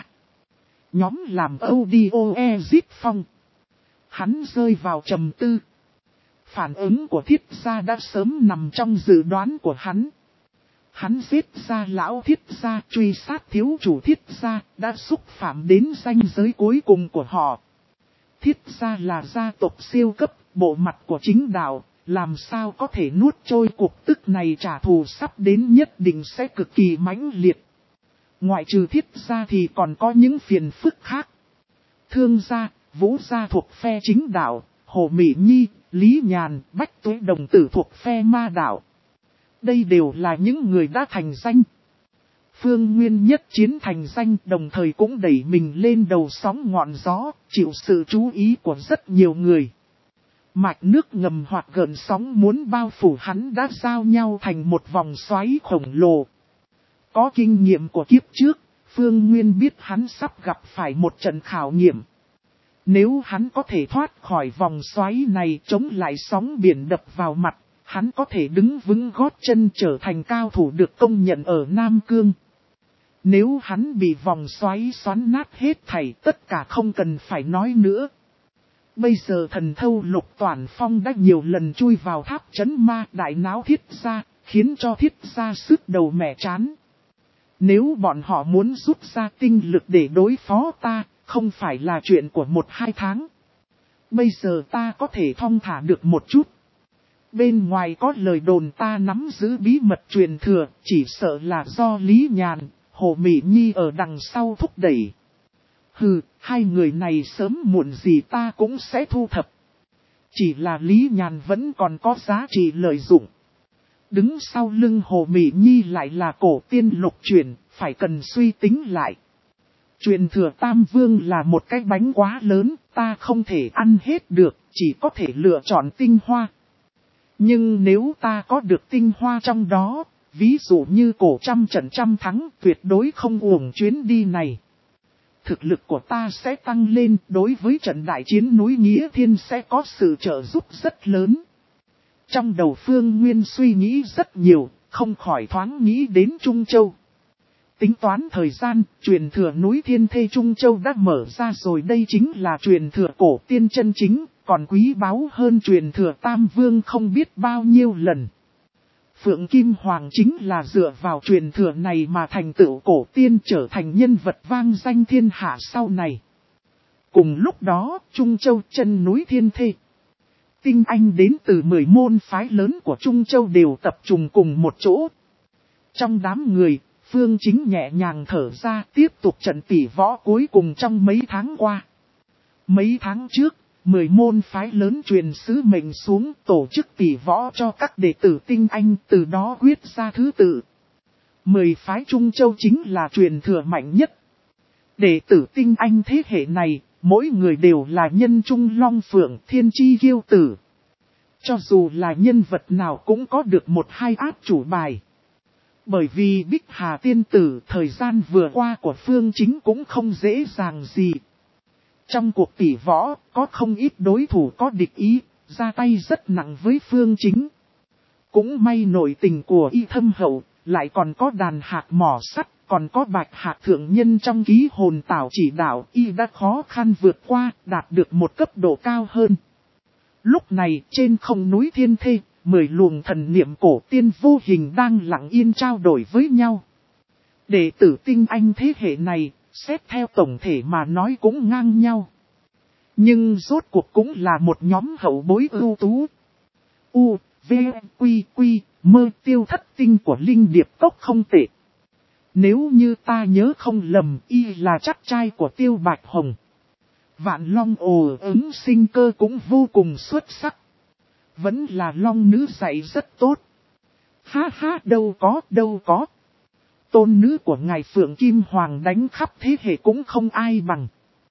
Speaker 1: Nhóm làm audio E-Zip Phong. Hắn rơi vào trầm tư. Phản ứng của Thiết gia đã sớm nằm trong dự đoán của hắn. Hắn giết ra lão Thiết gia, truy sát thiếu chủ Thiết gia, đã xúc phạm đến ranh giới cuối cùng của họ. Thiết gia là gia tộc siêu cấp, bộ mặt của chính đạo, làm sao có thể nuốt trôi cuộc tức này. Trả thù sắp đến nhất định sẽ cực kỳ mãnh liệt. Ngoại trừ Thiết gia thì còn có những phiền phức khác. Thương gia, Vũ gia thuộc phe chính đạo, Hồ Mỹ Nhi, Lý Nhàn, Bách Tuế đồng tử thuộc phe ma đạo. Đây đều là những người đã thành danh. Phương Nguyên nhất chiến thành danh, đồng thời cũng đẩy mình lên đầu sóng ngọn gió, chịu sự chú ý của rất nhiều người. Mạch nước ngầm hoặc gợn sóng muốn bao phủ hắn đã giao nhau thành một vòng xoáy khổng lồ. Có kinh nghiệm của kiếp trước, Phương Nguyên biết hắn sắp gặp phải một trận khảo nghiệm. Nếu hắn có thể thoát khỏi vòng xoáy này chống lại sóng biển đập vào mặt, hắn có thể đứng vững gót chân trở thành cao thủ được công nhận ở Nam Cương. Nếu hắn bị vòng xoáy xoắn nát hết thảy, tất cả không cần phải nói nữa. Bây giờ thần thâu Lục Toàn Phong đã nhiều lần chui vào tháp trấn ma đại náo Thiết gia, khiến cho Thiết gia sứt đầu mẻ chán. Nếu bọn họ muốn rút ra tinh lực để đối phó ta, không phải là chuyện của một hai tháng. Bây giờ ta có thể thong thả được một chút. Bên ngoài có lời đồn ta nắm giữ bí mật truyền thừa, chỉ sợ là do Lý Nhàn, Hồ Mỹ Nhi ở đằng sau thúc đẩy. Hừ, hai người này sớm muộn gì ta cũng sẽ thu thập. Chỉ là Lý Nhàn vẫn còn có giá trị lợi dụng. Đứng sau lưng Hồ Mỹ Nhi lại là cổ tiên lục truyền, phải cần suy tính lại. Truyền thừa Tam Vương là một cái bánh quá lớn, ta không thể ăn hết được, chỉ có thể lựa chọn tinh hoa. Nhưng nếu ta có được tinh hoa trong đó, ví dụ như cổ trăm trận trăm thắng, tuyệt đối không uổng chuyến đi này. Thực lực của ta sẽ tăng lên, đối với trận đại chiến núi Nghĩa Thiên sẽ có sự trợ giúp rất lớn. Trong đầu Phương Nguyên suy nghĩ rất nhiều, không khỏi thoáng nghĩ đến Trung Châu. Tính toán thời gian, truyền thừa núi Thiên Thê Trung Châu đã mở ra rồi, đây chính là truyền thừa cổ tiên chân chính, còn quý báu hơn truyền thừa Tam Vương không biết bao nhiêu lần. Phượng Kim Hoàng chính là dựa vào truyền thừa này mà thành tựu cổ tiên trở thành nhân vật vang danh thiên hạ sau này. Cùng lúc đó, Trung Châu chân núi Thiên Thê. Tinh anh đến từ mười môn phái lớn của Trung Châu đều tập trung cùng một chỗ. Trong đám người, Phương Chính nhẹ nhàng thở ra tiếp tục trận tỷ võ cuối cùng trong mấy tháng qua. Mấy tháng trước, mười môn phái lớn truyền sứ mệnh xuống tổ chức tỷ võ cho các đệ tử tinh anh từ đó quyết ra thứ tự. Mười phái Trung Châu chính là truyền thừa mạnh nhất. Đệ tử tinh anh thế hệ này, mỗi người đều là nhân trung long phượng thiên chi kiêu tử. Cho dù là nhân vật nào cũng có được một hai áp chủ bài. Bởi vì Bích Hà tiên tử thời gian vừa qua của Phương Chính cũng không dễ dàng gì. Trong cuộc tỷ võ, có không ít đối thủ có địch ý, ra tay rất nặng với Phương Chính. Cũng may nội tình của y thâm hậu, lại còn có đàn hạc mỏ sắt, còn có bạch hạc thượng nhân trong ký hồn tảo chỉ đạo, y đã khó khăn vượt qua, đạt được một cấp độ cao hơn. Lúc này, trên không núi Thiên Thê, mười luồng thần niệm cổ tiên vô hình đang lặng yên trao đổi với nhau. Đệ tử tinh anh thế hệ này, xét theo tổng thể mà nói cũng ngang nhau. Nhưng rốt cuộc cũng là một nhóm hậu bối ưu tú. U, V, Quy, Quy, Mơ Tiêu Thất tinh của Linh Điệp Cốc không tệ. Nếu như ta nhớ không lầm, y là chắc trai của Tiêu Bạch Hồng. Vạn Long ồ ứng sinh cơ cũng vô cùng xuất sắc. Vẫn là Long nữ dạy rất tốt. Ha ha, đâu có, đâu có. Tôn nữ của ngài Phượng Kim Hoàng đánh khắp thế hệ cũng không ai bằng.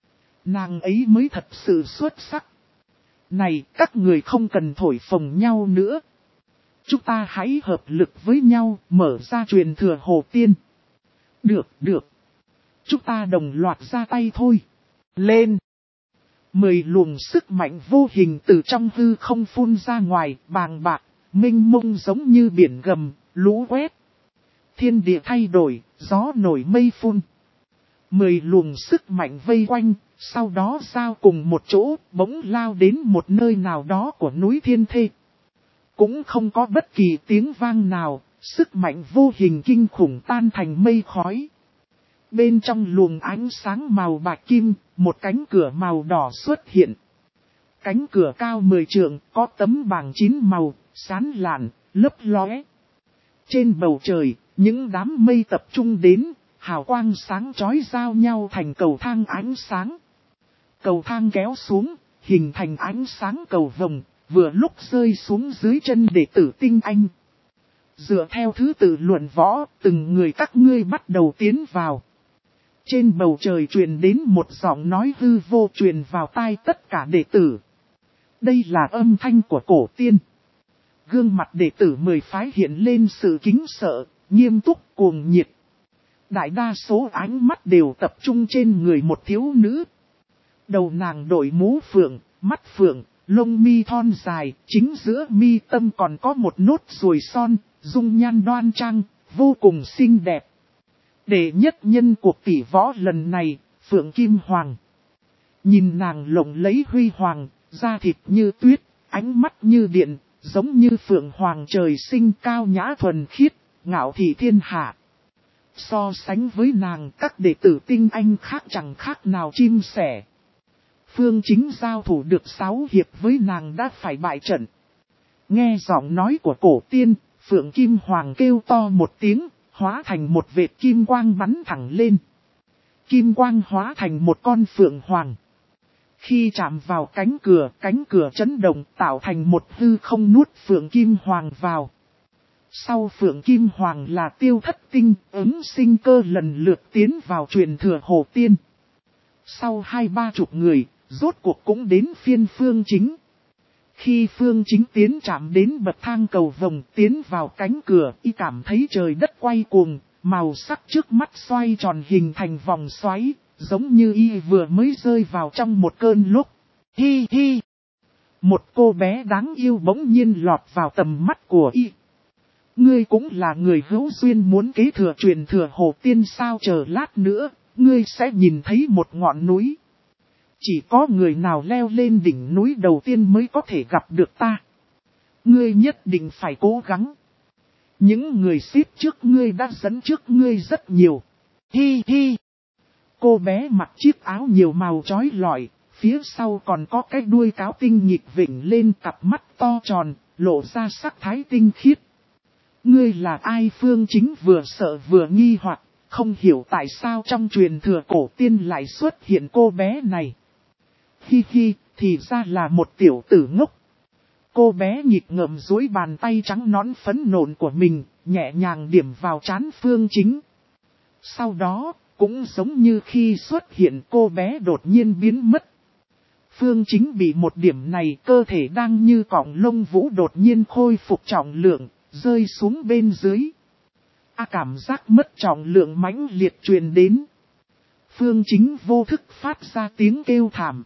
Speaker 1: Nàng ấy mới thật sự xuất sắc. Này, các người không cần thổi phồng nhau nữa. Chúng ta hãy hợp lực với nhau, mở ra truyền thừa Hồ Tiên. Được, được. Chúng ta đồng loạt ra tay thôi. Lên. Mười luồng sức mạnh vô hình từ trong hư không phun ra ngoài, bàng bạc, mênh mông giống như biển gầm, lũ quét. Thiên địa thay đổi, gió nổi mây phun. Mười luồng sức mạnh vây quanh, sau đó giao cùng một chỗ, bỗng lao đến một nơi nào đó của núi Thiên Thê. Cũng không có bất kỳ tiếng vang nào, sức mạnh vô hình kinh khủng tan thành mây khói. Bên trong luồng ánh sáng màu bạc kim, một cánh cửa màu đỏ xuất hiện. Cánh cửa cao mười trượng, có tấm bảng chín màu, sáng lạn, lấp lóe. Trên bầu trời, những đám mây tập trung đến, hào quang sáng chói giao nhau thành cầu thang ánh sáng. Cầu thang kéo xuống, hình thành ánh sáng cầu vồng, vừa lúc rơi xuống dưới chân đệ tử tinh anh. Dựa theo thứ tự luận võ, từng người các ngươi bắt đầu tiến vào. Trên bầu trời truyền đến một giọng nói hư vô truyền vào tai tất cả đệ tử. Đây là âm thanh của cổ tiên. Gương mặt đệ tử mười phái hiện lên sự kính sợ, nghiêm túc, cuồng nhiệt. Đại đa số ánh mắt đều tập trung trên người một thiếu nữ. Đầu nàng đội mũ phượng, mắt phượng, lông mi thon dài, chính giữa mi tâm còn có một nốt ruồi son, dung nhan đoan trang, vô cùng xinh đẹp. Đệ nhất nhân cuộc tỷ võ lần này, Phượng Kim Hoàng. Nhìn nàng lộng lấy huy hoàng, da thịt như tuyết, ánh mắt như điện, giống như Phượng Hoàng trời sinh cao nhã thuần khiết, ngạo thị thiên hạ. So sánh với nàng, các đệ tử tinh anh khác chẳng khác nào chim sẻ. Phương Chính giao thủ được sáu hiệp với nàng đã phải bại trận. Nghe giọng nói của cổ tiên, Phượng Kim Hoàng kêu to một tiếng, hóa thành một vệt kim quang bắn thẳng lên. Kim quang hóa thành một con Phượng Hoàng. Khi chạm vào cánh cửa, cánh cửa chấn động tạo thành một hư không nuốt Phượng Kim Hoàng vào. Sau Phượng Kim Hoàng là Tiêu Thất Tinh, ứng sinh cơ lần lượt tiến vào truyền thừa Hồ Tiên. Sau hai ba chục người, rốt cuộc cũng đến phiên Phương Chính. Khi Phương Chính tiến chạm đến bậc thang cầu vồng tiến vào cánh cửa, y cảm thấy trời đất quay cuồng, màu sắc trước mắt xoay tròn hình thành vòng xoáy, giống như y vừa mới rơi vào trong một cơn lốc. Hi hi! Một cô bé đáng yêu bỗng nhiên lọt vào tầm mắt của y. Ngươi cũng là người hữu duyên muốn kế thừa truyền thừa Hồ Tiên sao, chờ lát nữa, ngươi sẽ nhìn thấy một ngọn núi. Chỉ có người nào leo lên đỉnh núi đầu tiên mới có thể gặp được ta. Ngươi nhất định phải cố gắng. Những người xếp trước ngươi đã dẫn trước ngươi rất nhiều. Hi hi! cô bé mặc chiếc áo nhiều màu chói lọi, phía sau còn có cái đuôi cáo tinh nhịp vểnh lên, cặp mắt to tròn, lộ ra sắc thái tinh khiết. Ngươi là ai? Phương Chính vừa sợ vừa nghi hoặc, không hiểu tại sao trong truyền thừa cổ tiên lại xuất hiện cô bé này. Hi hi, thì ra là một tiểu tử ngốc. Cô bé nhịp ngậm duỗi bàn tay trắng nõn phấn nộn của mình, nhẹ nhàng điểm vào trán Phương Chính. Sau đó, cũng giống như khi xuất hiện, cô bé đột nhiên biến mất. Phương Chính bị một điểm này, cơ thể đang như cọng lông vũ đột nhiên khôi phục trọng lượng, rơi xuống bên dưới. A cảm giác mất trọng lượng mãnh liệt truyền đến. Phương Chính vô thức phát ra tiếng kêu thảm.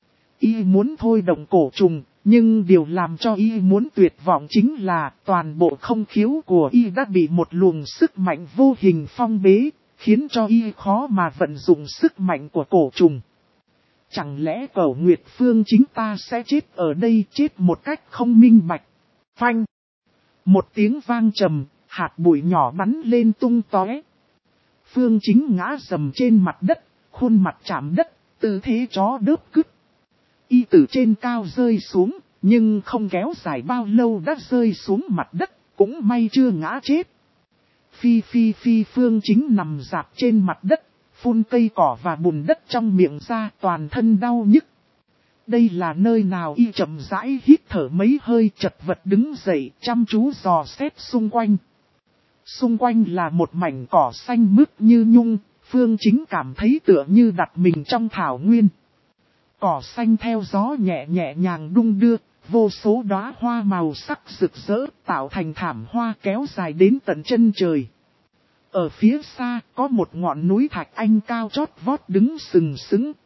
Speaker 1: Y muốn thôi động cổ trùng, nhưng điều làm cho y muốn tuyệt vọng chính là toàn bộ không khiếu của y đã bị một luồng sức mạnh vô hình phong bế, khiến cho y khó mà vận dụng sức mạnh của cổ trùng. Chẳng lẽ Cẩu Nguyệt Phương Chính ta sẽ chết ở đây, chết một cách không minh bạch? Phanh! Một tiếng vang trầm, hạt bụi nhỏ bắn lên tung tóe. Phương Chính ngã rầm trên mặt đất, khuôn mặt chạm đất, tư thế chó đớp cứt. Y từ trên cao rơi xuống, nhưng không kéo dài bao lâu đã rơi xuống mặt đất, cũng may chưa ngã chết. Phi phi phi Phương Chính nằm rạp trên mặt đất, phun cây cỏ và bùn đất trong miệng ra, toàn thân đau nhức. Đây là nơi nào? Y chậm rãi hít thở mấy hơi, chật vật đứng dậy, chăm chú dò xét xung quanh. Xung quanh là một mảnh cỏ xanh mướt như nhung, Phương Chính cảm thấy tựa như đặt mình trong thảo nguyên. Cỏ xanh theo gió nhẹ nhẹ nhàng đung đưa, vô số đóa hoa màu sắc rực rỡ, tạo thành thảm hoa kéo dài đến tận chân trời. Ở phía xa, có một ngọn núi thạch anh cao chót vót đứng sừng sững,